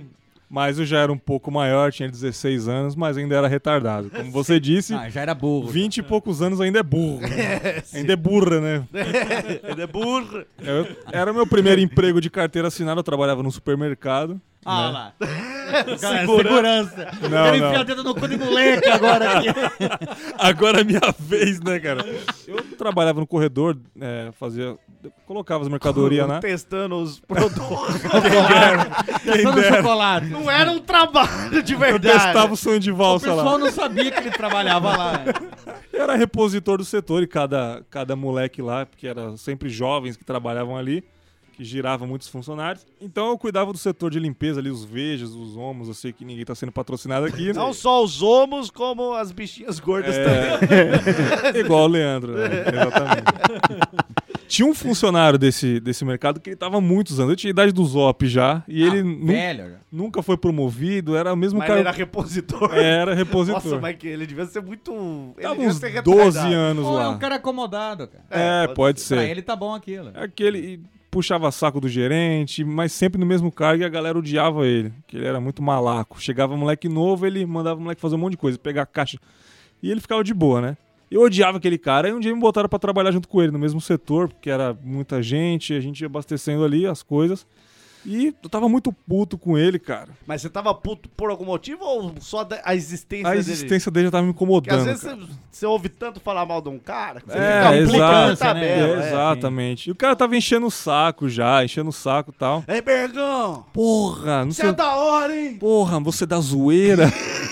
Mas eu já era um pouco maior, tinha 16 anos, mas ainda era retardado. Como você disse, Já era burro. 20 e poucos anos ainda é burro. Né? Ainda é burra, né? Ele é burro. Era o meu primeiro emprego de carteira assinada, eu trabalhava no supermercado. Ah né? lá. Cara, segurança. Quero enfiar o dedo no cu de moleque agora aqui. Agora é minha vez, né, cara? Eu trabalhava no corredor, colocava as mercadorias, né? Testando os produtos. Testando chocolate. Não era um trabalho de Eu verdade. testava o sonho de O valsa lá. pessoal não sabia que ele trabalhava lá. Eu era repositor do setor e cada moleque lá, porque eram sempre jovens que trabalhavam ali, que giravam muitos funcionários. Então eu cuidava do setor de limpeza ali, os vejas, os homos, eu sei que ninguém tá sendo patrocinado aqui. Né? Não só os homos, como as bichinhas gordas também. Igual o Leandro, né? Exatamente. Tinha um funcionário desse mercado que ele tava há muitos anos, ele tinha a idade do Zop já, e ele Velho. nunca foi promovido, era o mesmo Mas cara... ele era repositor. Era repositor. Nossa, mas que ele devia ser muito... Ele Tava devia uns ser 12 retardado. anos Ou é lá. um cara acomodado, cara. Pode Pra ser. ele tá bom aquilo. Aquele e puxava saco do gerente, mas sempre no mesmo cargo e a galera odiava ele, que ele era muito malaco. Chegava moleque novo, ele mandava o moleque fazer um monte de coisa, pegar a caixa. E ele ficava de boa, né? Eu odiava aquele cara, aí um dia me botaram pra trabalhar junto com ele no mesmo setor, porque era muita gente, a gente ia abastecendo ali as coisas. E eu tava muito puto com ele, cara. Mas você tava puto por algum motivo ou só a existência A dele? existência dele já tava me Porque incomodando. às vezes cara. você ouve tanto falar mal de um cara que você É, fica exato, implicando né? tabela. Exatamente. E o cara tava enchendo o saco já, enchendo o saco e tal. Ei, Bergão, Porra, não você sei. é da hora, hein? Porra, você da zoeira.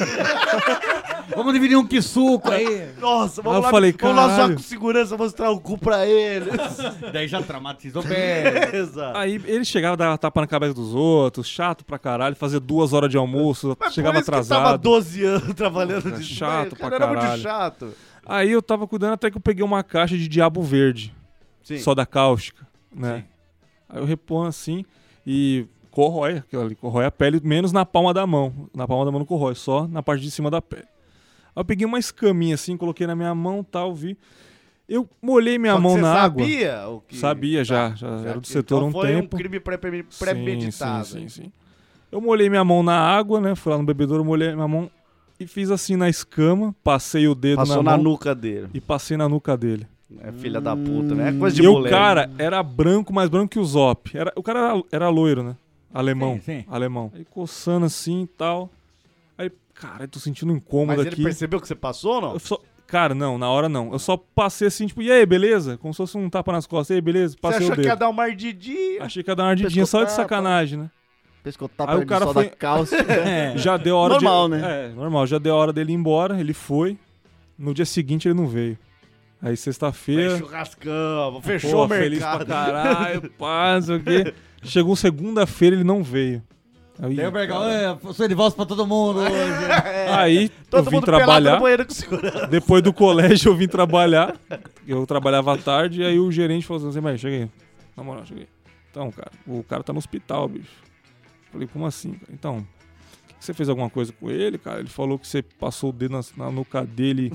Vamos dividir um quisuco aí. Nossa, Aí vamos eu lá, falei, vamos lá zoar caralho. com segurança, mostrar o cu pra eles. Daí já traumatizou bem. Exato. Aí ele chegava, dava tapa na cabeça dos outros, chato pra caralho, fazia 2 horas de almoço, Mas chegava por isso atrasado. Que tava 12 anos trabalhando Porra, disso. chato O pra cara era muito caralho. chato. Aí eu tava cuidando até que eu peguei uma caixa de diabo verde, Sim. soda cáustica, né? Aí eu reponho assim e corrói aquilo ali, corrói a pele, menos na palma da mão. Na palma da mão não corrói, só na parte de cima da pele. Aí eu peguei uma escaminha assim, coloquei na minha mão, tal, vi. Eu molhei minha Só que mão você na água. sabia o que... Sabia já era do setor há então um foi tempo. um crime premeditado. Sim. Eu molhei minha mão na água, né? Fui lá no bebedouro, molhei minha mão e fiz assim na escama, passei o dedo Passou na na mão nuca dele. e passei na nuca dele. É filha da puta, né? É coisa de E o moleque. cara era branco, mais branco que o Zop. O cara era loiro, né? Alemão. Sim. Alemão. Aí coçando assim e tal. Aí, cara, eu tô sentindo um incômodo Mas ele aqui. percebeu que você passou ou não? Eu só... Cara, não, na hora não. Eu só passei assim, tipo, e aí, beleza? Como se fosse um tapa nas costas. E aí, beleza? Você Passei achou o que dedo. ia dar uma ardidinha? Achei que ia dar uma ardidinha só de Pescotapa. sacanagem, né? Pescotapa Aí o de cara soda foi- cáustica. Já deu a hora Normal, de... né? É, normal. Já deu a hora dele ir embora, ele foi. No dia seguinte ele não veio. Aí sexta-feira... Fez churrascão, fechou Pô, o mercado. feliz pra caralho, pá, não sei o quê. Chegou segunda-feira, ele não veio. Aí, Daí o Bergão, sou de volta pra todo mundo hoje. aí Todo eu vim mundo pelado trabalhar. no banheiro com segurança. Depois do colégio eu vim trabalhar. Eu trabalhava à tarde, e aí o gerente falou assim, mas chega aí. Na moral, chega aí. Então, cara, o cara tá no hospital, bicho. Falei, como assim? Cara? Então, você fez alguma coisa com ele, cara? Ele falou que você passou o dedo na nuca dele.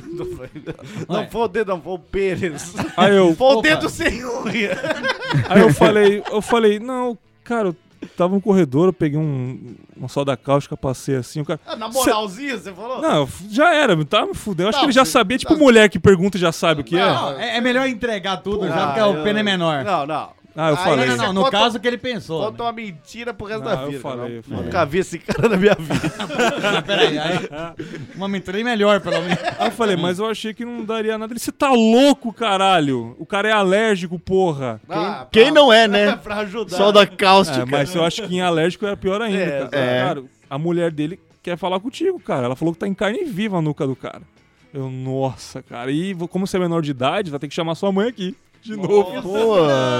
Não foi o dedo, não, foi o pênis. Aí eu, Foi o dedo sem unha. aí eu falei, não, cara, eu tava no corredor, eu peguei uma soda cáustica, passei assim, o cara... Ah, na moralzinha, você falou? Não, já era, tava me fudendo. Acho Não, que ele já você- sabia, tipo mulher que pergunta e já sabe o que é. Não, é melhor entregar tudo já, porque o pena é menor. Não. Ah, eu Aí falei. Não, no Conta- caso que ele pensou. Conta uma mentira pro resto Não, da eu vida. falei, não. eu falei. Nunca vi esse cara na minha vida. Mas peraí, uma mentira melhor, pelo menos. Aí eu falei, mas eu achei que não daria nada. Ele, você tá louco, caralho? O cara é alérgico, porra. Quem não é, né? Pra ajudar. Soda cáustica. É, mas eu acho que em alérgico era pior ainda, É, cara. é. Cara, a mulher dele quer falar contigo, cara. Ela falou que tá em carne viva a nuca do cara. Eu, nossa, cara. E como você é menor de idade, vai ter que chamar sua mãe aqui. De novo. Pô,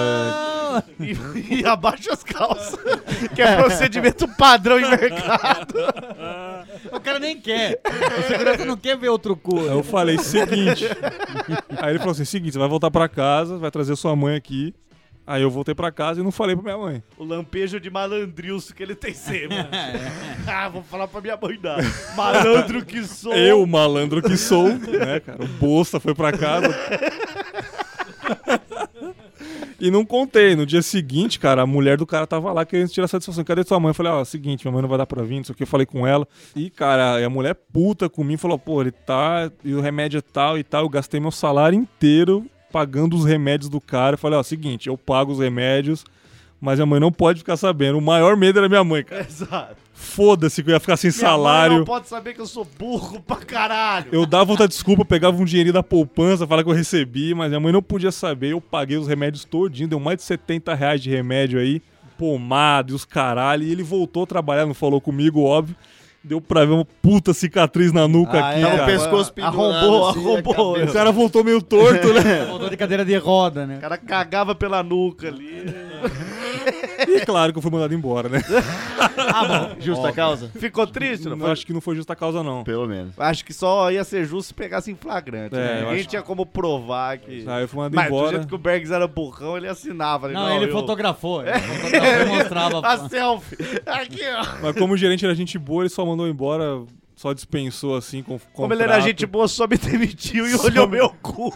E abaixa as calças. Que é procedimento padrão em mercado. O cara nem quer. O segurança não quer ver outro cu. Aí eu falei, seguinte. Aí ele falou assim, seguinte, você vai voltar pra casa, vai trazer sua mãe aqui. Aí eu voltei pra casa e não falei pra minha mãe. O lampejo de malandrilso que ele tem sempre. Vou falar pra minha mãe dar. Malandro que sou. Eu, malandro que sou, né, cara? O Bolsa foi pra casa. E não contei. No dia seguinte, cara, a mulher do cara tava lá querendo tirar satisfação. Cadê sua mãe? Eu falei, ó, seguinte, minha mãe não vai dar pra vir, não sei o que. Eu falei com ela. E, cara, a mulher puta comigo falou, pô, ele tá... E o remédio é tal e tal. Eu gastei meu salário inteiro pagando os remédios do cara. Eu falei, ó, seguinte, eu pago os remédios, mas a mãe não pode ficar sabendo. O maior medo era minha mãe, cara. Exato. Foda-se que eu ia ficar sem Minha salário. mãe não pode saber que eu sou burro pra caralho. Eu dava outra desculpa, pegava um dinheirinho da poupança, falava que eu recebi, mas minha mãe não podia saber. Eu paguei os remédios todinho, deu mais de R$70 de remédio aí, pomada e os caralho. E ele voltou a trabalhar, não falou comigo, óbvio. Deu pra ver uma puta cicatriz na nuca aqui, Tava o cara. pescoço pendurado, Arrombou, assim, arrombou. a cabeça. O cara voltou meio torto, né? Voltou de cadeira de roda, né? O cara cagava pela nuca ali. E claro que eu fui mandado embora, né? Justa causa? Ficou triste, não Eu foi? acho que não foi justa causa, não. Pelo menos. Acho que só ia ser justo se pegasse em flagrante. É, né? eu Ninguém acho- tinha como provar que... Aí eu fui mandado Mas do embora. jeito que o Bergs era burrão, ele assinava. Não, ele eu- fotografou. Ele fotografou e mostrava. A selfie. Aqui, ó. Mas como o gerente era gente boa, ele só mandou embora, só dispensou assim com Como ele era gente boa, só me demitiu e olhou meu cu.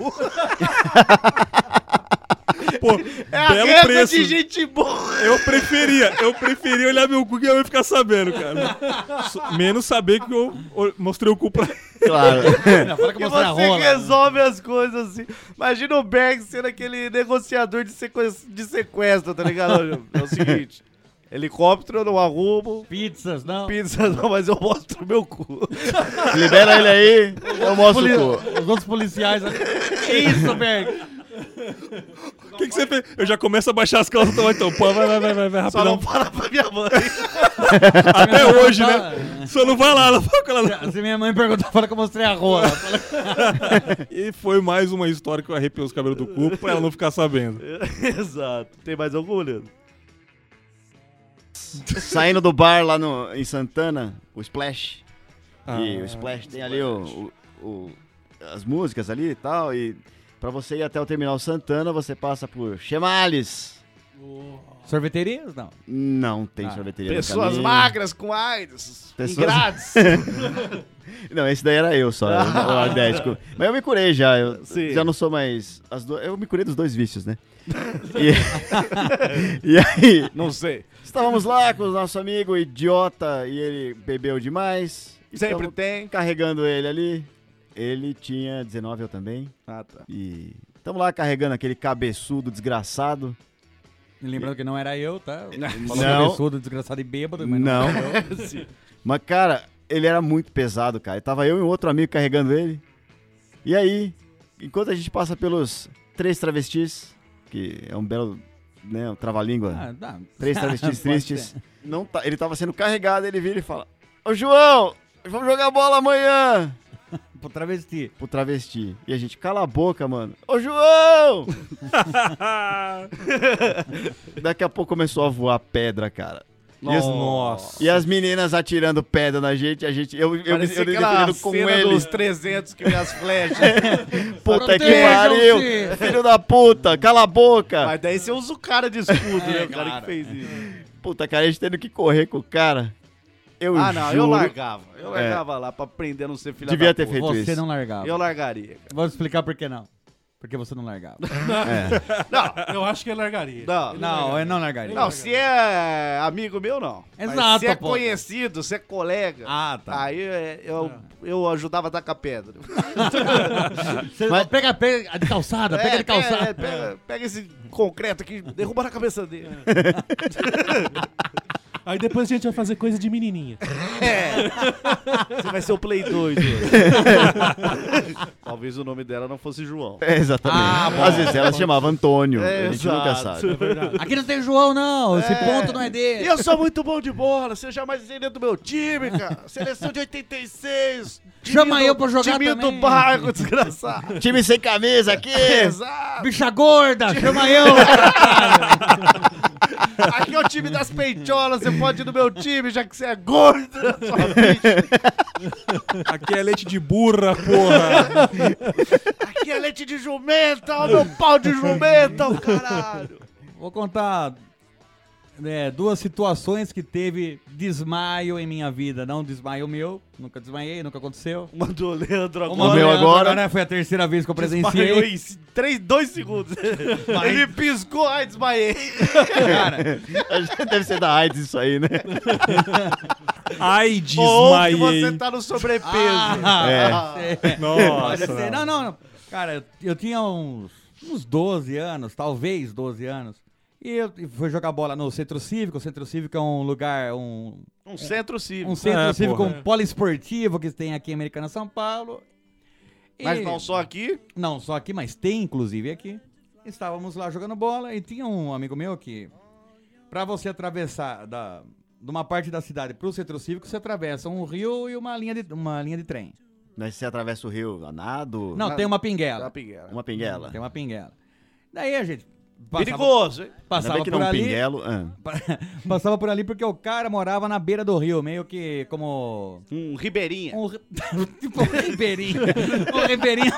Pô, É a belo regra preço. de gente boa. Eu preferia olhar meu cu que eu ia ficar sabendo, cara. Menos saber que eu mostrei o cu pra ele. Claro. Fala que E eu mostrei a você rola. resolve as coisas assim. Imagina o Bergs sendo aquele negociador de sequestro, tá ligado? É o seguinte, helicóptero eu não arrumo, Pizzas, não. pizza não, mas eu mostro meu cu. Libera ele aí, eu mostro o cu. Os outros policiais. Que isso, Berg? O que você fez? Eu já começo a baixar as calças, então. Pô, vai, Só não rapidão. fala pra minha mãe. Até hoje, né? Só não vai lá, não fala com ela não. Se minha mãe perguntar, fala que eu mostrei a rola. E foi mais uma história que eu arrepiei os cabelos do cu pra ela não ficar sabendo. Exato. Tem mais algum, Leandro? Saindo do bar lá em Santana, o Splash. Ah, E o Splash tem ali as músicas ali e tal. E pra você ir até o Terminal Santana, você passa por Chemales. Sorveterias? Não. Não tem sorveteria no Pessoas caminho. magras com AIDS. Pessoas- Em grades. Não, esse daí era eu só, o Adético. Mas eu me curei já, eu Sim. já não sou mais... Eu me curei dos dois vícios, né? E aí, Não sei. estávamos lá com o nosso amigo idiota e ele bebeu demais. Sempre Estamos tem. carregando ele ali. Ele tinha 19, eu também. Ah, tá. E estamos lá carregando aquele cabeçudo desgraçado. Lembrando que não era eu, tá? Não. Falando absurdo, desgraçado e bêbado, mas Não. não era eu. Mas, cara, ele era muito pesado, cara. Tava eu e um outro amigo carregando ele. E aí, enquanto a gente passa pelos 3 travestis, que é um belo, né, um trava-língua, Ah, dá. 3 travestis Pode tristes, ser. não tá, ele tava sendo carregado, ele vira e fala: Ô João, vamos jogar bola amanhã! Pro travesti. Pro travesti. E a gente, cala a boca, mano. Ô João! Daqui a pouco começou a voar pedra, cara. Nossa. E as meninas atirando pedra na gente, eu Parecia me aquela defendendo com cena ele. dos 300 que vem as flechas. Puta que Protejam-se! pariu! Filho da puta, cala a boca! Mas daí você usa o cara de escudo, né? O cara cara. que fez isso. Puta, cara, a gente tendo que correr com o cara. Eu Ah, não, juro, eu largava. Eu largava lá pra aprender a não ser filha Devia da ter puta. feito Você isso. não largava. Eu largaria. cara. Vou explicar por que não. Porque você não largava. Eu acho que ele largaria. Não, Eu não largaria. não, se é amigo meu, não. Mas Exato, se é pô. conhecido, se é colega, Ah, tá. aí eu ajudava a tacar pedra. Você pega a de calçada, pega de calçada. Pega esse concreto aqui, derruba na cabeça dele. Aí depois a gente vai fazer coisa de menininha. Você vai ser o Play 2 hoje. Talvez o nome dela não fosse João. É, exatamente. Às vezes ela se chamava Antônio. A gente nunca exato. sabe. Aqui não tem João, não. Esse ponto não é dele. E eu sou muito bom de bola, você jamais seria do meu time, cara. Seleção de 86. Chama eu pra jogar time também. do bairro, desgraçado. Time sem camisa aqui! Exato. Bicha gorda, chama eu. Aqui é o time das peitolas, você pode ir no meu time, já que você é gorda, sua bicha. Aqui é leite de burra, porra. Aqui é leite de jumenta, ó, meu pau de jumenta, ó, caralho. Vou contar duas situações que teve desmaio em minha vida. Não desmaio meu, nunca desmaiei, nunca aconteceu. Uma do Leandro agora. Uma do meu Leandro agora. Foi a terceira vez que eu Desmaiou presenciei. em 2 segundos. Ele piscou, ai, desmaiei. Cara, Deve ser da AIDS isso aí, né? Ai, Ou que desmaiei. você tá no sobrepeso. pode Nossa. ser. Não. Cara, eu tinha uns 12 anos, talvez 12 anos. E eu fui jogar bola no Centro Cívico. O Centro Cívico é um lugar, Um centro cívico. um centro É, cívico porra. poliesportivo que tem aqui em Americana, São Paulo. E- Mas não só aqui. Não, só aqui, mas tem inclusive aqui. Estávamos lá jogando bola e tinha um amigo meu que, pra você atravessar de uma parte da cidade pro Centro Cívico, você atravessa um rio e uma linha de trem. Mas você atravessa o rio a nado? Não, tem uma pinguela. Da Pinguela. Uma pinguela. Tem uma pinguela. Daí a gente Perigoso, hein? Ainda passava bem que por não ali. pinguelo. Passava por ali porque o cara morava na beira do rio, meio que como Um ribeirinha. tipo um ribeirinho. Um ribeirinho.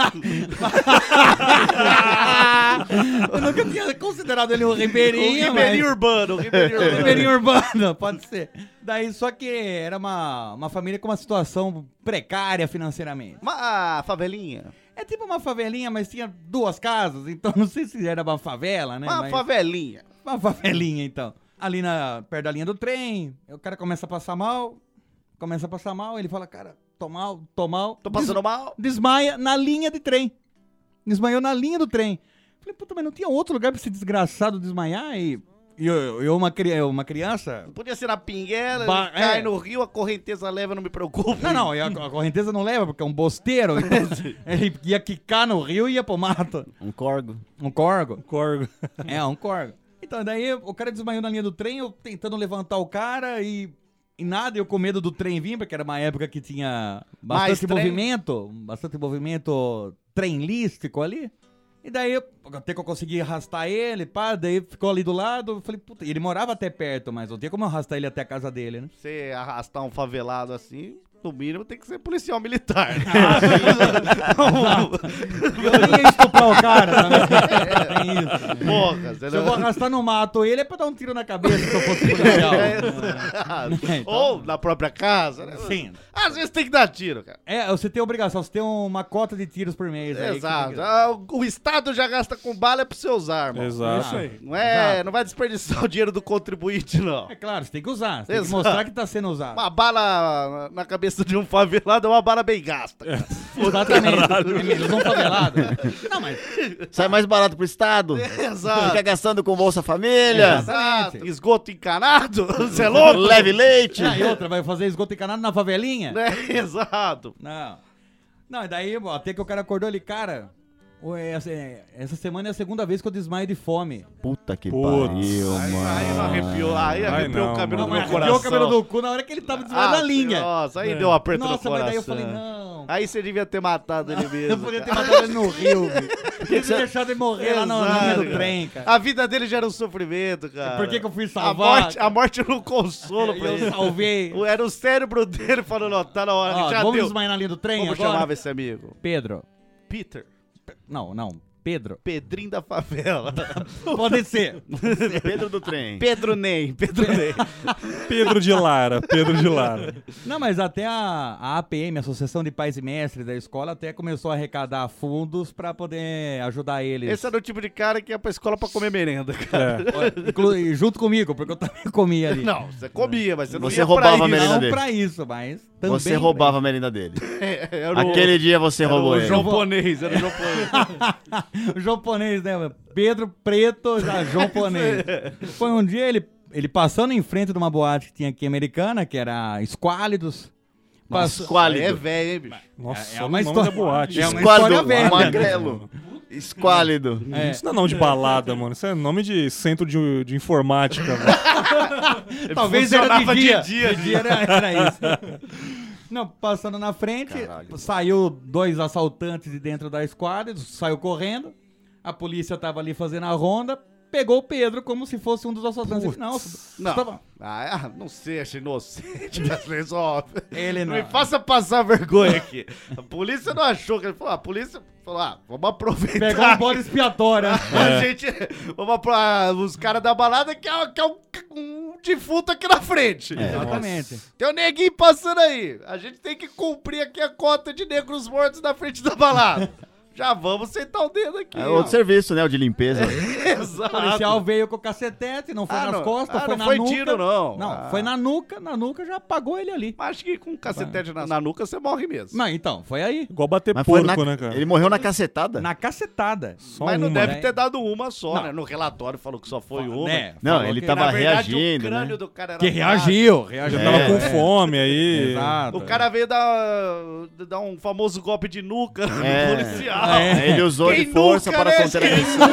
Eu nunca tinha considerado ele um ribeirinho. Um ribeirinho urbano. Um ribeirinho urbano. Ribeirinho urbano, pode ser. Daí só que era uma família com uma situação precária financeiramente. Uma favelinha. É tipo uma favelinha, mas tinha 2 casas, então não sei se era uma favela, né? Uma mas... favelinha. Uma favelinha, então. Ali perto da linha do trem, o cara começa a passar mal, ele fala, cara, tô mal. Tô passando mal. Desmaia na linha de trem. Desmaiou na linha do trem. Falei, puta, mas não tinha outro lugar pra esse desgraçado desmaiar? E eu uma criança... Podia ser na Pinguela, Ba- cai é. no rio, a correnteza leva, não me preocupa. Não, e a correnteza não leva, porque é um bosteiro. Então, ele ia quicar no rio e ia pro mato. Um corgo. Um corgo. Corgo. É, um corgo. Então, daí o cara desmaiou na linha do trem, eu tentando levantar o cara e nada, eu com medo do trem vir, porque era uma época que tinha bastante movimento tremlístico ali. E daí, até que eu consegui arrastar ele, pá, daí ficou ali do lado, eu falei, puta, ele morava até perto, mas não tinha como eu arrastar ele até a casa dele, né? Você arrastar um favelado assim, no mínimo tem que ser policial militar. Eu nem ia estuprar o cara também. Tem isso. Porra, você Se eu vou arrastar no mato ele, é pra dar um tiro na cabeça se eu fosse policial. Então- Ou na própria casa, né? Sim. Às vezes tem que dar tiro, cara. É, você tem obrigação, você tem uma cota de tiros por mês. aí que Exato. você tem Ah, o Estado já gasta com bala é pra você usar, irmão. Exato. Isso aí. Não é, não vai desperdiçar o dinheiro do contribuinte, não. É claro, você tem que usar. Você tem que Exato. mostrar que tá sendo usado. Uma bala na cabeça de um favelado é uma bala bem gasta. Exatamente. Eles vão favelado. Não, mas. Sai mais barato pro Estado. Exato. Fica gastando com Bolsa Família. Exatamente. Esgoto encanado? Você é louco? Leve leite. Ah, e outra, vai fazer esgoto encanado na favelinha? É, exato. Não. Não, e daí, até que o cara acordou ali, cara. Essa semana é a segunda vez que eu desmaio de fome. Puta que Putz. pariu, Aí mano. arrepiou, aí Ai, arrepiou não, o cabelo mano. do meu Arrepiou coração. o cabelo do cu na hora que ele tava desmaiando na linha. Nossa, aí deu um aperto no Nossa, coração. mas daí eu falei, não. Aí você devia ter matado ele mesmo. Eu podia ter cara. matado ele no rio, velho. Podia ter deixado ele morrer lá na linha Exato, do cara. trem, cara. A vida dele já era um sofrimento, cara. Por que eu fui salvar? A morte era um consolo E pra eu ele. salvei. Era o cérebro dele falando, ó, tá na hora, Ó, já vamos deu. desmaiar na linha do trem Como agora? chamava esse amigo? Pedro. Peter. Não, Pedro. Pedrinho da favela. Pode ser. Pedro do trem. Pedro Ney. Pedro de Lara. Não, mas até a APM, Associação de Pais e Mestres da escola, até começou a arrecadar fundos pra poder ajudar eles. Esse era o tipo de cara que ia pra escola pra comer merenda, cara. É. Junto comigo, porque eu também comia ali. Não, você comia, mas você não Você ia roubava pra a isso. merenda Não dele. pra isso, mas também Você roubava a merenda dele. Era o- Aquele dia você era roubou o ele. japonês, era o japonês. O japonês, né? mano? Pedro Preto, já japonês. Foi um dia ele passando em frente de uma boate que tinha aqui americana, que era Esquálidos. Passou- Esquálido. É velho, hein, bicho? Nossa, É olha uma o nome história- da boate. é uma Esquálido, história velha. magrelo. Esquálido. É. Isso não é nome de balada, mano. Isso é nome de centro de informática, mano. Talvez era Funcionava de dia. de dia. De dia era isso. Não, passando na frente, saiu 2 assaltantes de dentro da esquadra, saiu correndo. A polícia tava ali fazendo a ronda. pegou o Pedro como se fosse um dos assaltantes. Ele, não, Não. tava- Não seja inocente, às vezes, ó. Ele Não não. me faça passar vergonha aqui. A polícia não achou que ele falou. A polícia falou: vamos aproveitar. Pegou um bode expiatório. A gente. Os caras da balada que é um defunto aqui na frente. Exatamente. Tem um neguinho passando aí. A gente tem que cumprir aqui a cota de negros mortos na frente da balada. Já vamos sentar o dedo aqui. É outro serviço, né? O de limpeza. O policial veio com o cacetete, não foi nas costas, foi na foi nuca. tiro, não. Não, foi na nuca já apagou ele ali. Mas acho que com um cacetete na nuca você morre mesmo. Mas então, foi aí. Igual bater Mas foi porco, na... né, cara? Ele morreu na cacetada? Na cacetada. Só Mas não uma, deve né? ter dado uma só, Não. né? No relatório falou que só foi uma. Né? Não, Falou ele que- tava Na verdade, reagindo, o crânio né? do cara era Que fraco. reagiu. Já tava com fome aí. Exato. O cara veio dar um famoso golpe de nuca no policial. Ele usou Quem de força nunca, para né? conter a missão.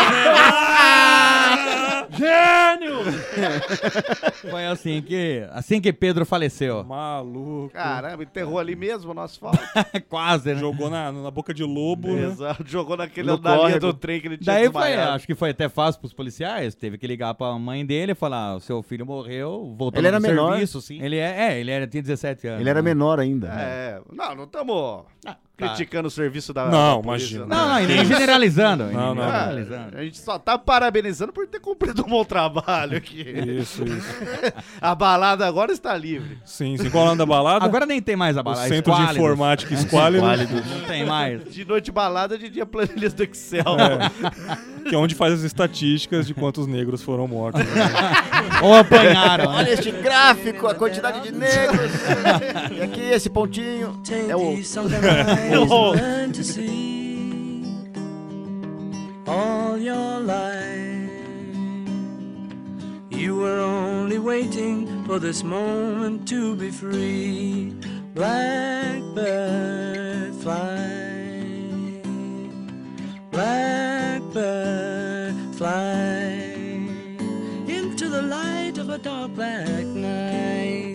Gênio! Foi assim que Pedro faleceu. Maluco. Caramba, enterrou ali mesmo no asfalto. Quase, né? Jogou na boca de lobo, né? Exato, jogou na linha córrego. do trem que ele tinha Daí foi, desmaiado. acho que foi até fácil pros policiais. Teve que ligar pra mãe dele e falar: o seu filho morreu, voltou Ele era do menor. serviço, sim. Ele tinha 17 anos. Ele era né? menor ainda. Não estamos criticando o serviço da Não, da polícia, imagina. né? Não, e nem generalizando. Não, não. Generalizando. A gente só tá parabenizando por ter cumprido um bom trabalho aqui. Isso. A balada agora está livre. Sim. Qual é o nome da balada? Agora nem tem mais a o balada. Centro de Esquálidos. Informática Esquálido, Não tem mais. De noite balada, de dia planilhas do Excel. que é onde faz as estatísticas de quantos negros foram mortos. Ou apanharam. né? Olha este gráfico, a quantidade de negros. E aqui, esse pontinho é o... learn to see all your life. You were only waiting for this moment to be free. Blackbird fly, blackbird fly into the light of a dark black night.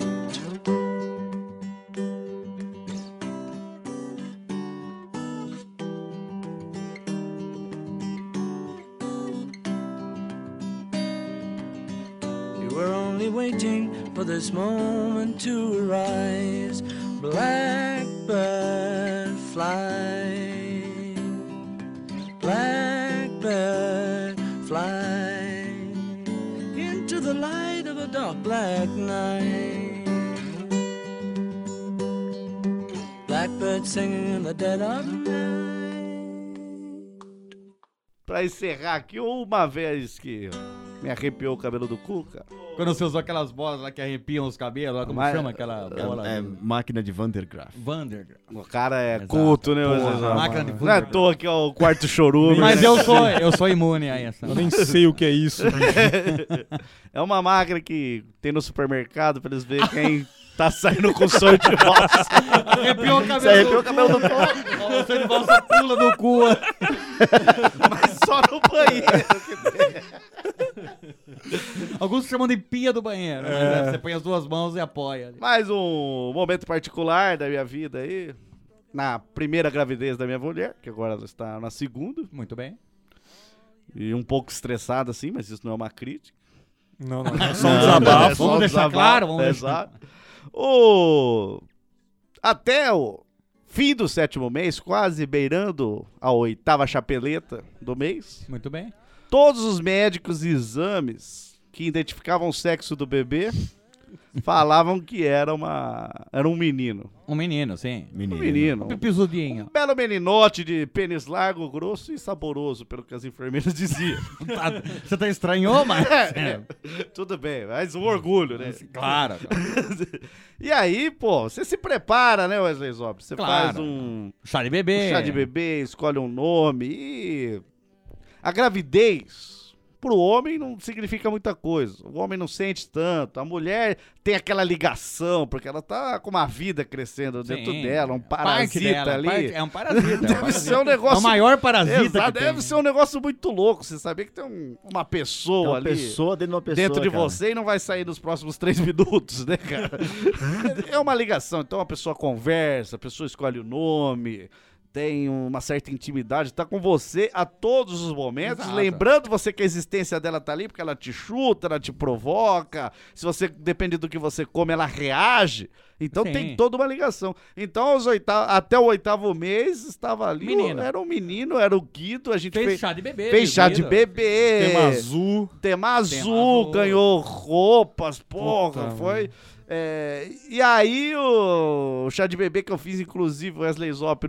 You were only waiting for this moment to arise. Blackbird fly, blackbird fly into the light of a dark black night. Blackbird singing in the dead of night. Pra encerrar aqui, uma vez que me arrepiou o cabelo do Cuca. Quando você usou aquelas bolas lá que arrepiam os cabelos, lá, como Mas- chama aquela bola? É máquina de Van der Graaf. Vandergraaf. O cara é Exato. culto, né? Porra, Wesley? máquina de Não é à toa que é o quarto chorume. Mas eu sou imune a essa. Eu nem sei o que é isso. É uma máquina que tem no supermercado pra eles verem quem tá saindo com sorte rosa. Arrepiou o cabelo. Você arrepiou o cabelo do cu. Você de valsa pula no cu. Mas só no banheiro. Alguns chamam de pia do banheiro. Mas, né, você põe as duas mãos e apoia. ali. Mais um momento particular da minha vida aí. Na primeira gravidez da minha mulher, que agora ela está na segunda. Muito bem. E um pouco estressada assim, mas isso não é uma crítica. Não, é só um É desabafo. só Vamos um deixar desabafo, claro, vamos deixar. exato. Até o fim do 7º mês, quase beirando a 8ª chapeleta do mês, Muito bem. todos os médicos e exames que identificavam o sexo do bebê falavam que era um menino. Um menino, sim. Um menino. Pipisudinho. Um belo meninote de pênis largo, grosso e saboroso, pelo que as enfermeiras diziam. Você tá estranhou, mas... Tudo bem, mas um orgulho, né? Claro. E aí, pô, você se prepara, né, Wesley Zop? Você Claro. faz um Chá de bebê. chá de bebê, escolhe um nome e... A gravidez, pro homem, não significa muita coisa. O homem não sente tanto. A mulher tem aquela ligação, porque ela tá com uma vida crescendo dentro Sim. dela, um Parte parasita dela, ali. é um parasita. Deve ser um negócio... É o maior parasita Exato, que deve tem. ser um negócio muito louco. Você saber que tem uma pessoa Tem uma ali pessoa dentro de uma pessoa, dentro de cara. você e não vai sair nos próximos 3 minutos, né, cara? É uma ligação. Então a pessoa conversa, a pessoa escolhe o nome, tem uma certa intimidade, tá com você a todos os momentos, Exato. lembrando você que a existência dela tá ali, porque ela te chuta, ela te provoca, se você, depende do que você come, ela reage, então Sim. tem toda uma ligação. Então, até o 8º mês, estava ali, Menino. era um menino, era o Guido, a gente Fez chá de bebê. fez chá de bebida. bebê, Tema azul. tema azul, azul. ganhou roupas, porra, Puta, foi... e aí o chá de bebê que eu fiz, inclusive, o Wesley Zop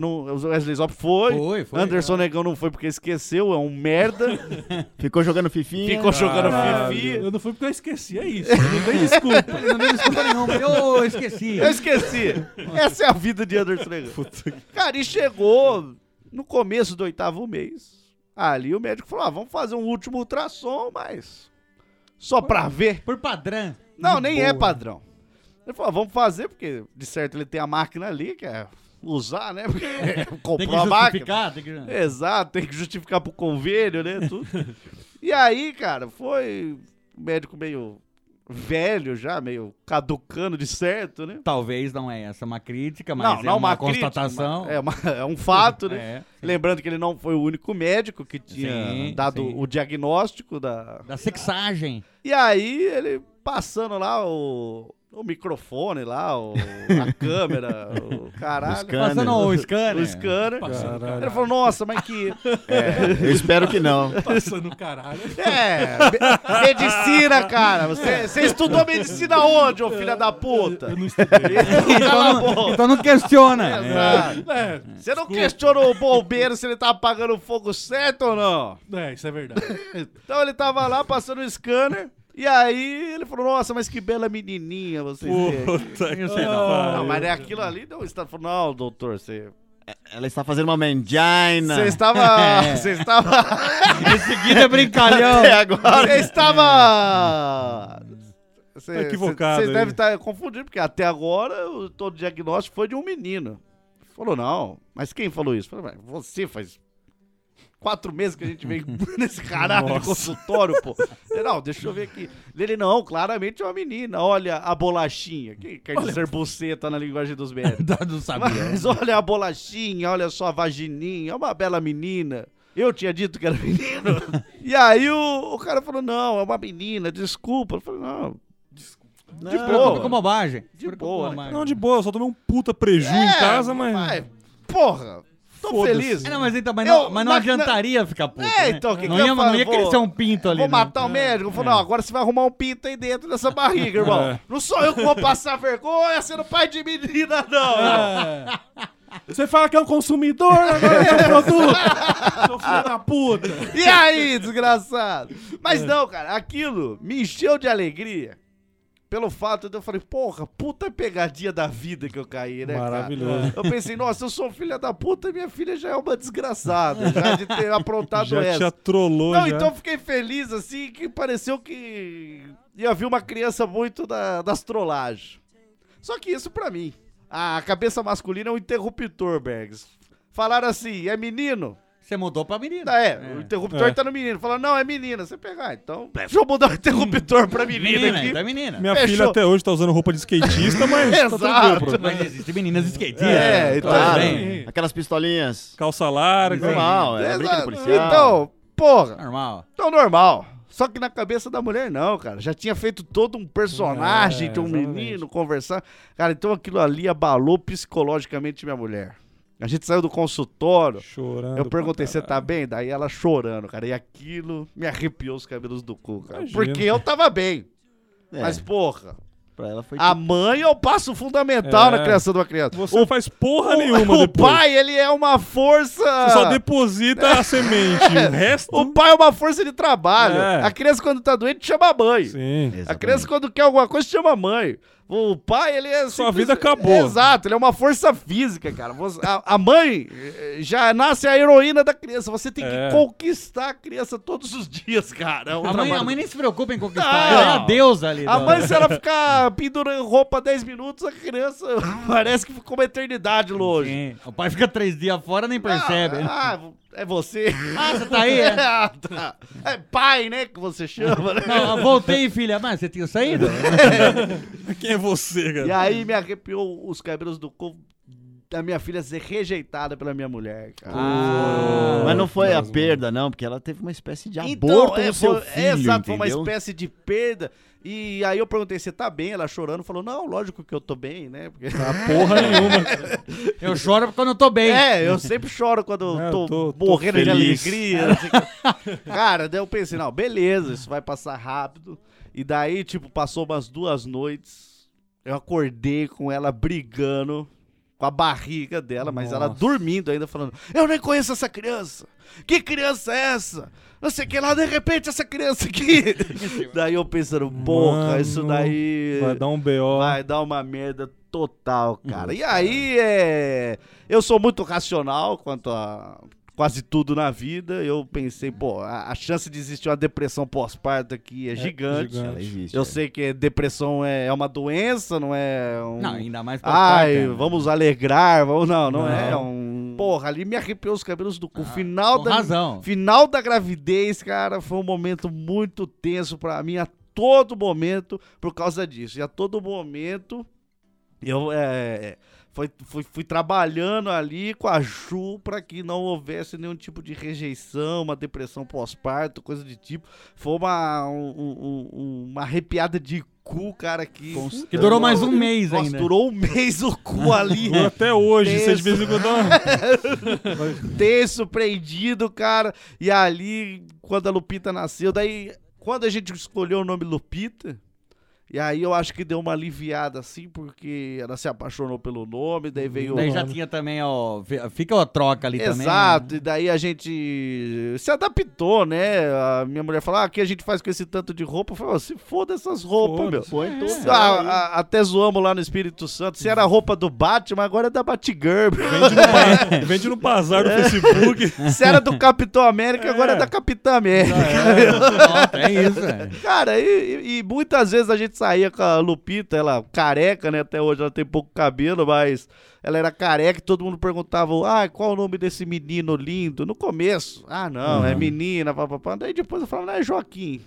foi. Foi. Anderson Negão não foi porque esqueceu, é um merda. Ficou jogando fifinha. Ficou jogando Ah, fifi. eu não fui porque eu esqueci, é isso. Não tem desculpa. Ele não deu desculpa nenhuma. Eu esqueci. Eu esqueci. Essa é a vida de Anderson Negão. Cara, e chegou no começo do 8º mês. Ali o médico falou, vamos fazer um último ultrassom, mas só pra ver. Por padrão. Não, De nem é boa. padrão. Ele falou, vamos fazer, porque de certo ele tem a máquina ali, que é usar, né? Porque Tem comprou que a máquina. justificar. Tem que... Exato, tem que justificar pro convênio, né? Tudo. E aí, cara, foi o médico meio velho já, meio caducando de certo, né? Talvez não é essa uma crítica, mas é não uma crítica, constatação. é um fato, né? É. Lembrando que ele não foi o único médico que tinha Sim, dado sim. o diagnóstico da... Da sexagem. E aí, ele passando lá o microfone lá, a câmera, o caralho. scanner. Passando o scanner. O scanner. Caralho. Ele falou, nossa, mas que... Eu espero que não. Passando caralho. Medicina, cara. Você estudou medicina onde, ô filha da puta? Eu não estudei. Então não questiona. Exato. É, Você não questionou o bombeiro se ele tava apagando o fogo certo ou não? isso é verdade. Então ele tava lá passando o scanner. E aí ele falou, nossa, mas que bela menininha vocês têm. Puta que Eu sei não. Não, mas é aquilo ali, não. Você falou, não, doutor, você Ela está fazendo uma mangina. estava... Você estava... Em seguida é brincalhão. Até agora. Você estava... Tá equivocado Vocês aí. devem estar confundindo, porque até agora todo diagnóstico foi de um menino. Falou, não. Mas quem falou isso? Falei, mas você faz 4 meses que a gente vem nesse caralho de Nossa. consultório, pô. Ele, não, deixa eu ver aqui. Ele, não, claramente é uma menina. Olha a bolachinha. Que quer dizer buceta na linguagem dos médicos. Não sabia. Mas olha a bolachinha, olha só a vagininha, é uma bela menina. Eu tinha dito que era menino. E aí o cara falou, não, é uma menina, desculpa. Eu falei, não, Não, de Preocupa boa. com bobagem. De Preocupa boa, com né? bobagem. Não, de boa, eu só tomei um puta preju em casa, mas... porra, tô Foda-se. feliz. É, não, mas então, Eu- mas não na- adiantaria ficar puto. É, né? então, o que não que eu ia, falo? não ia Vou- crescer um pinto ali. Vou né? matar o médico. Falou, não, agora você vai arrumar um pinto aí dentro dessa barriga, irmão. É. Não sou eu que vou passar vergonha sendo pai de menina, não. É. Você fala que é um consumidor, agora é um produto. Seu filho da puta. E aí, desgraçado? Mas não, cara, aquilo me encheu de alegria. Pelo fato de eu falei, porra, puta pegadinha da vida que eu caí, né, cara? Maravilhoso. Eu pensei, nossa, eu sou filha da puta e minha filha já é uma desgraçada, já de ter aprontado Já essa. te trollou, Não, já. então eu fiquei feliz, assim, que pareceu que ia vir uma criança muito das trollagens. Só que isso pra mim. A cabeça masculina é um interruptor, Bergs. Falaram assim, é menino? Você mudou pra menina. O interruptor tá no menino. Falaram, não, é menina. Você pegar, então deixa eu mudar o interruptor pra menina aqui. Então é menina. Minha Fechou. filha até hoje tá usando roupa de skatista, mas tá Exato. tranquilo, pô. Mas existem meninas skatistas. É, então- Tudo Claro, bem. aquelas pistolinhas. Calça larga. Normal, é Exato. briga de policial. Então, porra, Normal. então normal. Só que na cabeça da mulher não, cara. Já tinha feito todo um personagem de um exatamente. menino conversar. Cara, então aquilo ali abalou psicologicamente minha mulher. A gente saiu do consultório. Chorando. Eu perguntei, pra você tá bem? Daí ela chorando, cara. E aquilo me arrepiou os cabelos do cu, cara. Imagino. Porque eu tava bem. É, Mas, porra, pra ela foi a mãe é o passo fundamental É. na criação de uma criança. Você não faz porra nenhuma o depois. pai, ele é uma força... Você só deposita a semente. O resto... O pai é uma força de trabalho. É. A criança, quando tá doente, chama a mãe. Sim. A Exatamente. criança, quando quer alguma coisa, chama a mãe. O pai, ele é... Sua simples- vida acabou. Exato, ele é uma força física, cara. A mãe já nasce a heroína da criança. Você tem É. que conquistar a criança todos os dias, cara. É um A trabalho- mãe nem se preocupa em conquistar. Não. Ela é a deusa ali. A do- mãe, se ela ficar pendurando roupa 10 minutos, a criança parece que ficou uma eternidade longe. Sim. O pai fica 3 dias fora nem percebe. É você. Ah, você tá aí, é? Ah, tá. É pai, né, que você chama, né? Não, eu voltei, filha. Mas você tinha saído? Quem é você, E cara? aí me arrepiou os cabelos do corpo a minha filha ser rejeitada pela minha mulher, cara. Mas não foi a perda, não, porque ela teve uma espécie de Então, aborto no seu filho, exato, foi uma entendeu? espécie de perda. E aí eu perguntei, você tá bem? Ela chorando, falou, não, lógico que eu tô bem, né? Porque... Porra nenhuma. Eu choro quando eu tô bem. eu sempre choro quando É, eu eu tô tô morrendo de feliz. alegria. Assim. Cara, daí eu pensei, não, beleza, isso vai passar rápido. E daí, tipo, passou umas 2 noites, eu acordei com ela brigando com a barriga dela, mas ela Nossa. dormindo ainda, falando, eu nem conheço essa criança. Que criança é essa? Não sei o que lá, de repente essa criança aqui. Daí eu pensando, porra, Mano, isso daí Vai dar um BO. vai dar uma merda total, cara. E aí, eu sou muito racional quanto a quase tudo na vida. Eu pensei, pô, a chance de existir uma depressão pós-parto aqui é gigante. gigante. Ela existe, Eu é. sei que depressão é uma doença, não é um... Não, ainda mais pra Ai, parte, vamos alegrar, vamos... Não Não. é um... Porra, ali me arrepiou os cabelos do cu. com razão. Final da gravidez, cara, foi um momento muito tenso pra mim a todo momento por causa disso. E a todo momento eu fui trabalhando ali com a Ju pra que não houvesse nenhum tipo de rejeição, uma depressão pós-parto, coisa de tipo. Foi uma arrepiada de cu, cara, que durou mais um mês Nossa, ainda. durou um mês o cu ali. Dura até hoje, Tenso. você de vez em quando... Tenso, prendido, cara. E ali, quando a Lupita nasceu, daí, quando a gente escolheu o nome Lupita, e aí eu acho que deu uma aliviada, assim, porque ela se apaixonou pelo nome, daí veio... Daí já tinha também, ó. Fica a troca ali também. Exato, e daí a gente se adaptou, né? A minha mulher falou, o que a gente faz com esse tanto de roupa? Eu falei, se foda essas roupas, meu. Põe tudo. Até zoamos lá no Espírito Santo. Se era a roupa do Batman, agora é da Batgirl. Vende no bazar do Facebook. Se era do Capitão América, agora é da Capitã América. Pronto, é isso, velho. Cara, e muitas vezes a gente saía com a Lupita, ela careca, né? Até hoje ela tem pouco cabelo, mas ela era careca e todo mundo perguntava, qual o nome desse menino lindo? No começo, não, é menina, papapá. Daí depois eu falava, não, é Joaquim.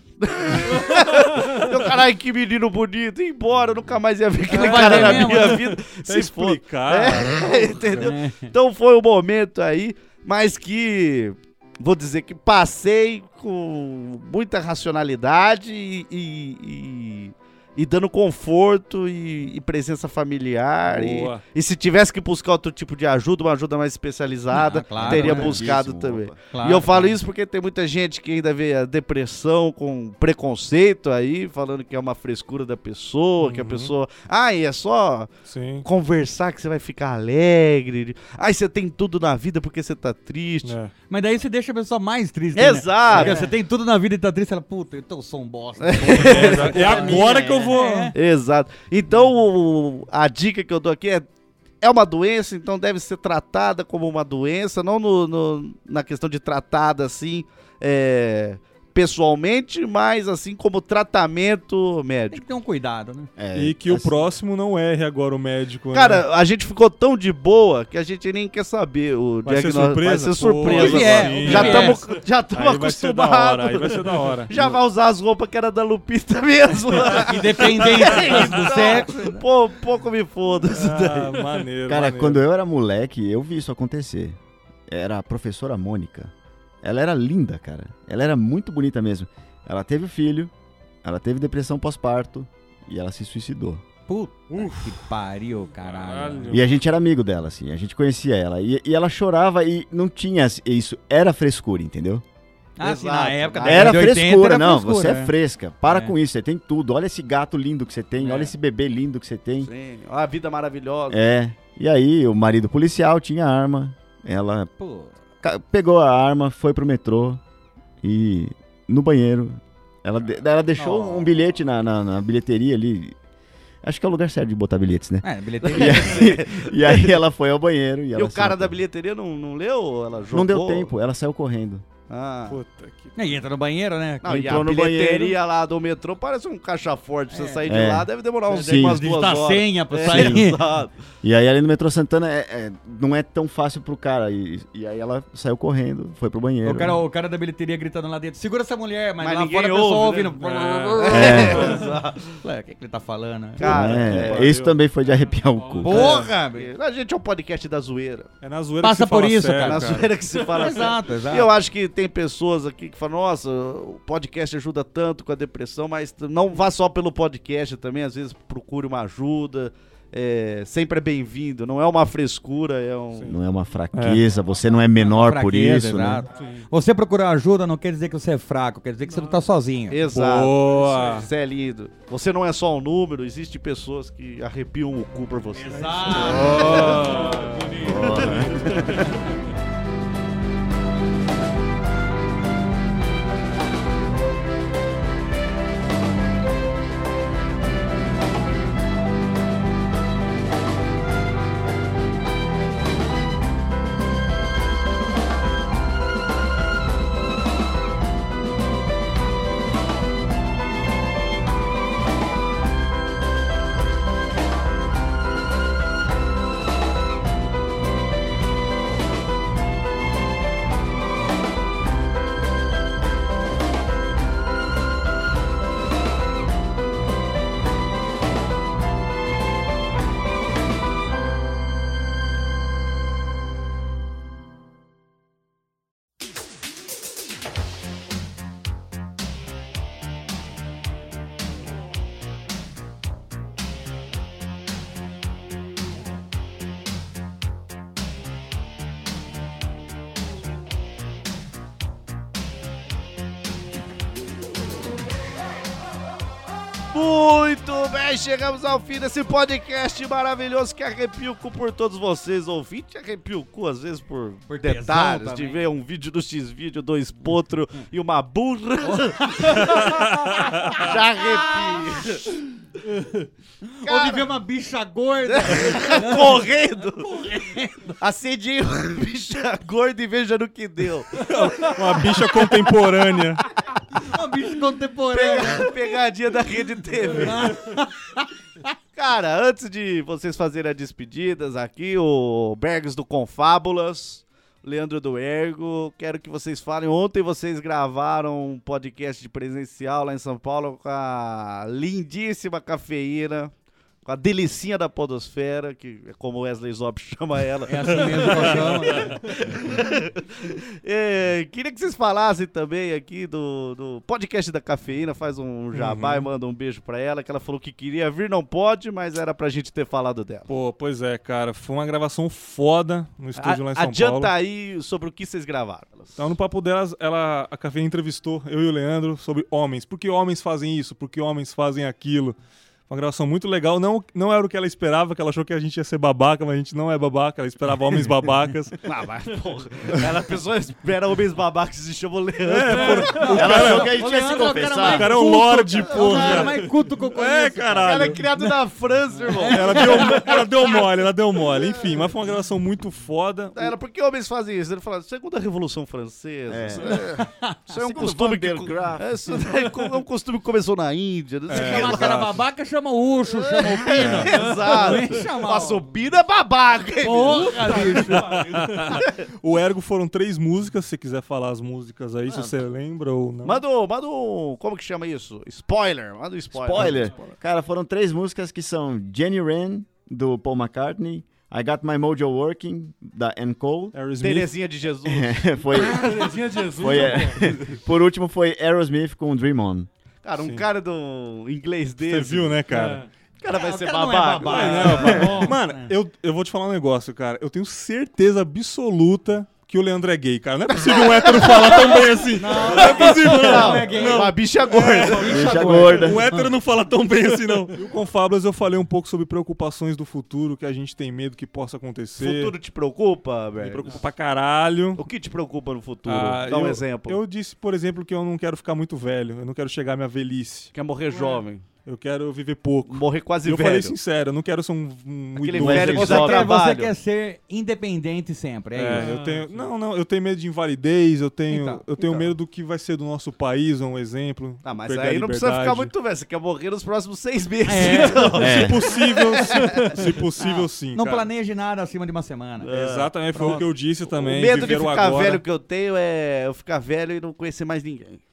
Eu, caralho, que menino bonito. E embora, eu nunca mais ia ver aquele Vai cara ver na mesmo, minha né? vida. Até explicar. Entendeu? Então foi um momento aí, mas que... Vou dizer que passei com muita racionalidade e dando conforto e presença familiar. Boa. E se tivesse que buscar outro tipo de ajuda, uma ajuda mais especializada, Claro, teria né? buscado Isso, também. opa. Claro, E eu falo claro. isso porque tem muita gente que ainda vê a depressão com preconceito aí, falando que é uma frescura da pessoa, que a pessoa... e é só Sim. conversar que você vai ficar alegre. Você tem tudo na vida porque você tá triste. É. Mas daí você deixa a pessoa mais triste. Exato. Porque você tem tudo na vida e tá triste, ela, puta, então eu sou um bosta. É agora que eu vou... Exato. Então, a dica que eu dou aqui é uma doença, então deve ser tratada como uma doença, não na questão de tratada assim, pessoalmente, mas assim como tratamento Tem médico. que ter um cuidado, né? E que o próximo não erre agora o médico, né? Cara, a gente ficou tão de boa que a gente nem quer saber o Vai ser diagnóstico. Vai surpresa? ser surpresa. Pô, Ele é, agora. ele Já é. estamos Aí vai ser da hora, aí vai ser da hora. Já vai usar as roupas que era da Lupita mesmo. Independente do sexo. Pô, pouco me foda isso daí. Maneiro, Cara, maneiro. quando eu era moleque, eu vi isso acontecer. Era a professora Mônica. Ela era linda, cara. Ela era muito bonita mesmo. Ela teve filho, ela teve depressão pós-parto e ela se suicidou. Puta que pariu, caralho. Caralho. E a gente era amigo dela, assim, a gente conhecia ela. E ela chorava e não tinha isso. Era frescura, entendeu? Assim, Exato. na época da Era década de 80, frescura, era não. frescura, Você é né? fresca. Para É. com isso, você tem tudo. Olha esse gato lindo que você tem, É. olha esse bebê lindo que você tem. Sim, a vida maravilhosa. É. E aí, o marido policial tinha arma. Ela Pô, pegou a arma, foi pro metrô e no banheiro. Ela deixou um bilhete na bilheteria ali. Acho que é o lugar certo de botar bilhetes, né? bilheteria. E aí ela foi ao banheiro e E ela o cara se da matou. bilheteria não leu? Ela jogou? Não deu tempo, ela saiu correndo. Ah. Puta que... E entra no banheiro, né? Não, e a Entrou no bilheteria lá do metrô parece um caixa forte. Pra você sair de É. lá, deve demorar Sim. umas 2 Digitar horas. senha pra É, sair. exato. E aí ali no metrô Santana não é tão fácil pro cara. E aí ela saiu correndo, foi pro banheiro. O cara da bilheteria gritando lá dentro, segura essa mulher, mas lá ninguém fora o pessoal ouve, ouvindo. né? Ué, o que ele tá falando? Cara, Esse também foi de arrepiar o cu. Porra, velho. A gente é um podcast da zoeira. É na zoeira Passa que se fala por isso, sério, cara. Na zoeira que se fala Exato, exato. E eu acho que tem pessoas aqui que falam, nossa, o podcast ajuda tanto com a depressão, mas não vá só pelo podcast também, às vezes procure uma ajuda. Sempre é bem-vindo, não é uma frescura, é um... Não é uma fraqueza, você não é menor por Fraqueza, isso, né? exato. Você procurar ajuda não quer dizer que você é fraco, quer dizer que você não tá sozinho. Exato. Boa. Isso é lindo. Você não é só um número, existem pessoas que arrepiam o cu por você. Muito bem, chegamos ao fim desse podcast maravilhoso que arrepia o cu por todos vocês. Ouvinte arrepia o cu, às vezes por detalhes, tesão de também. ver um vídeo do X-Vídeo, 2 potros e uma burra. Já arrepia. Ou de ver uma bicha gorda. Correndo. Acendinho, bicha gorda e veja no que deu. Uma bicha contemporânea. Uma bicha contemporânea. Pegadinha da Rede TV. Cara, antes de vocês fazerem as despedidas aqui, o Bergs do Confábulas, Leandro do Ergo, quero que vocês falem. Ontem vocês gravaram um podcast de presencial lá em São Paulo com a lindíssima Cafeína, com a delicinha da podosfera, que é como Wesley Zop chama ela. É assim mesmo que eu chamo. Queria que vocês falassem também aqui do podcast da Cafeína, faz um jabá e manda um beijo pra ela, que ela falou que queria vir, não pode, mas era pra gente ter falado dela. Pô, pois é, cara. Foi uma gravação foda no estúdio lá em São Adianta Paulo. aí sobre o que vocês gravaram. Então, no papo delas, a Cafeína entrevistou eu e o Leandro sobre homens. Por que homens fazem isso? Por que homens fazem aquilo? Uma gravação muito legal. Não era o que ela esperava, que ela achou que a gente ia ser babaca, mas a gente não é babaca. Ela esperava homens babacas. Ah, mas porra. A pessoa espera homens babacas e se chama o Leandro. Ela achou que a gente ia se Leandro é o cara confessar. mais O cara é um culto, lorde, cara. É o cara porra. mais culto que eu conheço. É, caralho. Ela é criado na França, irmão. Ela deu mole. Enfim, mas foi uma gravação muito foda. Ela, por que homens fazem isso? Ele fala, segunda Revolução Francesa. Isso é um Segundo costume que... Vandergraaf. Isso é um costume que começou na Índia. Não sei o que Chama lá. a cara babaca, chama o Ucho, chama o Pino. Exato. Vem chamar, Nossa, o Pino é babaca, hein? Porra, bicho. O Ergo foram 3 músicas. Se você quiser falar as músicas aí, se você lembra ou não. Manda um... Como que chama isso? Spoiler. Manda um Spoiler. Cara, foram 3 músicas que são Jenny Wren, do Paul McCartney, I Got My Mojo Working, da Ann Cole. Aerosmith. Terezinha de Jesus. Foi, Terezinha de Jesus. foi, por último foi Aerosmith com Dream On. Cara, um Sim. cara do inglês desse. Você viu, né, cara? O cara vai ser cara não é babaca. babaca. Mano, eu vou te falar um negócio, cara. Eu tenho certeza absoluta que o Leandro é gay, cara. Não é possível um hétero falar tão bem assim. Não é possível, Não, é gay. Uma bicha gorda. Bicha gorda. Um hétero não fala tão bem assim, não. E o Confábulas eu falei um pouco sobre preocupações do futuro, que a gente tem medo que possa acontecer. Futuro te preocupa, Me velho? preocupa pra caralho. O que te preocupa no futuro? Ah, Dá um eu- exemplo. Eu disse, por exemplo, que eu não quero ficar muito velho. Eu não quero chegar à minha velhice. Quer morrer jovem. Eu quero viver pouco. Morrer quase Eu velho. falei sincero, eu não quero ser um Aquele idoso. velho que Você dá quer, trabalho. você quer ser independente sempre, é isso. Eu tenho, não, eu tenho medo de invalidez, eu tenho Então. medo do que vai ser do nosso país, um exemplo. Ah, mas perder a aí não precisa liberdade. ficar muito velho. Você quer morrer nos próximos 6 meses. É. Então. Se possível, se possível, sim. Não cara. planeje nada acima de uma semana. Exatamente, foi o que eu disse também. O medo de viver o ficar agora. velho que eu tenho é eu ficar velho e não conhecer mais ninguém.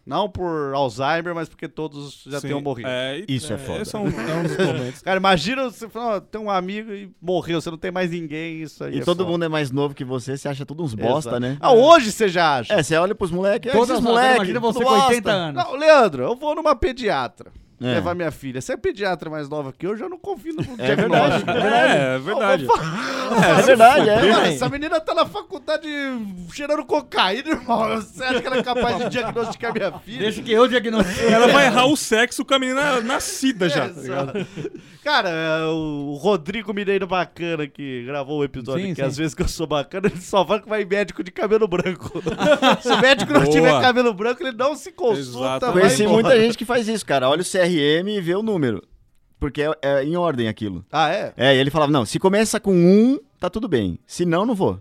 Não por Alzheimer, mas porque todos já Sim, tenham morrido. Isso é foda. Esse é um dos momentos. Cara, imagina você falar, ó, tem um amigo e morreu, você não tem mais ninguém, isso aí E é todo foda. mundo é mais novo que você acha tudo uns bosta, Exato. né? Ah, hoje você já acha. É, você olha pros moleques, Todas esses as moleques, imagina você tudo com bosta. 80 anos. Não, Leandro, eu vou numa pediatra É. levar minha filha. Se é pediatra mais nova que eu, já não confio no É verdade, diagnóstico. É verdade. É verdade, é. Mano, essa menina tá na faculdade cheirando cocaína, irmão. Você acha que ela é capaz de diagnosticar minha filha? Deixa que eu diagnostico. Ela vai errar o sexo com a menina nascida já. Tá ligado? Cara, o Rodrigo Mineiro Bacana que gravou o episódio, Sim, que sim. às vezes que eu sou bacana, ele só fala que vai em médico de cabelo branco. Se o médico não Boa. tiver cabelo branco, ele não se consulta. Exato. vai Conheci embora. muita gente que faz isso, cara. Olha o CRM e vê o número. Porque é em ordem aquilo. Ah, é? É, e ele falava, não, se começa com 1, tá tudo bem. Se não, não vou.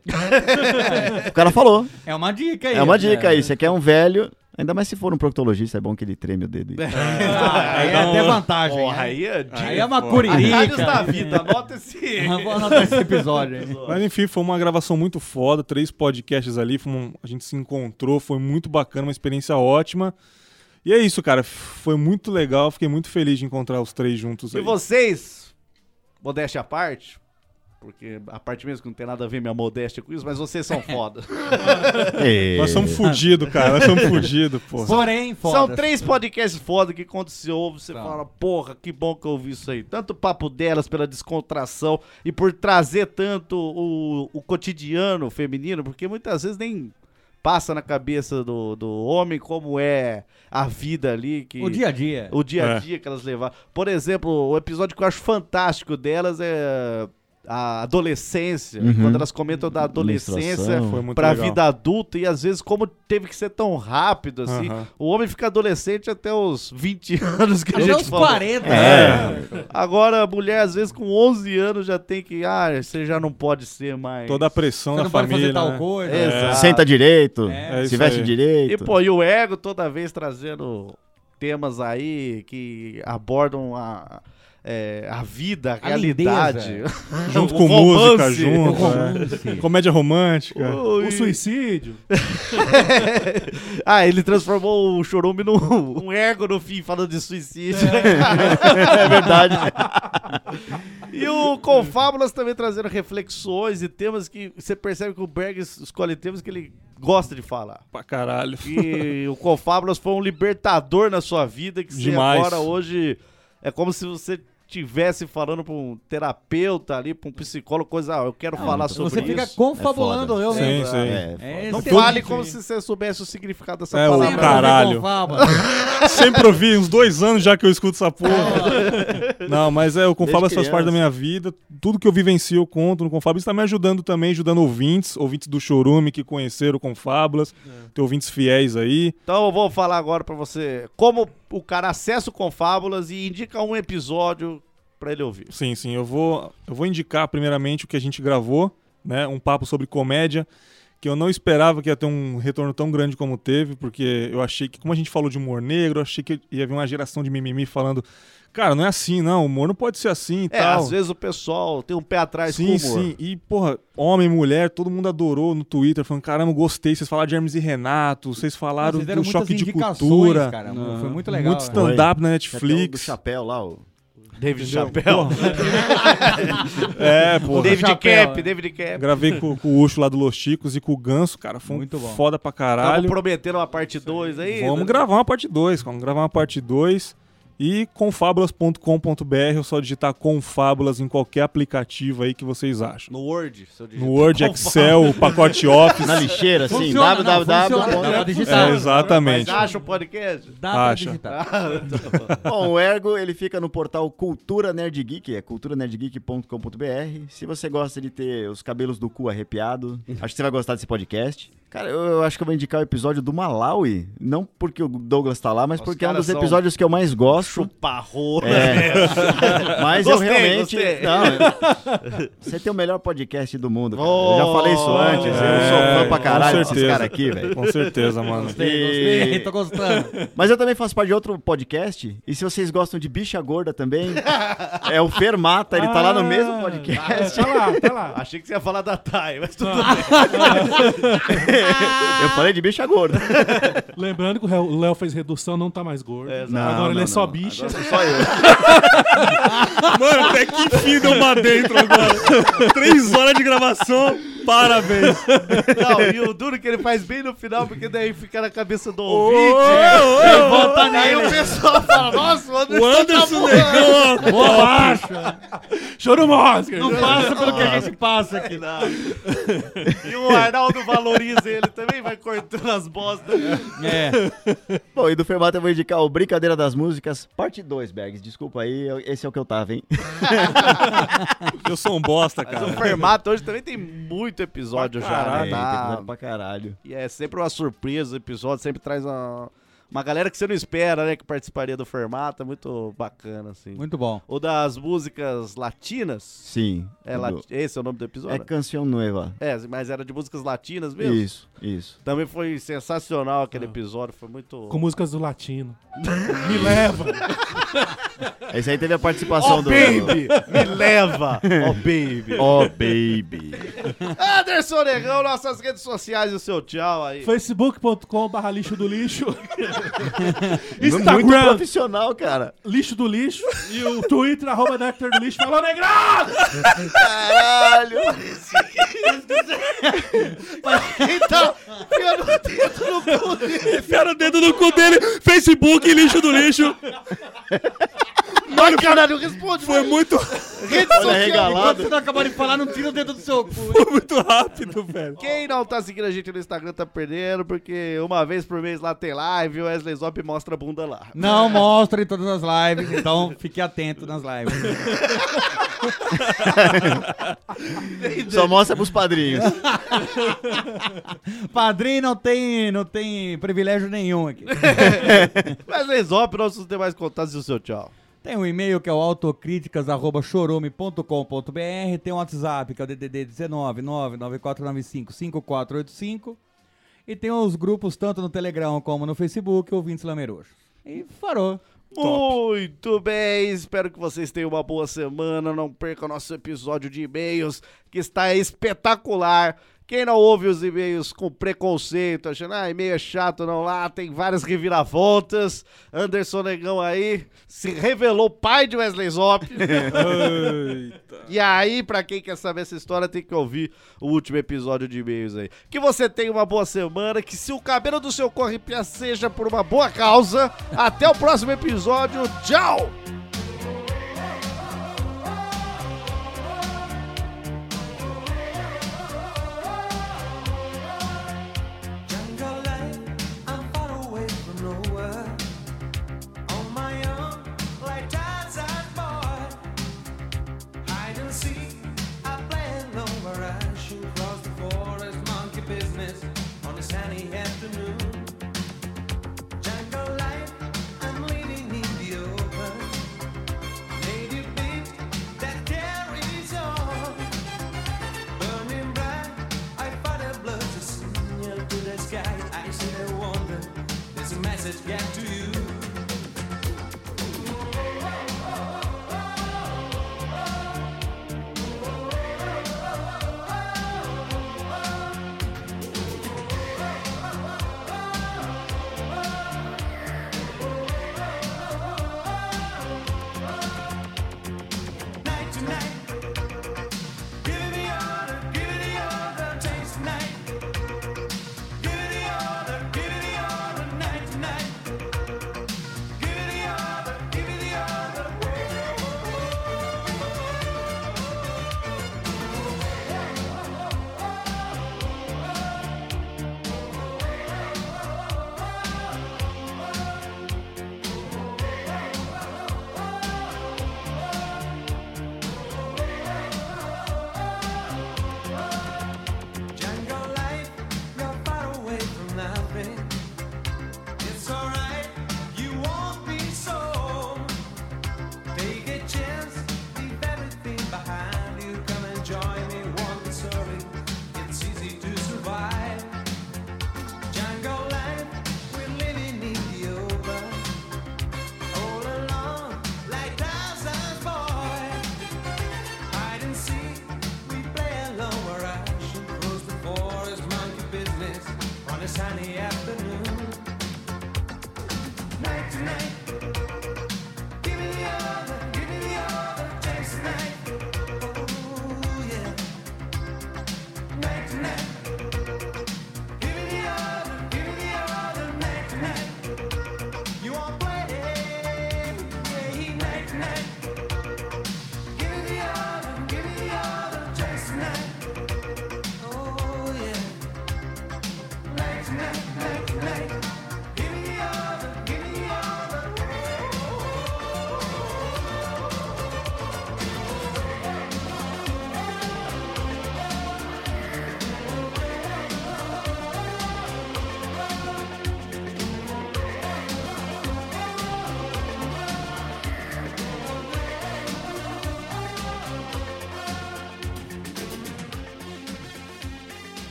O cara falou. É uma dica aí. É uma dica né? aí. Você quer um velho, ainda mais se for um proctologista, é bom que ele treme o dedo. Aí é até vantagem. Porra, né? aí é Aí é uma Atalhos curirica. da vida, anota esse. Vou anotar esse episódio aí. Mas enfim, foi uma gravação muito foda, 3 podcasts ali, a gente se encontrou, foi muito bacana, uma experiência ótima. E é isso, cara, foi muito legal, fiquei muito feliz de encontrar os 3 juntos E aí. vocês, modéstia à parte, porque a parte mesmo que não tem nada a ver minha modéstia com isso, mas vocês são foda. Nós somos fudidos, cara, nós somos fudidos, pô. Porém, foda. São 3 podcasts foda que quando você ouve, você Tá. fala, porra, que bom que eu ouvi isso aí. Tanto o papo delas pela descontração e por trazer tanto o cotidiano feminino, porque muitas vezes nem passa na cabeça do homem como é a vida ali. Que, O dia a dia. o dia a dia que elas levaram. Por exemplo, o episódio que eu acho fantástico delas é a adolescência, Uhum. quando elas comentam da adolescência Menstruação. Foi muito pra legal. vida adulta, e às vezes como teve que ser tão rápido assim. Aham. O homem fica adolescente até os 20 anos que a Até gente uns falou. 40. É. Agora a mulher às vezes com 11 anos já tem que, você já não pode ser mais. Toda a pressão Você da não pode família, fazer tal né? coisa. Exato. Senta direito, É se isso veste aí. direito. E pô, e o ego toda vez trazendo temas aí que abordam a vida, a A realidade. Junto O com música, romance. junto. O romance. Comédia romântica. O suicídio. Ele transformou o Chorume num ego no fim, falando de suicídio. É verdade. E o Confábulas também trazendo reflexões e temas que você percebe que o Berg escolhe temas que ele gosta de falar. Pra caralho. E o Confábulas foi um libertador na sua vida, que você Demais. agora hoje é como se você estivesse falando pra um terapeuta ali, pra um psicólogo, eu quero falar sobre Você fica isso. confabulando É foda. realmente. Sim, sim. É Não esse fale tipo como de- se você soubesse o significado dessa É, o palavra. caralho. Confaba. Sempre ouvi, uns 2 anos já que eu escuto essa porra. Não, mas o Confablas faz criança. parte da minha vida. Tudo que eu vivencio eu conto no Confablas. Está me ajudando também, ajudando ouvintes do Chorume que conheceram o Confablas. Tem ouvintes fiéis aí. Então eu vou falar agora pra você como o cara acessa o Confábulas e indica um episódio pra ele ouvir. Sim, sim. Eu vou indicar primeiramente o que a gente gravou, né? Um papo sobre comédia, que eu não esperava que ia ter um retorno tão grande como teve, porque eu achei que, como a gente falou de humor negro, eu achei que ia haver uma geração de mimimi falando, cara, não é assim, não, o humor não pode ser assim e tal. Às vezes o pessoal tem um pé atrás com o Sim, humor. sim. E, porra, homem, mulher, todo mundo adorou no Twitter, falando, caramba, gostei. Vocês falaram de Hermes e Renato, vocês falaram Vocês deram do muitas choque de indicações, cultura. cara. Foi muito legal. Muito né? stand-up na Até o do Netflix. chapéu lá, o... David Entendeu? Chapéu. É, pô. David Chapéu, Cap, David Cap. Gravei com o Ucho lá do Los Chicos e com o Ganso, cara. Foi Muito bom. foda pra caralho. Estamos prometendo uma parte 2 aí. Vamos né? gravar uma parte 2, vamos gravar uma parte 2. E confábulas.com.br, é só digitar Confábulas em qualquer aplicativo aí que vocês acham. No Word. seu digito. No Word, Excel, pacote Office. Na lixeira, assim, Funciona, não, www. funciona, dá pra digitar. É, exatamente. Mas acha o podcast? Dá pra Acha. digitar. Bom, o Ergo, ele fica no portal Cultura Nerd Geek, é culturanerdgeek.com.br. Se você gosta de ter os cabelos do cu arrepiado, acho que você vai gostar desse podcast. Cara, eu acho que eu vou indicar o episódio do Malawi, não porque o Douglas tá lá, mas Os porque é um caras dos são- episódios que eu mais gosto. chupar rola. Mas Gostei, eu realmente. gostei. Não, você tem o melhor podcast do mundo, cara. Eu já falei isso antes. Eu sou fã pra caralho desses certeza. caras aqui, velho. Com certeza, mano. Gostei, tô gostando. Mas eu também faço parte de outro podcast. E se vocês gostam de bicha gorda também, é o Fermata, ele tá lá no mesmo podcast. Tá lá. Achei que você ia falar da Thay, mas tudo bem. Eu falei de bicha gorda. Lembrando que o Léo fez redução, não tá mais gordo. Não, Agora ele não, é só não. bicha. Agora sou só eu. Mano, até que enfim deu uma dentro agora. 3 horas de gravação, parabéns. Não, e o duro que ele faz bem no final, porque daí fica na cabeça do ouvinte. Aí o pessoal fala, nossa, o O Anderson Negão, Boa baixa. Choro Oscar. Não passa pelo que a gente passa aqui. E o Arnaldo valoriza ele também, vai cortando as bostas. É. Bom, e do Fermata eu vou indicar o Brincadeira das Músicas, parte 2, Bags. Desculpa aí, esse é o que eu tava, hein? eu sou um bosta, Mas o cara. Fermata hoje também tem muito episódio já, né? Tem episódio pra caralho. E é sempre uma surpresa o episódio, sempre traz uma galera que você não espera, né, que participaria do Fermata, muito bacana, assim. Muito bom. O das músicas latinas, Sim. esse é o nome do É episódio? Canção Nueva. Mas era de músicas latinas mesmo? Isso. Também foi sensacional aquele episódio, foi muito... Com músicas do latino. Me leva. Esse aí teve a participação do... Baby, me leva, baby. Baby. Anderson Negão, nossas redes sociais e o seu tchau aí. Facebook.com/lixo do lixo. Muito Instagram, profissional, cara. lixo do lixo. E o Twitter, @Nectar do lixo. Falou, negrado! Caralho. Então, fica no dedo no cu dele. Enfiaram o dedo no cu dele, Facebook, lixo do lixo. Mano, caralho, responde. Foi muito, Rede Olha, social. regalado. Enquanto você não acabar de falar, não tira o dedo do seu cu. foi muito rápido, velho. Quem não tá seguindo a gente no Instagram tá perdendo, porque uma vez por mês lá tem live e o Wesley Zop mostra a bunda lá. Não mostra em todas as lives, então fique atento nas lives. Só mostra pros padrinhos. Padrinho não tem privilégio nenhum aqui. Wesley Zop, nossos demais contatos e o seu tchau. Tem um e-mail que é o autocríticas@chorume.com.br, tem um WhatsApp que é o DDD 19994955485 e tem os grupos tanto no Telegram como no Facebook, Ouvintes Lameroxos. E farou. Muito bem, espero que vocês tenham uma boa semana, não perca o nosso episódio de e-mails, que está espetacular. Quem não ouve os e-mails com preconceito, achando, e-mail é chato, não, lá tem várias reviravoltas. Anderson Negão aí se revelou pai de Wesley Zop. E aí, pra quem quer saber essa história, tem que ouvir o último episódio de e-mails aí. Que você tenha uma boa semana, que se o cabelo do seu corre-pia seja por uma boa causa. Até o próximo episódio, tchau!